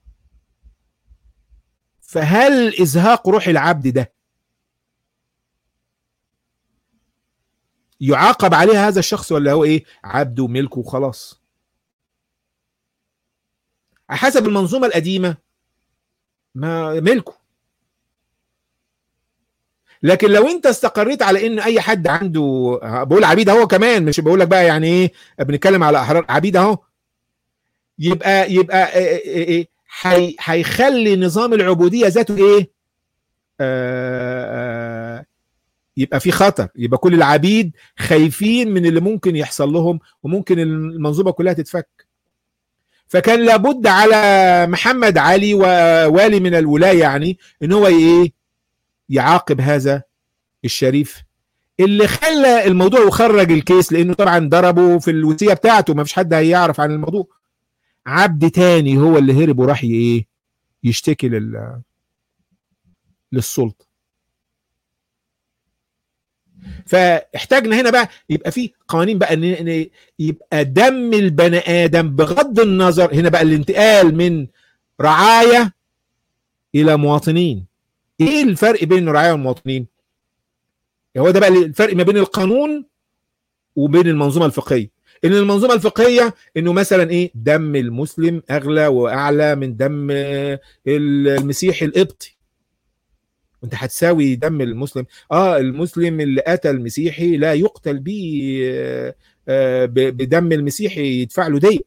فهل ازهاق روح العبد ده يعاقب عليه هذا الشخص، ولا هو ايه؟ عبده وملكه وخلاص؟ حسب المنظومه القديمه ما ملكه. لكن لو انت استقريت على ان اي حد عنده، بقول عبيد اهو كمان، مش بقول لك بقى يعني ايه بنتكلم على احرار، عبيد اهو، يبقى يبقى ايه؟ هيخلي نظام العبوديه ذاته ايه؟ آه يبقى في خطر. يبقى كل العبيد خايفين من اللي ممكن يحصل لهم، وممكن المنظومه كلها تتفك. فكان لابد على محمد علي ووالي من الولاية يعني ان هو ايه يعاقب هذا الشريف اللي خلى الموضوع وخرج الكيس، لانه طبعا ضربه في الوصية بتاعته، ما فيش حد هيعرف عن الموضوع. عبد تاني هو اللي هرب وراح ايه يشتكي لل للسلطة. فاحتاجنا هنا بقى يبقى في قوانين بقى ان يبقى دم البني ادم بغض النظر، هنا بقى الانتقال من رعاية الى مواطنين. ايه الفرق بين الرعاية والمواطنين؟ هو ده بقى الفرق ما بين القانون وبين المنظومة الفقهية. ان المنظومة الفقهية انه مثلا ايه دم المسلم اغلى واعلى من دم المسيحي القبطي، وانت هتساوي دم المسلم. اه المسلم اللي قتل المسيحي لا يقتل بيه بدم المسيحي، يدفع له دية.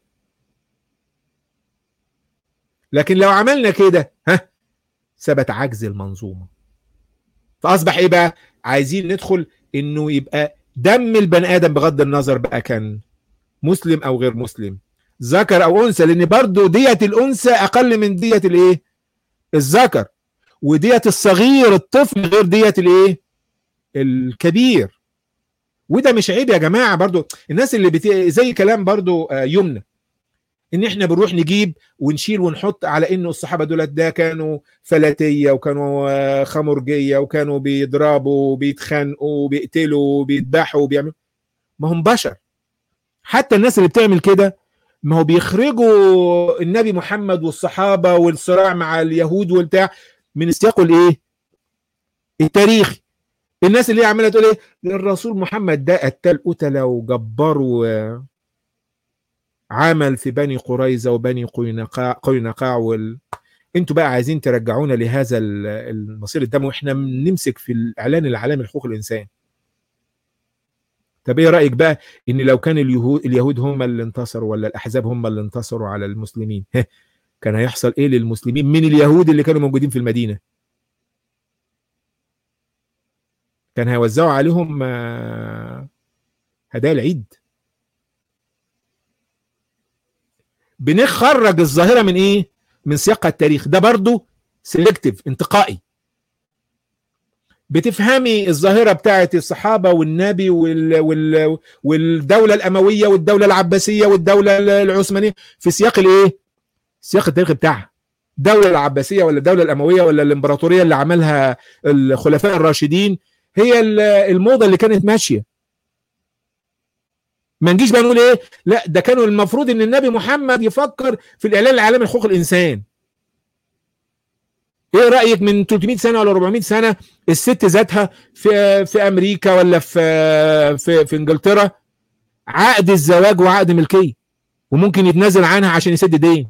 لكن لو عملنا كده ها ثبت عجز المنظومة. فاصبح ايه بقى؟ عايزين ندخل انه يبقى دم البني ادم بغض النظر بقى كان مسلم او غير مسلم، ذكر او انثى، لان برضو دية الانثى اقل من دية الايه الذكر، ودية الصغير الطفل غير دية الايه الكبير. وده مش عيب يا جماعة. برضو الناس اللي بت... زي كلام برضو يمنى ان احنا بنروح نجيب ونشيل ونحط على انه الصحابة دولت ده كانوا فلاتية وكانوا خمرجية وكانوا بيضربوا وبيتخانقوا وبيقتلوا وبيذبحوا وبيعملوا. ما هم بشر. حتى الناس اللي بتعمل كده ما هو بيخرجوا النبي محمد والصحابة والصراع مع اليهود والبتاع من سياقه الايه التاريخي. الناس اللي عماله تقول ايه الرسول محمد ده قتل قتله وجبار وعمل في بني قريظه وبني قينقاع قينقاع وال... انتوا بقى عايزين ترجعونا لهذا المصير الدم، واحنا نمسك في الاعلان العالمي لحقوق الانسان. طب ايه رايك بقى ان لو كان اليهود اليهود هم اللي انتصروا ولا الاحزاب هم اللي انتصروا على المسلمين، كان هيحصل ايه للمسلمين من اليهود اللي كانوا موجودين في المدينه؟ كان هيوزعوا عليهم هدايا العيد. بنخرج الظاهره من ايه من سياق التاريخ. ده برضو سيلكتيف انتقائي. بتفهمي الظاهره بتاعت الصحابه والنبي وال... وال... والدوله الامويه والدوله العباسيه والدوله العثمانيه في سياق الايه السياق التاريخي بتاعها. الدوله العباسيه ولا الدوله الامويه ولا الامبراطوريه اللي عملها الخلفاء الراشدين هي الموضه اللي كانت ماشيه. ما نجيش بقى نقول ايه لا ده كانوا المفروض ان النبي محمد يفكر في الاعلان العالمي لحقوق الانسان. ايه رايك من ثلاثمائة سنه ولا أربعمائة سنه الست ذاتها في في امريكا ولا في في في انجلترا عقد الزواج وعقد ملكيه وممكن يتنازل عنها عشان يسد دين.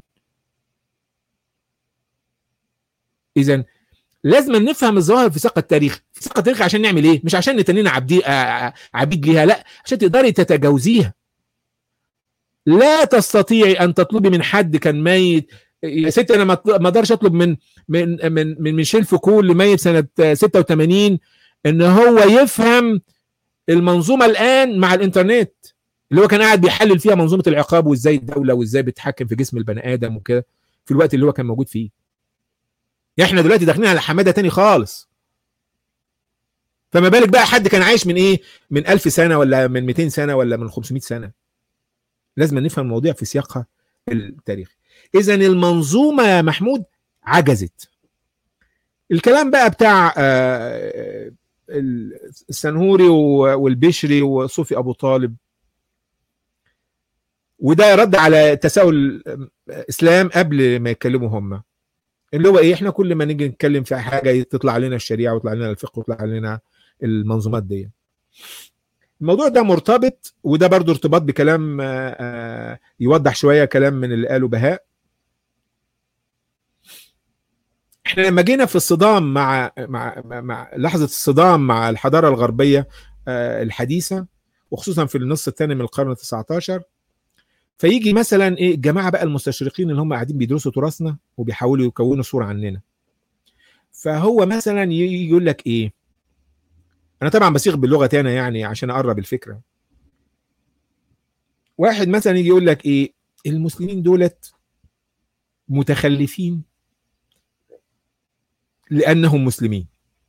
اذا لازم نفهم الظواهر في سياق التاريخ. في سياق التاريخ عشان نعمل ايه؟ مش عشان نتنينا عبدي عبيد ليها، لا عشان تقدري تتجاوزيها. لا تستطيعي ان تطلبي من حد كان ميت. يا ستي انا ما اقدرش اطلب من من من من ميشيل فوكو اللي ميت سنه ستة وثمانين ان هو يفهم المنظومه الان مع الانترنت اللي هو كان قاعد بيحلل فيها منظومه العقاب وازاي الدوله وازاي بتتحكم في جسم البني ادم وكده في الوقت اللي هو كان موجود فيه. احنا دلوقتي داخلين على حماده تاني خالص. فما بالك بقى حد كان عايش من ايه من ألف سنه ولا من مئتين سنه ولا من خمسمائة سنه. لازم نفهم المواضيع في سياقها التاريخي. اذا المنظومه يا محمود عجزت. الكلام بقى بتاع السنهوري والبشري وصوفي ابو طالب وده رد على تساؤل الاسلام قبل ما يتكلموا هم، اللي هو ايه احنا كل ما نيجي نتكلم في حاجه تطلع لنا الشريعه ويطلع لنا الفقه ويطلع لنا المنظومات دي. الموضوع ده مرتبط وده برضو ارتباط بكلام يوضح شويه كلام من اللي قاله بهاء. احنا لما جينا في الصدام مع مع مع لحظه الصدام مع الحضاره الغربيه الحديثه وخصوصا في النص الثاني من القرن التاسع عشر، فيجي مثلا ايه الجماعه بقى المستشرقين اللي هم قاعدين بيدرسوا تراثنا وبيحاولوا يكونوا صوره عننا. فهو مثلا يقول لك ايه، انا طبعا بصيغ باللغه انا يعني عشان اقرب الفكره. واحد مثلا يجي يقول لك ايه المسلمين دولت متخلفين لأنهم مسلمين.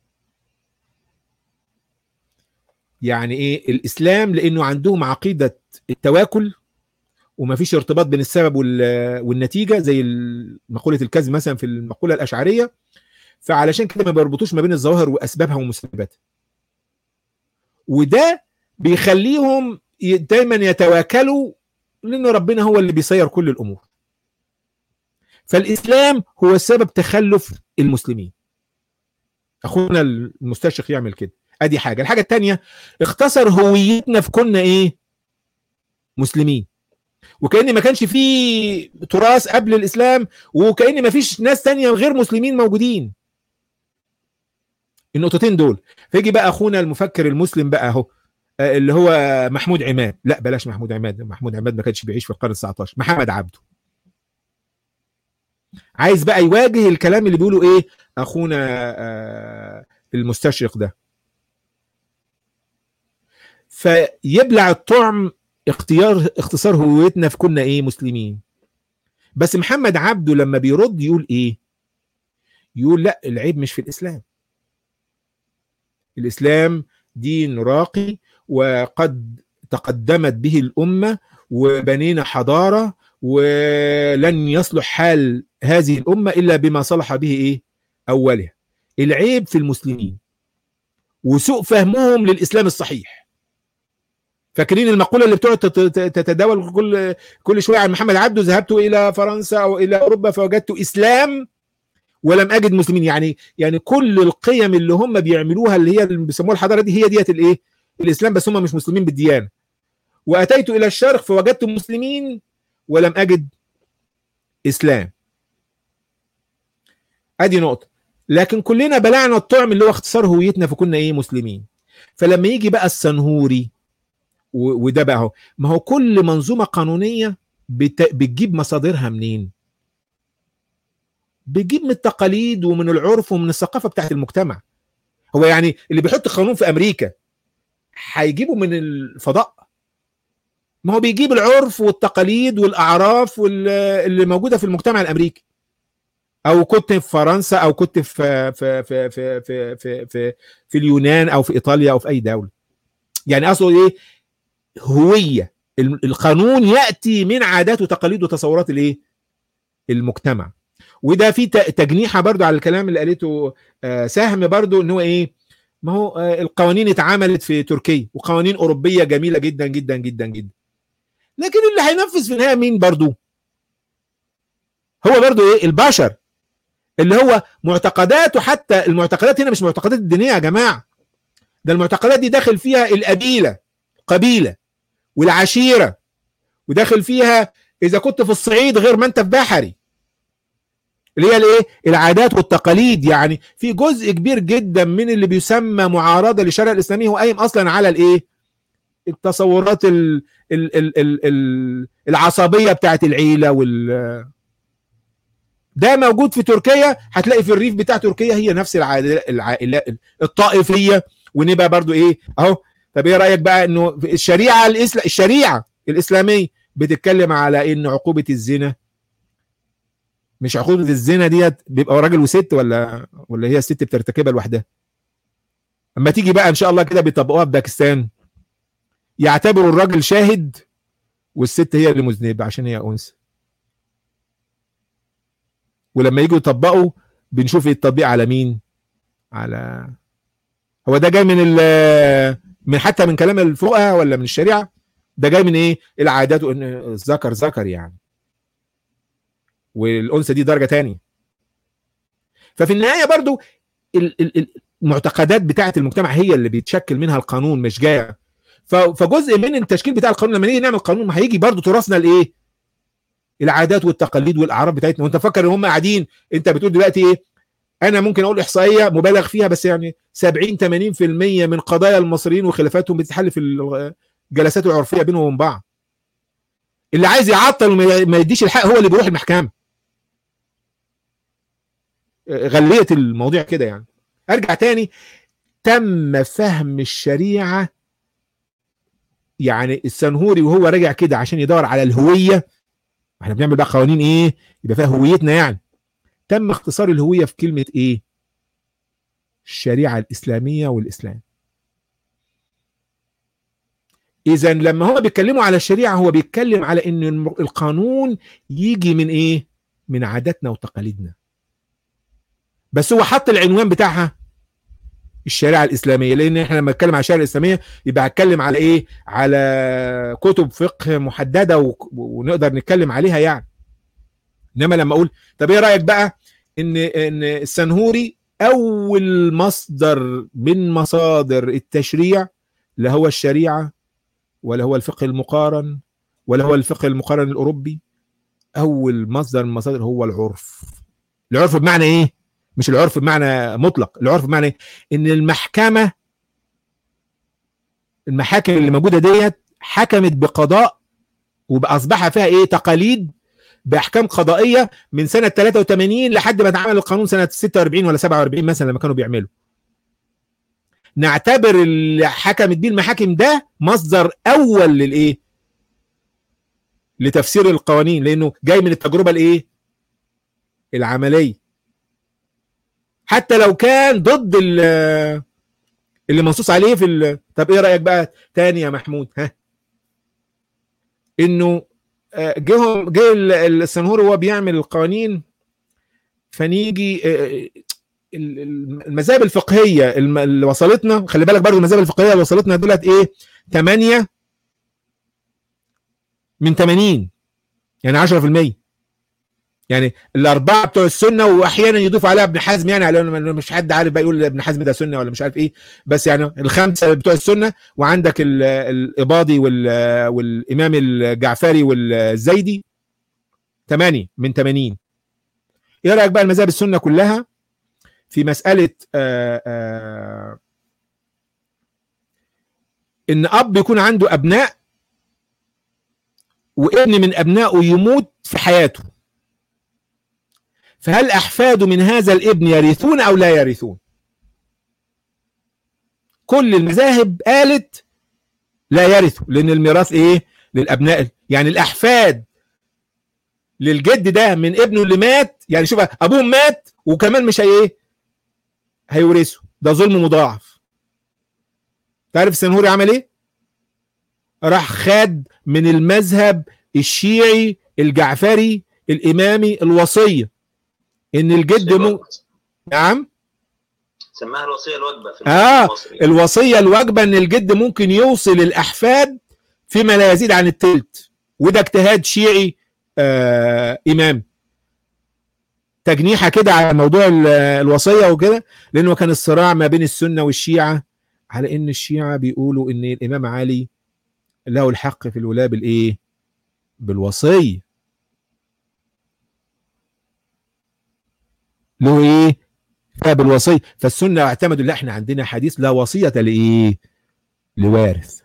يعني ايه الإسلام؟ لأنه عندهم عقيدة التواكل وما فيش ارتباط بين السبب والنتيجة زي مقولة الكذب مثلا في المقولة الأشعرية، فعلشان كده ما بيربطوش ما بين الظواهر وأسبابها ومسبباتها، وده بيخليهم دايما يتواكلوا لأنه ربنا هو اللي بيسير كل الأمور. فالإسلام هو سبب تخلف المسلمين. أخونا المستشرق يعمل كده. أدي حاجة. الحاجة الثانية، اختصر هويتنا في كنا إيه؟ مسلمين، وكأن ما كانش فيه تراث قبل الإسلام، وكأن ما فيش ناس تانية غير مسلمين موجودين. النقطتين دول. فيجي بقى أخونا المفكر المسلم بقى أهو اللي هو محمود عماد، لا بلاش محمود عماد، محمود عماد ما كانش بيعيش في القرن التاسع عشر، محمد عبده. عايز بقى يواجه الكلام اللي بيقوله ايه اخونا آه المستشرق ده، فيبلع الطعم اختيار اختصار هويتنا في كنا ايه؟ مسلمين. بس محمد عبده لما بيرد يقول ايه؟ يقول لا، العيب مش في الاسلام. الاسلام دين راقي وقد تقدمت به الامه وبنينا حضاره، ولن يصلح حال هذه الامه الا بما صلح به ايه؟ اولها. العيب في المسلمين وسوء فهمهم للاسلام الصحيح. فاكرين المقوله اللي بتقعد تتداول كل كل شويه عن محمد عبده؟ ذهبت الى فرنسا او الى اوروبا فوجدت اسلام ولم اجد مسلمين. يعني يعني كل القيم اللي هم بيعملوها اللي هي اللي بيسموها الحضاره دي هي ديت الايه؟ الاسلام، بس هم مش مسلمين بالديانه. واتيت الى الشرق فوجدت مسلمين ولم اجد اسلام. ادي نقطه. لكن كلنا بلعنا الطعم اللي هو اختصار هويتنا فكنا ايه؟ مسلمين. فلما يجي بقى السنهوري وده بقى هو، ما هو كل منظومه قانونيه بتجيب مصادرها منين؟ بيجيب من التقاليد ومن العرف ومن الثقافه بتاعت المجتمع. هو يعني اللي بيحط قانون في امريكا هيجيبه من الفضاء؟ ما هو بيجيب العرف والتقاليد والاعراف اللي موجوده في المجتمع الامريكي، او كنت في فرنسا او كنت في في في في في في, في, في اليونان او في ايطاليا او في اي دوله. يعني اصله ايه؟ هويه. القانون ياتي من عادات وتقاليد وتصورات الايه؟ المجتمع. وده في تجنيحه برضو على الكلام اللي قالته سهم برضو، ان هو ايه؟ ما هو القوانين اتعملت في تركيا وقوانين اوروبيه جميله جدا جدا جدا جدا، لكن اللي هينفذ في النهايه مين برضو؟ هو برضو ايه؟ البشر، اللي هو معتقداته. حتى المعتقدات هنا مش معتقدات الدينيه يا جماعه، ده المعتقدات دي داخل فيها القبيله قبيله والعشيره، وداخل فيها اذا كنت في الصعيد غير ما انت في بحري، اللي هي الايه؟ العادات والتقاليد. يعني في جزء كبير جدا من اللي بيسمى معارضه للشريعه الاسلاميه هو قايم اصلا على الايه؟ التصورات ال ال ال ال ال العصبيه بتاعت العيله وال ده موجود في تركيا. هتلاقي في الريف بتاع تركيا هي نفس العائلات الطائفيه، ونبقى برضو ايه اهو. طب ايه رايك بقى انه الشريعه الاسلام الشريعه الاسلاميه بتتكلم على ان عقوبه الزنا، مش عقوبه الزنا ديت بيبقى راجل وست ولا ولا هي الست بترتكبها لوحدها؟ اما تيجي بقى ان شاء الله كده بيطبقوها في باكستان، يعتبروا الراجل شاهد والست هي اللي مذنبه عشان هي انثى. ولما يجوا يطبقوا بنشوف التطبيق على مين؟ على هو ده جاي من ال من حتى من كلام الفقهاء ولا من الشريعه؟ ده جاي من ايه؟ العادات، وان الذكر ذكر يعني، والانثى دي درجه تانية. ففي النهايه برضو المعتقدات بتاعه المجتمع هي اللي بيتشكل منها القانون، مش جايه. فجزء من التشكيل بتاع القانون لما نيجي نعمل قانون ما هيجي برضو تراثنا الايه؟ العادات والتقاليد والاعراف بتاعتنا. وانت فكر ان هم قاعدين، انت بتقول دلوقتي ايه؟ انا ممكن اقول احصائيه مبالغ فيها بس يعني سبعين ثمانين بالمية من قضايا المصريين وخلافاتهم بتتحل في الجلسات العرفيه بينهم وبين بعض. اللي عايز يعطل وما يديش الحق هو اللي بيروح المحكمه. غليت المواضيع كده يعني. ارجع تاني، تم فهم الشريعه. يعني السنهوري وهو راجع كده عشان يدور على الهويه احنا بنعمل بقى قوانين ايه يبقى فيها هويتنا يعني. تم اختصار الهويه في كلمه ايه؟ الشريعه الاسلاميه والاسلام. اذا لما هو بيتكلموا على الشريعه هو بيتكلم على ان القانون يجي من ايه؟ من عاداتنا وتقاليدنا. بس هو حط العنوان بتاعها الشريعه الاسلاميه، لان احنا لما نتكلم على الشريعه الاسلاميه يبقى هتكلم على ايه؟ على كتب فقه محدده و... ونقدر نتكلم عليها يعني. انما لما اقول طب ايه رايك بقى ان ان السنهوري اول مصدر من مصادر التشريع لا هو الشريعه ولا هو الفقه المقارن ولا هو الفقه المقارن الاوروبي، اول مصدر من المصادر هو العرف. العرف بمعنى ايه؟ مش العرف بمعنى مطلق، العرف بمعنى ايه؟ ان المحكمه المحاكم اللي موجوده ديت حكمت بقضاء وباصبح فيها ايه؟ تقاليد باحكام قضائيه من سنه ثلاثة وثمانين لحد ما اتعمل القانون سنه ستة وأربعين ولا سبعة وأربعين مثلا لما كانوا بيعملوا. نعتبر اللي حكمت بيه المحاكم ده مصدر اول للايه؟ لتفسير القوانين، لانه جاي من التجربه الايه؟ العمليه. حتى لو كان ضد اللي منصوص عليه في ال... طب ايه رايك بقى تاني يا محمود؟ ها انه جه جه السنهوري وهو بيعمل القوانين، فنيجي المذاهب الفقهيه اللي وصلتنا، خلي بالك برضو المذاهب الفقهيه اللي وصلتنا دولت ايه؟ ثمانية من ثمانين يعني عشرة في المية. يعني الاربعه بتوع السنه واحيانا يضيف عليها ابن حزم، يعني على مش حد عارف بقى يقول ابن حزم ده سنه ولا مش عارف ايه، بس يعني الخمسه بتوع السنه، وعندك الاباضي والامام الجعفري والزيدي ثمانية من ثمانين. ايه رايك بقى المذاهب السنه كلها في مساله آآ آآ ان اب يكون عنده ابناء وابن من ابنائه يموت في حياته، فهل احفاده من هذا الابن يرثون او لا يرثون؟ كل المذاهب قالت لا يرثوا، لان الميراث ايه؟ للابناء. يعني الاحفاد للجد ده من ابنه اللي مات، يعني شوف ابوهم مات وكمان مش هي ايه؟ هيورثوا. ده ظلم مضاعف. تعرف السنهوري عمل ايه؟ راح خد من المذهب الشيعي الجعفري الامامي الوصيه ان الجد مو... نعم سماها الوصيه الواجبه في اه المصري. الوصيه الواجبه ان الجد ممكن يوصل الاحفاد فيما لا يزيد عن الثلث، وده اجتهاد شيعي آه امامي. تجنيحه كده على موضوع الوصيه وكده، لانه كان الصراع ما بين السنه والشيعه على ان الشيعه بيقولوا ان الامام علي له الحق في الولاء بالايه؟ بالوصيه. له ايه؟ بالوصيه. فالسنه اعتمدوا لا احنا عندنا حديث لا وصيه لايه؟ لوارث.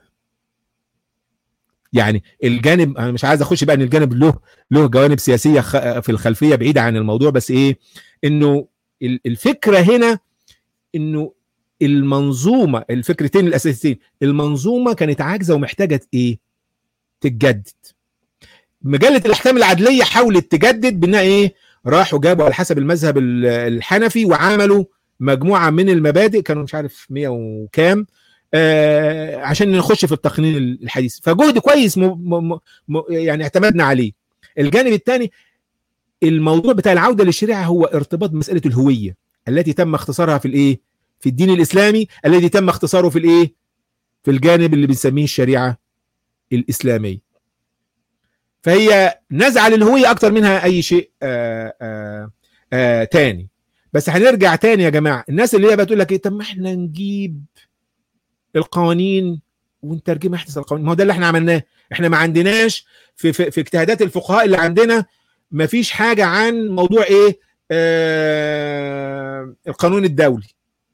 يعني الجانب انا مش عايز اخش بقى ان الجانب له له جوانب سياسيه في الخلفيه بعيده عن الموضوع، بس ايه؟ انه الفكره هنا انه المنظومه، الفكرتين الاساسيتين، المنظومه كانت عاجزه ومحتاجه ايه؟ تتجدد. مجله الاحكام العدليه حاولت تجدد بانها ايه؟ راحوا جابوا على حسب المذهب الحنفي وعملوا مجموعه من المبادئ، كانوا مش عارف مية وكام، آه عشان نخش في التقنين الحديث. فجهد كويس م م م يعني اعتمدنا عليه. الجانب الثاني الموضوع بتاع العوده للشريعه هو ارتباط مساله الهويه التي تم اختصارها في الايه؟ في الدين الاسلامي الذي تم اختصاره في الايه؟ في الجانب اللي بنسميه الشريعه الاسلاميه. فهي نزعه للهويه اكتر منها اي شيء آآ آآ آآ تاني. بس هنرجع تاني يا جماعه، الناس اللي هي بتقول لك ايه؟ طب ما احنا نجيب القوانين ونترجمها احدث القوانين. ما هو ده اللي احنا عملناه. احنا ما عندناش في في, في اجتهادات الفقهاء اللي عندنا ما فيش حاجه عن موضوع ايه؟ آه القانون الدولي.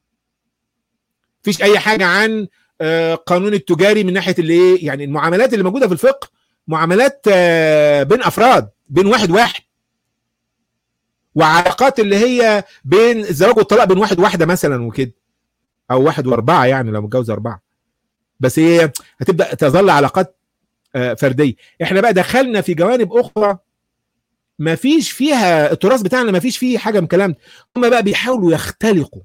فيش اي حاجه عن آه قانون التجاري من ناحيه اللي ايه؟ يعني المعاملات اللي موجوده في الفقه معاملات آه بين افراد، بين واحد واحد، وعلاقات اللي هي بين الزواج والطلاق بين واحد واحده مثلا وكده، او واحد واربعه يعني لو متجوز اربعه، بس هي هتبدا تظل علاقات آه فرديه. احنا بقى دخلنا في جوانب اخرى ما فيش فيها التراث بتاعنا، ما فيش فيه حاجه من الكلام ده. هم بقى بيحاولوا يختلقوا.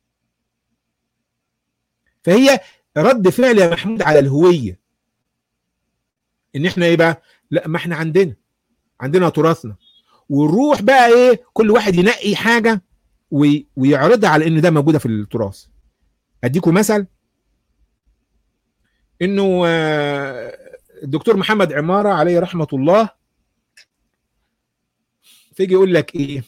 فهي رد فعل يا محمود على الهويه، ان احنا ايه بقى؟ لا، ما احنا عندنا عندنا تراثنا، ونروح بقى ايه، كل واحد ينقي حاجه ويعرضها على ان ده موجوده في التراث. اديكم مثل، انه الدكتور محمد عماره عليه رحمه الله فيجي يقول لك ايه،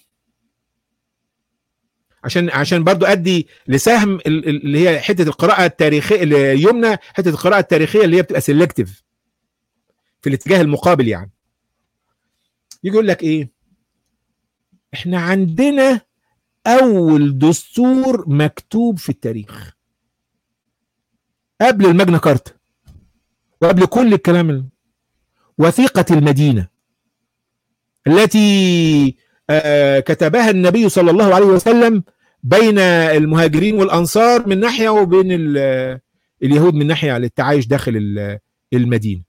عشان عشان برضو ادي لسهم اللي هي حته القراءه التاريخيه اللي يمنى، حته القراءه التاريخيه اللي هي بتبقى سيلكتيف في الاتجاه المقابل. يعني يجي يقول لك ايه، احنا عندنا اول دستور مكتوب في التاريخ قبل الماجنا كارتا وقبل كل الكلام، وثيقة المدينة التي كتبها النبي صلى الله عليه وسلم بين المهاجرين والأنصار من ناحية، وبين اليهود من ناحية، للتعايش داخل المدينة.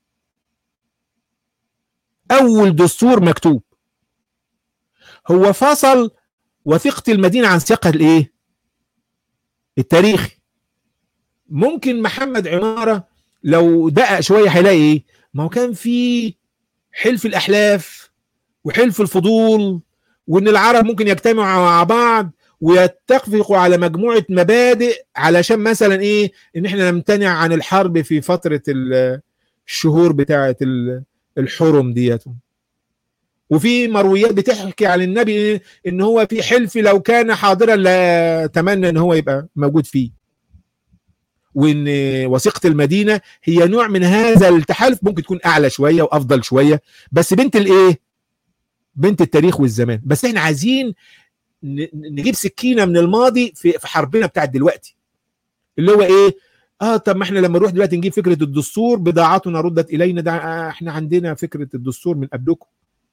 أول دستور مكتوب. هو فصل وثيقة المدينة عن سياقها الايه؟ التاريخي. ممكن محمد عمارة لو دقق شوية هيلاقي ايه؟ ما هو كان في حلف الأحلاف وحلف الفضول، وان العرب ممكن يجتمعوا مع بعض ويتفقوا على مجموعة مبادئ علشان مثلا ايه، ان احنا نمتنع عن الحرب في فترة الشهور بتاعة الحرم ديت. وفي مرويات بتحكي عن النبي ان هو في حلف لو كان حاضرا لا تمنى ان هو يبقى موجود فيه، وان وثيقة المدينة هي نوع من هذا التحالف، ممكن تكون اعلى شوية وافضل شوية، بس بنت الايه؟ بنت التاريخ والزمان. بس احنا عايزين نجيب سكينة من الماضي في حربنا بتاعت دلوقتي، اللي هو ايه؟ اه طب ما احنا لما نروح دلوقتي نجيب فكرة الدستور، بضاعتنا ردت الينا، ده احنا عندنا فكرة الدستور من قبلكم.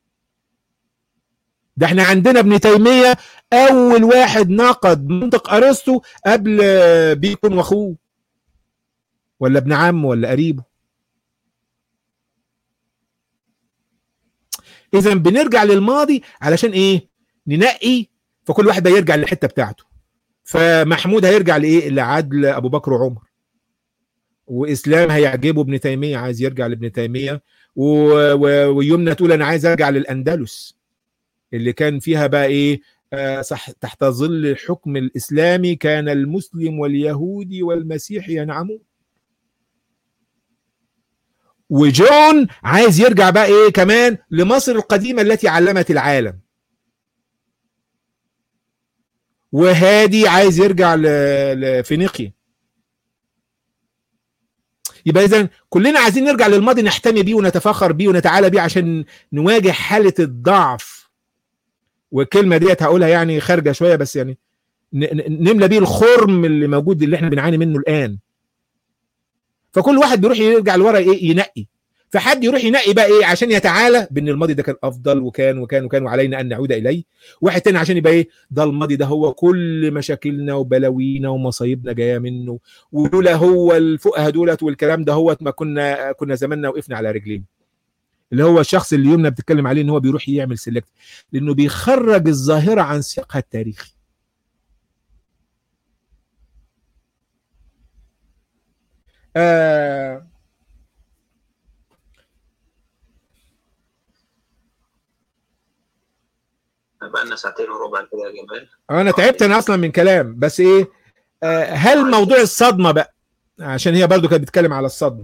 ده احنا عندنا ابن تيمية اول واحد نقد منطق ارسطو قبل بيكون واخوه ولا ابن عمه ولا قريبه. اذا بنرجع للماضي علشان ايه؟ ننقي، فكل واحد ده يرجع للحته بتاعته. فمحمود هيرجع لايه؟ لعدل ابو بكر وعمر، واسلام هيعجبه ابن تيميه، عايز يرجع لابن تيميه، ويمنى تقول انا عايز ارجع للاندلس اللي كان فيها بقى ايه؟ آه صح، تحت ظل الحكم الاسلامي كان المسلم واليهودي والمسيحي ينعمون. وجون عايز يرجع بقى ايه كمان؟ لمصر القديمة التي علمت العالم. وهادي عايز يرجع لفينيقيا. يبقى اذا كلنا عايزين نرجع للماضي، نحتمي بيه ونتفخر بيه ونتعالى بيه عشان نواجه حالة الضعف. والكلمة ديت هقولها يعني خارجة شوية، بس يعني نملى بيه الخرم اللي موجود اللي احنا بنعاني منه الآن. فكل واحد بيروح يرجع لورا ايه؟ ينقي. فحد يروح ينقي بقى ايه عشان يتعالى بان الماضي ده كان افضل وكان وكان وكان وعلينا ان نعود اليه. واحد تاني عشان يبقى ايه؟ ده الماضي ده هو كل مشاكلنا وبلاوينا ومصايبنا جايه منه، ولولا هو الفقهاء دولت والكلام ده هو ما كنا كنا زماننا وقفنا على رجلين. اللي هو الشخص اللي يومنا بتتكلم عليه ان هو بيروح يعمل سيلكت، لانه بيخرج الظاهره عن سياقها التاريخي. آه بقى لنا ساعتين وربع كده يا جمال. انا تعبت انا اصلا من كلام، بس ايه، آه هل موضوع الصدمه بقى، عشان هي برضو كانت بتتكلم على الصدمه،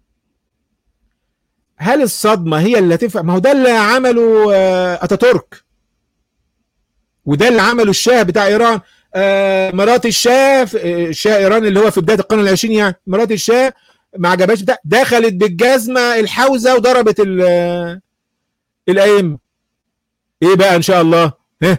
هل الصدمه هي اللي هتنفع؟ ما هو ده اللي عمله آه اتاتورك، وده اللي عمله الشاه بتاع ايران. آه مرات الشاه، الشاه ايران اللي هو في بدايه القرن العشرين، يعني مرات الشاه ما عجبهاش بتاع، دخلت بالجزمه الحوزه وضربت الائمه. ايه بقى ان شاء الله؟ ها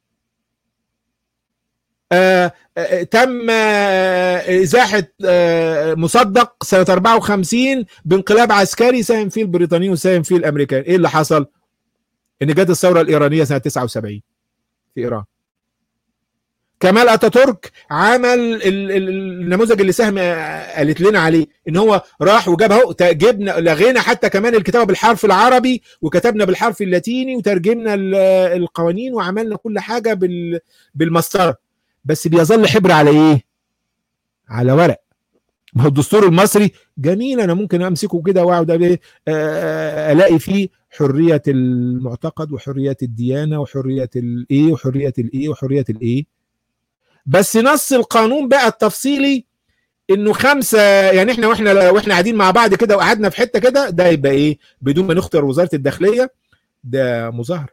آه آه تم آه ازاحه آه مصدق سنه أربعة وخمسين بانقلاب عسكري ساهم فيه البريطانيين وساهم فيه الامريكان. ايه اللي حصل؟ ان جت الثوره الايرانيه سنه تسعة وسبعين في ايران. كمال اتاتورك عمل النموذج اللي سهم قالت لنا عليه، ان هو راح وجاب اهو، جبنا لغينا حتى كمان الكتابه بالحرف العربي وكتبنا بالحرف اللاتيني وترجمنا القوانين وعملنا كل حاجه بالمسطره، بس بيظل حبر على ايه؟ على ورق. ما هو الدستور المصري جميل، انا ممكن امسكه كده واقعد الاقي فيه حريه المعتقد وحريه الديانه وحريه الايه وحريه الايه وحريه الايه، بس نص القانون بقى التفصيلي انه خمسه، يعني احنا واحنا واحنا قاعدين مع بعض كده وقعدنا في حته كده، ده يبقى ايه؟ بدون ما نختار وزاره الداخليه، ده مظاهره.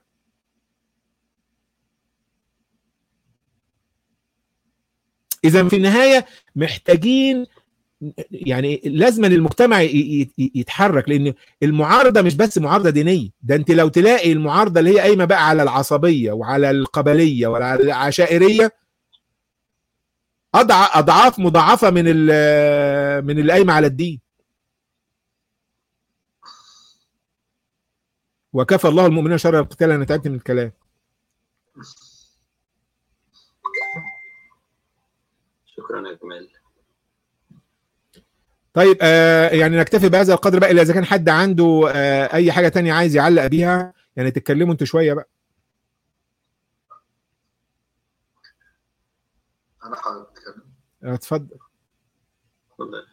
اذا في النهايه محتاجين، يعني لازم المجتمع يتحرك، لان المعارضه مش بس معارضه دينيه، ده انت لو تلاقي المعارضه اللي هي قايمه بقى على العصبيه وعلى القبليه وعلى العشائريه اضعاف مضاعفه من من اللي قايمه على الدين. وكفى الله المؤمنين شر القتال. انا تعبت من الكلام. شكرا يا كمال. طيب آه يعني نكتفي بهذا القدر بقى، الا اذا كان حد عنده آه اي حاجه تانية عايز يعلق بيها، يعني تتكلموا انتوا شويه بقى. انا حابب اتكلم. اتفضل. اتفضل.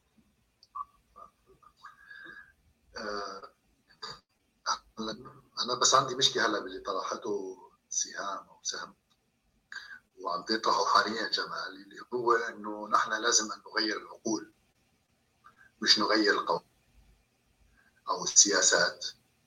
آه انا بس عندي مشكله هلا باللي طرحته سهام او سهم وعم تطرحه حاليا جمال، اللي هو انه نحن لازم ان نغير العقول مش نغير القوانين او السياسات.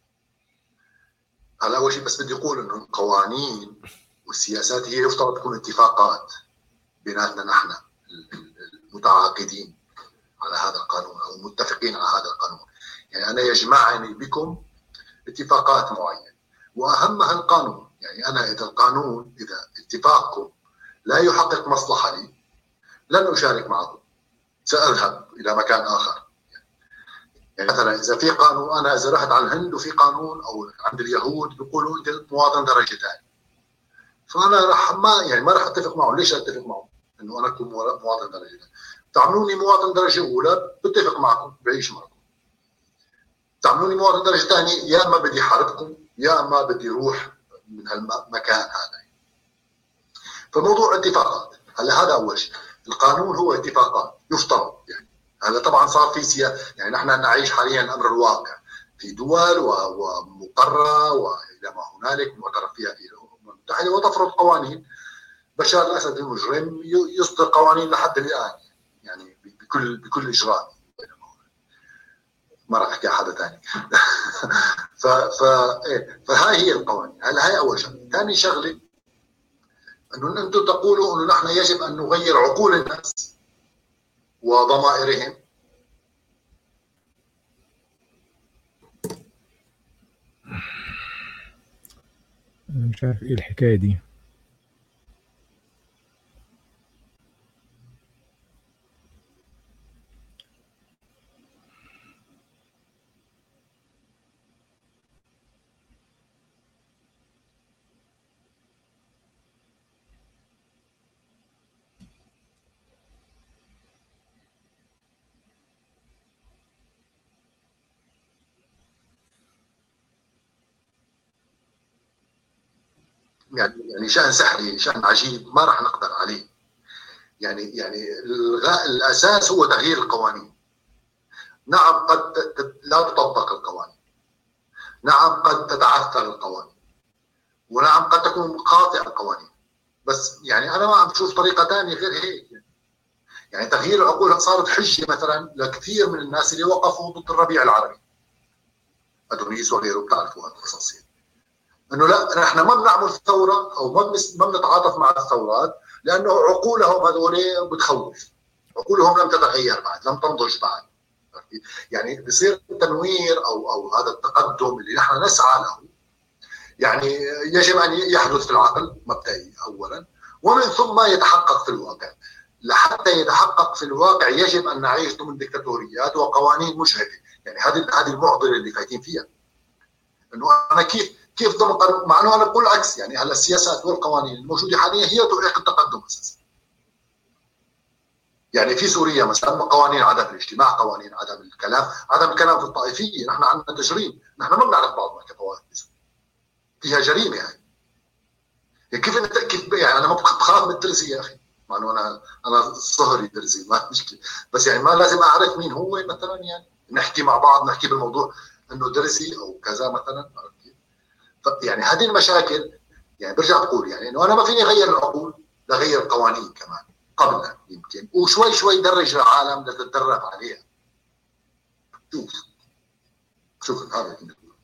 هلا اول شيء بس بدي اقول انه القوانين والسياسات هي يفترض تكون اتفاقات بيناتنا نحن المتعاقدين على هذا القانون او متفقين على هذا القانون. يعني انا يجمعني بكم اتفاقات معينه واهمها القانون. يعني انا اذا القانون اذا اتفاقكم لا يحقق مصلحه لي لن اشارك معكم، ساذهب الى مكان اخر. يعني مثلا اذا في قانون، انا اذا رحت على الهند وفي قانون او عند اليهود بيقولوا انت مواطن درجه ثانيه، فانا راح ما يعني ما راح اتفق معهم. ليش اتفق معهم؟ انه انا اكون مواطن درجه ثانيه. تعملوني مواطن درجه اولى بتفق معكم بعيش معكم. تعملوني مواطن درجه ثانيه يا اما بدي حاربكم يا اما بدي اروح من هالمكان هذا. فموضوع اتفاقات. هلا هذا اول شيء. القانون هو اتفاقات يفترض. يعني هلا طبعا صار في سياسه، يعني نحن نعيش حاليا الامر الواقع في دول ومقرة والى ما هنالك معترف فيها في الامم المتحده وتفرض قوانين. بشار الاسد المجرم يصدر قوانين لحد الان، يعني بكل بكل اجراء. ما راح احكي حدا ثاني. ف ف إيه. فهاي هي القوانين. هلا هاي اول شغله. ثاني شغله انه انتم تقولوا انه نحن يجب ان نغير عقول الناس وضمائرهم. انا مش عارف ايه الحكايه دي. يعني يعني شأن سحري، شأن عجيب ما راح نقدر عليه. يعني يعني الغاء الاساس هو تغيير القوانين. نعم قد لا تطبق القوانين، نعم قد تتعثر القوانين، ونعم قد تكون خاطئة القوانين، بس يعني انا ما عم بشوف طريقه ثانيه غير هيك. يعني تغيير العقول صارت حجه مثلا لكثير من الناس اللي وقفوا ضد الربيع العربي، ادونيس وغيره، بتعرفوا هالقصص. انه لا نحن ما بنعمل ثوره او ما ما بنتعاطف مع الثورات لانه عقولهم هذول بتخوف، عقولهم لم تتغير بعد، لم تنضج بعد. يعني بصير التنوير او او هذا التقدم اللي نحن نسعى له يعني يجب ان يحدث في العقل مبدئيا اولا، ومن ثم يتحقق في الواقع. لحتى يتحقق في الواقع يجب ان نعيش ضمن دكتاتوريات وقوانين مشرفه. يعني هذه هذه المعضله اللي فايتين فيها، انه انا كيف كيف ضمن قانون؟ مع انه انا بقول العكس، يعني هلا السياسات والقوانين الموجوده حاليا هي تعيق التقدم اساسا. يعني في سوريا مثلا قوانين عدم الاجتماع، قوانين عدم الكلام، عدم الكلام في الطائفيه، نحن عندنا تجريم، نحن ما بنعرف بعضنا كطوائف فيها جريمه يعني. كيف انت كيف يعني انا ما بخاف من الدرزي يا اخي، مع انه انا انا صهري درزي ما مشكله، بس يعني ما لازم اعرف مين هو مثلا، يعني نحكي مع بعض، نحكي بالموضوع انه درزي او كذا مثلا. يعني هذه المشاكل يعني برجع بقول يعني انه انا ما فيني اغير العقول، لاغير القوانين كمان قبلها يمكن، وشوي شوي درج العالم لتتدرب عليها. شوف شوف هذا.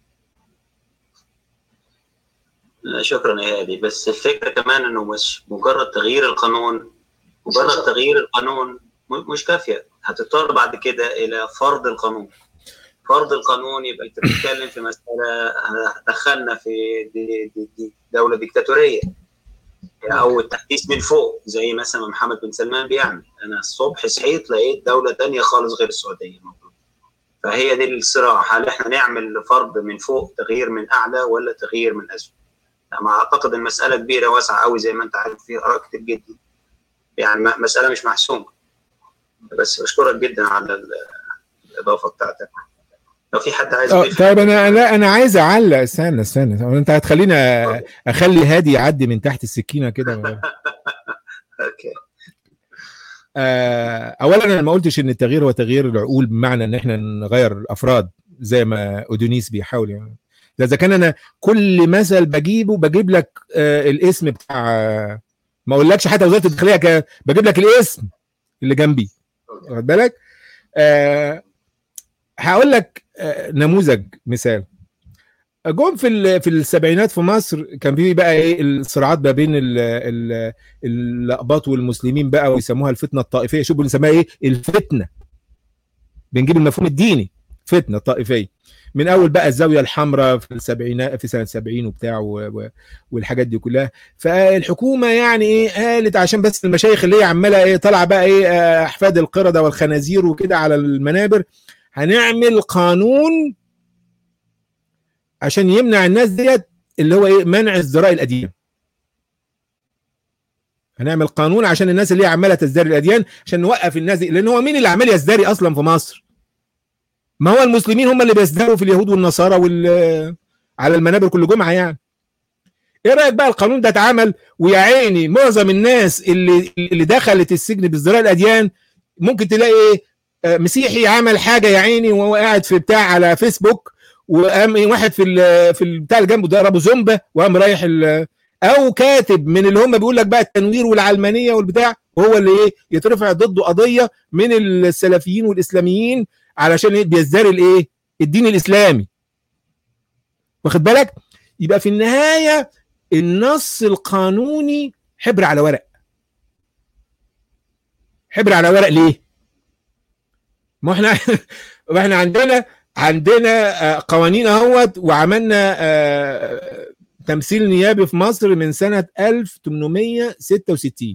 شكرا يا هادي. بس الفكره كمان انه مش مجرد تغيير القانون، مجرد تغيير القانون مش كافيه، هتضطر بعد كده الى فرض القانون. فرض القانون يبقى انت بتتكلم في مساله دخلنا في دي دي دي دوله ديكتاتوريه، او التحديث من فوق زي مثلا محمد بن سلمان بيعمل. انا الصبح صحيت لقيت دوله ثانيه خالص غير السعوديه موجوده. فهي دي الصراع، هل احنا نعمل فرض من فوق، تغيير من اعلى، ولا تغيير من اسفل؟ ما اعتقد المساله كبيره واسعه قوي زي ما انت عارف، فيها اراء كتير جدا، يعني مساله مش محسومه. بس بشكرك جدا على الاضافه بتاعتك. لو في حد عايز يضيف. طيب انا لا انا عايز اعلق. استنى استنى انت هتخليني اخلي هادي يعدي من تحت السكينه كده. اوكي. اولا انا ما قلتش ان التغيير هو تغيير العقول بمعنى ان احنا نغير الافراد زي ما اودونيس بيحاول يعني. اذا كان انا كل مثل بجيبه بجيب لك آه الاسم بتاع آه ما اقولكش حتى وزاره الداخليه، بجيب لك الاسم اللي جنبي، واخد بالك؟ آه هقول لك آه نموذج مثال. جم في في السبعينات في مصر كان في بقى ايه الصراعات ما بين الاقباط والمسلمين بقى، ويسموها الفتنه الطائفيه. شوفوا بنسميها ايه؟ الفتنه، بنجيب المفهوم الديني، فتنه طائفيه، من اول بقى الزاويه الحمراء في السبعينات في سنه سبعين وبتاع والحاجات دي كلها. فالحكومه يعني ايه قالت عشان بس المشايخ اللي هي عماله ايه طالعه بقى ايه احفاد القرده والخنازير وكده على المنابر، هنعمل قانون عشان يمنع الناس ديت اللي هو ايه منع ازدراء الاديان. هنعمل قانون عشان الناس اللي هي عماله تزدري الاديان عشان نوقف الناس دي، لان هو مين اللي عمال يزدري اصلا في مصر؟ ما هو المسلمين هم اللي بيزدروا في اليهود والنصارى وال على المنابر كل جمعه يعني. ايه رايك بقى القانون ده اتعمل ويا عيني معظم الناس اللي اللي دخلت السجن بازدراء الاديان ممكن تلاقي ايه مسيحي عمل حاجه يا عيني وهو قاعد في بتاع على فيسبوك، وقام واحد في ال في البتاع اللي جنبه ضربه زومبا وقام رايح، او كاتب من اللي هم بيقول لك بقى التنوير والعلمانيه والبتاع، وهو اللي ايه يترفع ضده قضيه من السلفيين والاسلاميين علشان ايه بيزدري الايه الدين الاسلامي، واخد بالك؟ يبقى في النهايه النص القانوني حبر على ورق. حبر على ورق ليه؟ ما احنا ما احنا عندنا عندنا قوانين اهوت، وعملنا تمثيل نيابي في مصر من سنة ألف وثمانمائة وستة وستين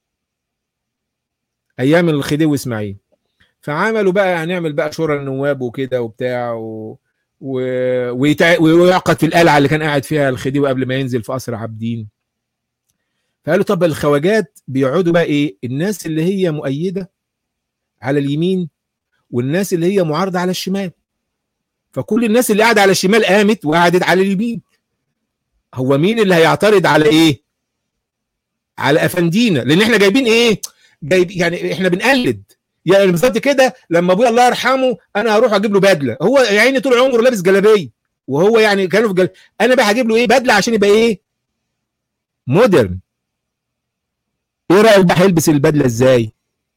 ايام الخديوي اسماعيل. فعملوا بقى هنعمل بقى شورى النواب وكده وبتاع و... و... ويتع... ويعقد في القلعه اللي كان قاعد فيها الخديوي قبل ما ينزل في قصر عابدين. فقالوا طب الخواجات بيقعدوا بقى ايه؟ الناس اللي هي مؤيده على اليمين والناس اللي هي معارضه على الشمال. فكل الناس اللي قاعده على الشمال قامت وقعدت على اليمين. هو مين اللي هيعترض على ايه؟ على افندينا، لان احنا جايبين ايه؟ جايب يعني احنا بنقلد. يعني بالظبط كده لما ابويا الله يرحمه انا هروح اجيب له بدله، هو يا عيني طول عمره لابس جلابيه، وهو يعني كانوا في جل... انا بقى هجيب له ايه؟ بدله عشان يبقى ايه؟ مودرن. ايه رايك بقى هيلبس البدله ازاي؟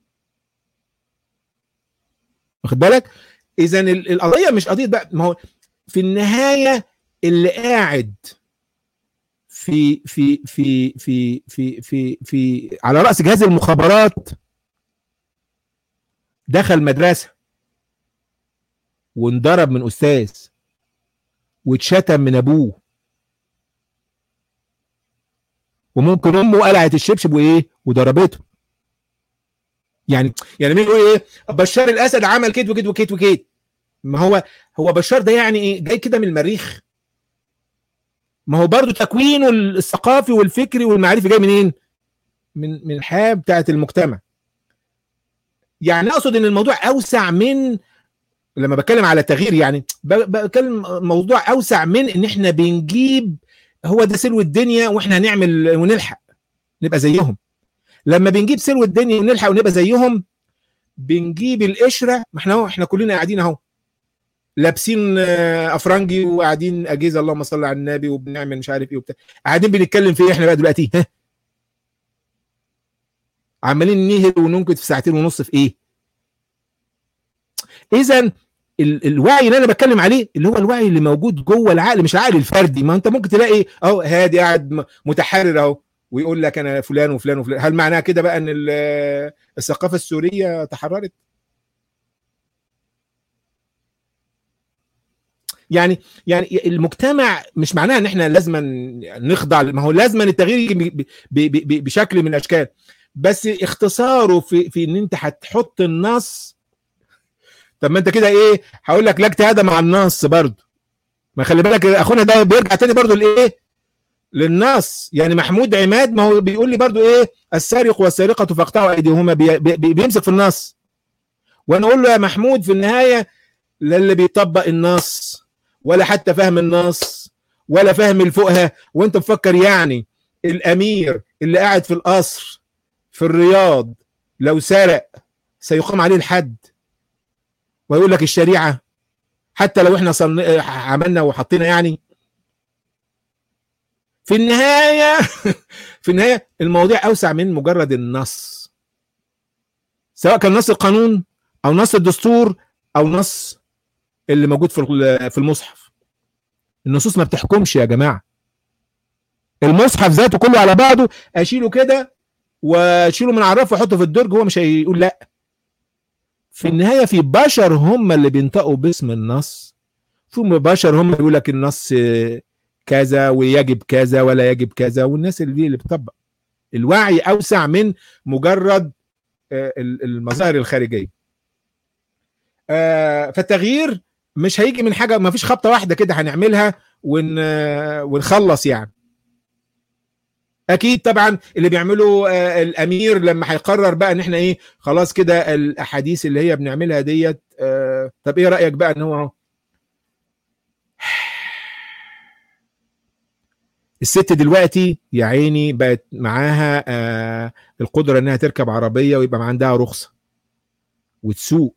واخد بالك؟ اذا القضيه مش قضيه بقى، ما هو في النهايه اللي قاعد في في في في في في في على راس جهاز المخابرات دخل مدرسه وانضرب من استاذ واتشتم من ابوه، وممكن امه قلعت الشبشب وايه وضربته. يعني يعني مين يقول ايه بشار الاسد عمل كده وكده وكده وكده؟ ما هو هو بشار ده يعني ايه؟ جاي كده من المريخ؟ ما هو برضو تكوينه الثقافي والفكري والمعرفي جاي منين؟ من من الحياه بتاعت المجتمع. يعني اقصد ان الموضوع اوسع من، لما بتكلم على تغيير يعني بتكلم موضوع اوسع من ان احنا بنجيب هو ده سلو الدنيا واحنا هنعمل ونلحق نبقى زيهم. لما بنجيب سلو الدنيا ونلحق ونبقى زيهم بنجيب القشره. ما احنا احنا كلنا قاعدين اهو لابسين افرنجي وقاعدين اجهزه اللهم صل على النبي وبنعمل مش عارف ايه وبتاع، قاعدين بنتكلم في ايه احنا بقى دلوقتي؟ ها عمالين نهل وننكت في ساعتين ونص في ايه؟ اذا الوعي اللي انا بتكلم عليه اللي هو الوعي اللي موجود جوه العقل، مش العقل الفردي. ما انت ممكن تلاقي اهو هادي قاعد متحرر اهو ويقول لك انا فلان وفلان وفلان، هل معناها كده بقى ان الثقافه السوريه تحررت؟ يعني يعني المجتمع مش معناها ان احنا لازم نخضع، ما هو لازم التغيير يجي بشكل من الاشكال، بس اختصاره في في ان انت هتحط النص. طب ما انت كده ايه؟ هقول لك لا اجتهاد مع النص برضه. ما خلي بالك اخونا ده بيرجع تاني برضه لايه؟ للنص. يعني محمود عماد ما هو بيقول لي برضه ايه؟ السارق والسارقه فاقطعوا ايديهما، بي بي بيمسك في النص. وانا اقول له يا محمود في النهايه لا اللي بيطبق النص ولا حتى فهم النص ولا فهم الفقهاء، وانت مفكر يعني الامير اللي قاعد في القصر في الرياض لو سرق سيقام عليه الحد ويقول لك الشريعه حتى لو احنا صن... عملنا وحطينا؟ يعني في النهايه في النهايه المواضيع اوسع من مجرد النص، سواء كان نص القانون او نص الدستور او نص اللي موجود في في المصحف. النصوص ما بتحكمش يا جماعه. المصحف ذاته كله على بعضه اشيله كده واشيله من عرفه واحطه في الدرج هو مش هيقول لا. في النهايه في بشر هم اللي بينطقوا باسم النص، في بشر هم اللي بيقول لك النص كذا ويجب كذا ولا يجب كذا، والناس اللي دي اللي بتطبق. الوعي اوسع من مجرد المظاهر الخارجيه. فالتغيير مش هيجي من حاجه، ما فيش خبطه واحده كده هنعملها ون ونخلص يعني. اكيد طبعا اللي بيعمله الامير لما هيقرر بقى ان احنا ايه خلاص كده الاحاديث اللي هي بنعملها ديت، طب ايه رايك بقى ان هو الست دلوقتي يا عيني بقت معاها القدره انها تركب عربيه ويبقى عندها رخصه وتسوق،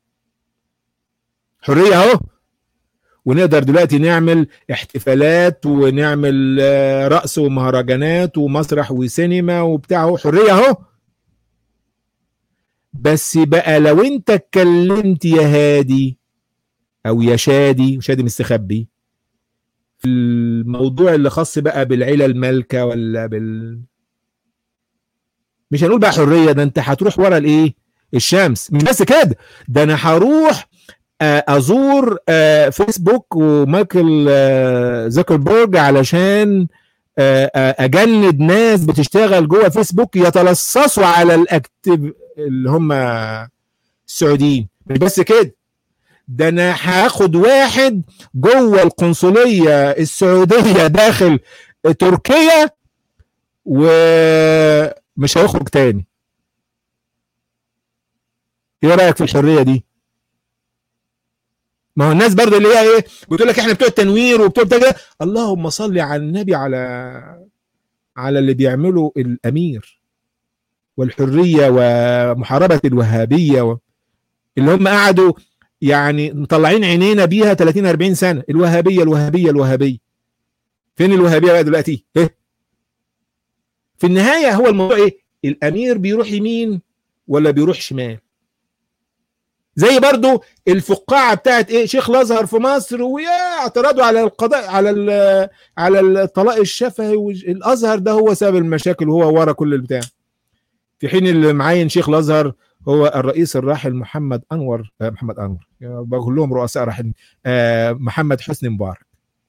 حريه اهو. ونقدر دلوقتي نعمل احتفالات ونعمل رقص ومهرجانات ومسرح وسينما وبتاع اهو، حريه اهو. بس بقى لو انت اتكلمت يا هادي او يا شادي، شادي مستخبي، في الموضوع اللي خاص بقى بالعيله المالكه ولا بال مش هنقول بقى حريه، ده انت هتروح ورا الايه؟ الشمس. مش بس كده، ده انا هروح ازور فيسبوك ومايكل زوكربيرج علشان اجند ناس بتشتغل جوه فيسبوك يتلصصوا على الاكتيف اللي هم السعوديين. مش بس كده، ده انا هاخد واحد جوه القنصليه السعوديه داخل تركيا ومش هيخرج تاني. ايه رايك في الحريه دي؟ ما هو الناس برضه اللي هي ايه بتقول لك احنا بتوع التنوير وبتوع كده. اللهم صل على النبي على على اللي بيعمله الامير والحريه ومحاربه الوهابيه و... اللي هم قعدوا يعني مطلعين عينينا بيها ثلاثين أربعين سنه. الوهابيه الوهابيه الوهابيه، فين الوهابيه بقى دلوقتي؟ ايه في النهايه هو الموضوع ايه؟ الامير بيروح يمين ولا بيروح شمال؟ زي برضو الفقاعه بتاعت ايه شيخ الازهر في مصر ويا اعتراضوا على القضاء على على الطلاق الشفهي، والازهر ده هو سبب المشاكل وهو ورا كل البتاع، في حين اللي معين شيخ الازهر هو الرئيس الراحل محمد انور محمد انور بقول لهم رؤساء راحلين محمد حسني مبارك.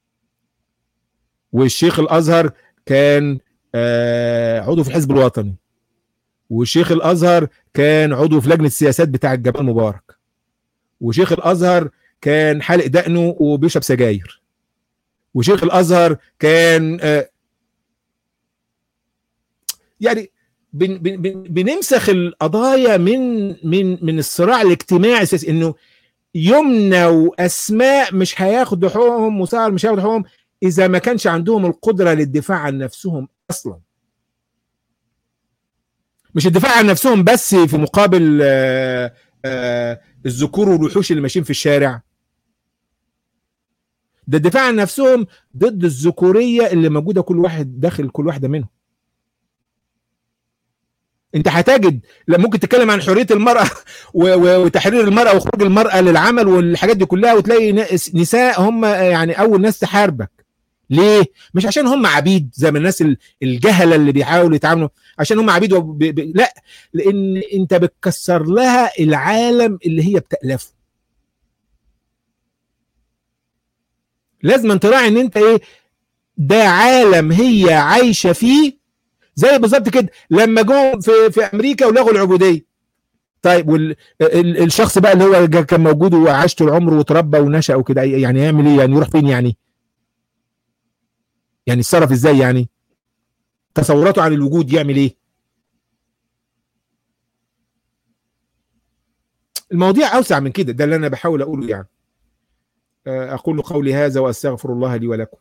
والشيخ الازهر كان عضو في الحزب الوطني، وشيخ الازهر كان عضو في لجنه السياسات بتاع جمال مبارك، وشيخ الازهر كان حالق دقنه وبيشرب سجاير، وشيخ الازهر كان آه يعني بن بن بنمسخ القضايا من من من الصراع الاجتماعي السياسي، انه يمنى واسماء مش هياخدوا حقوقهم وسهر مش هياخدوا حقوقهم اذا ما كانش عندهم القدره للدفاع عن نفسهم اصلا. مش الدفاع عن نفسهم بس في مقابل آآ آآ الذكور والوحوش اللي ماشيين في الشارع، ده الدفاع عن نفسهم ضد الذكوريه اللي موجوده كل واحد داخل كل واحده منهم. انت هتجد ممكن تتكلم عن حريه المراه وتحرير المراه وخروج المراه للعمل والحاجات دي كلها، وتلاقي نساء هم يعني اول ناس تحاربك. ليه؟ مش عشان هم عبيد زي ما الناس الجهله اللي بيحاولوا يتعاملوا عشان هم عبيد وب... ب... لا، لان انت بتكسر لها العالم اللي هي بتألفه. لازم أن تراعي ان انت ايه، ده عالم هي عايشه فيه. زي بالظبط كده لما جم في في امريكا ولغوا العبوديه. طيب والشخص بقى اللي هو كان موجود وعاش طول عمره وتربى ونشأ وكده، يعني يعمل ايه؟ يعني يروح فين؟ يعني يعني يتصرف ازاي؟ يعني تصوراته عن الوجود يعمل ايه؟ المواضيع اوسع من كده، ده اللي انا بحاول اقوله. يعني اقول قولي هذا واستغفر الله لي ولكم.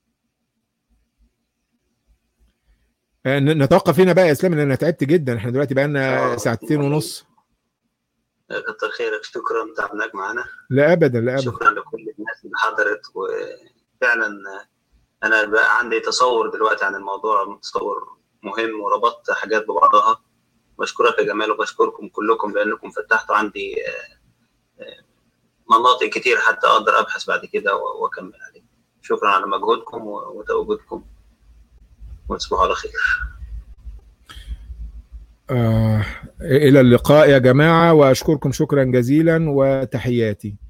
نتوقف هنا بقى يا اسلام، لان انا تعبت جدا. احنا دلوقتي بقى لنا ساعتين ونص. كتر خيرك، شكرا تعبناك معانا. لا ابدا لا ابدا. شكرا لكل الناس اللي حضرت، وفعلا انا بقى عندي تصور دلوقتي عن الموضوع، تصور مهم وربطت حاجات ببعضها. بشكرك يا جمال وبشكركم كلكم لانكم فتحتوا عندي مناطق كتير حتى اقدر ابحث بعد كده واكمل عليه. شكرا على مجهودكم وتواجدكم، وتصبحوا على خير. آه، إلى اللقاء يا جماعة، وأشكركم شكرا جزيلا وتحياتي.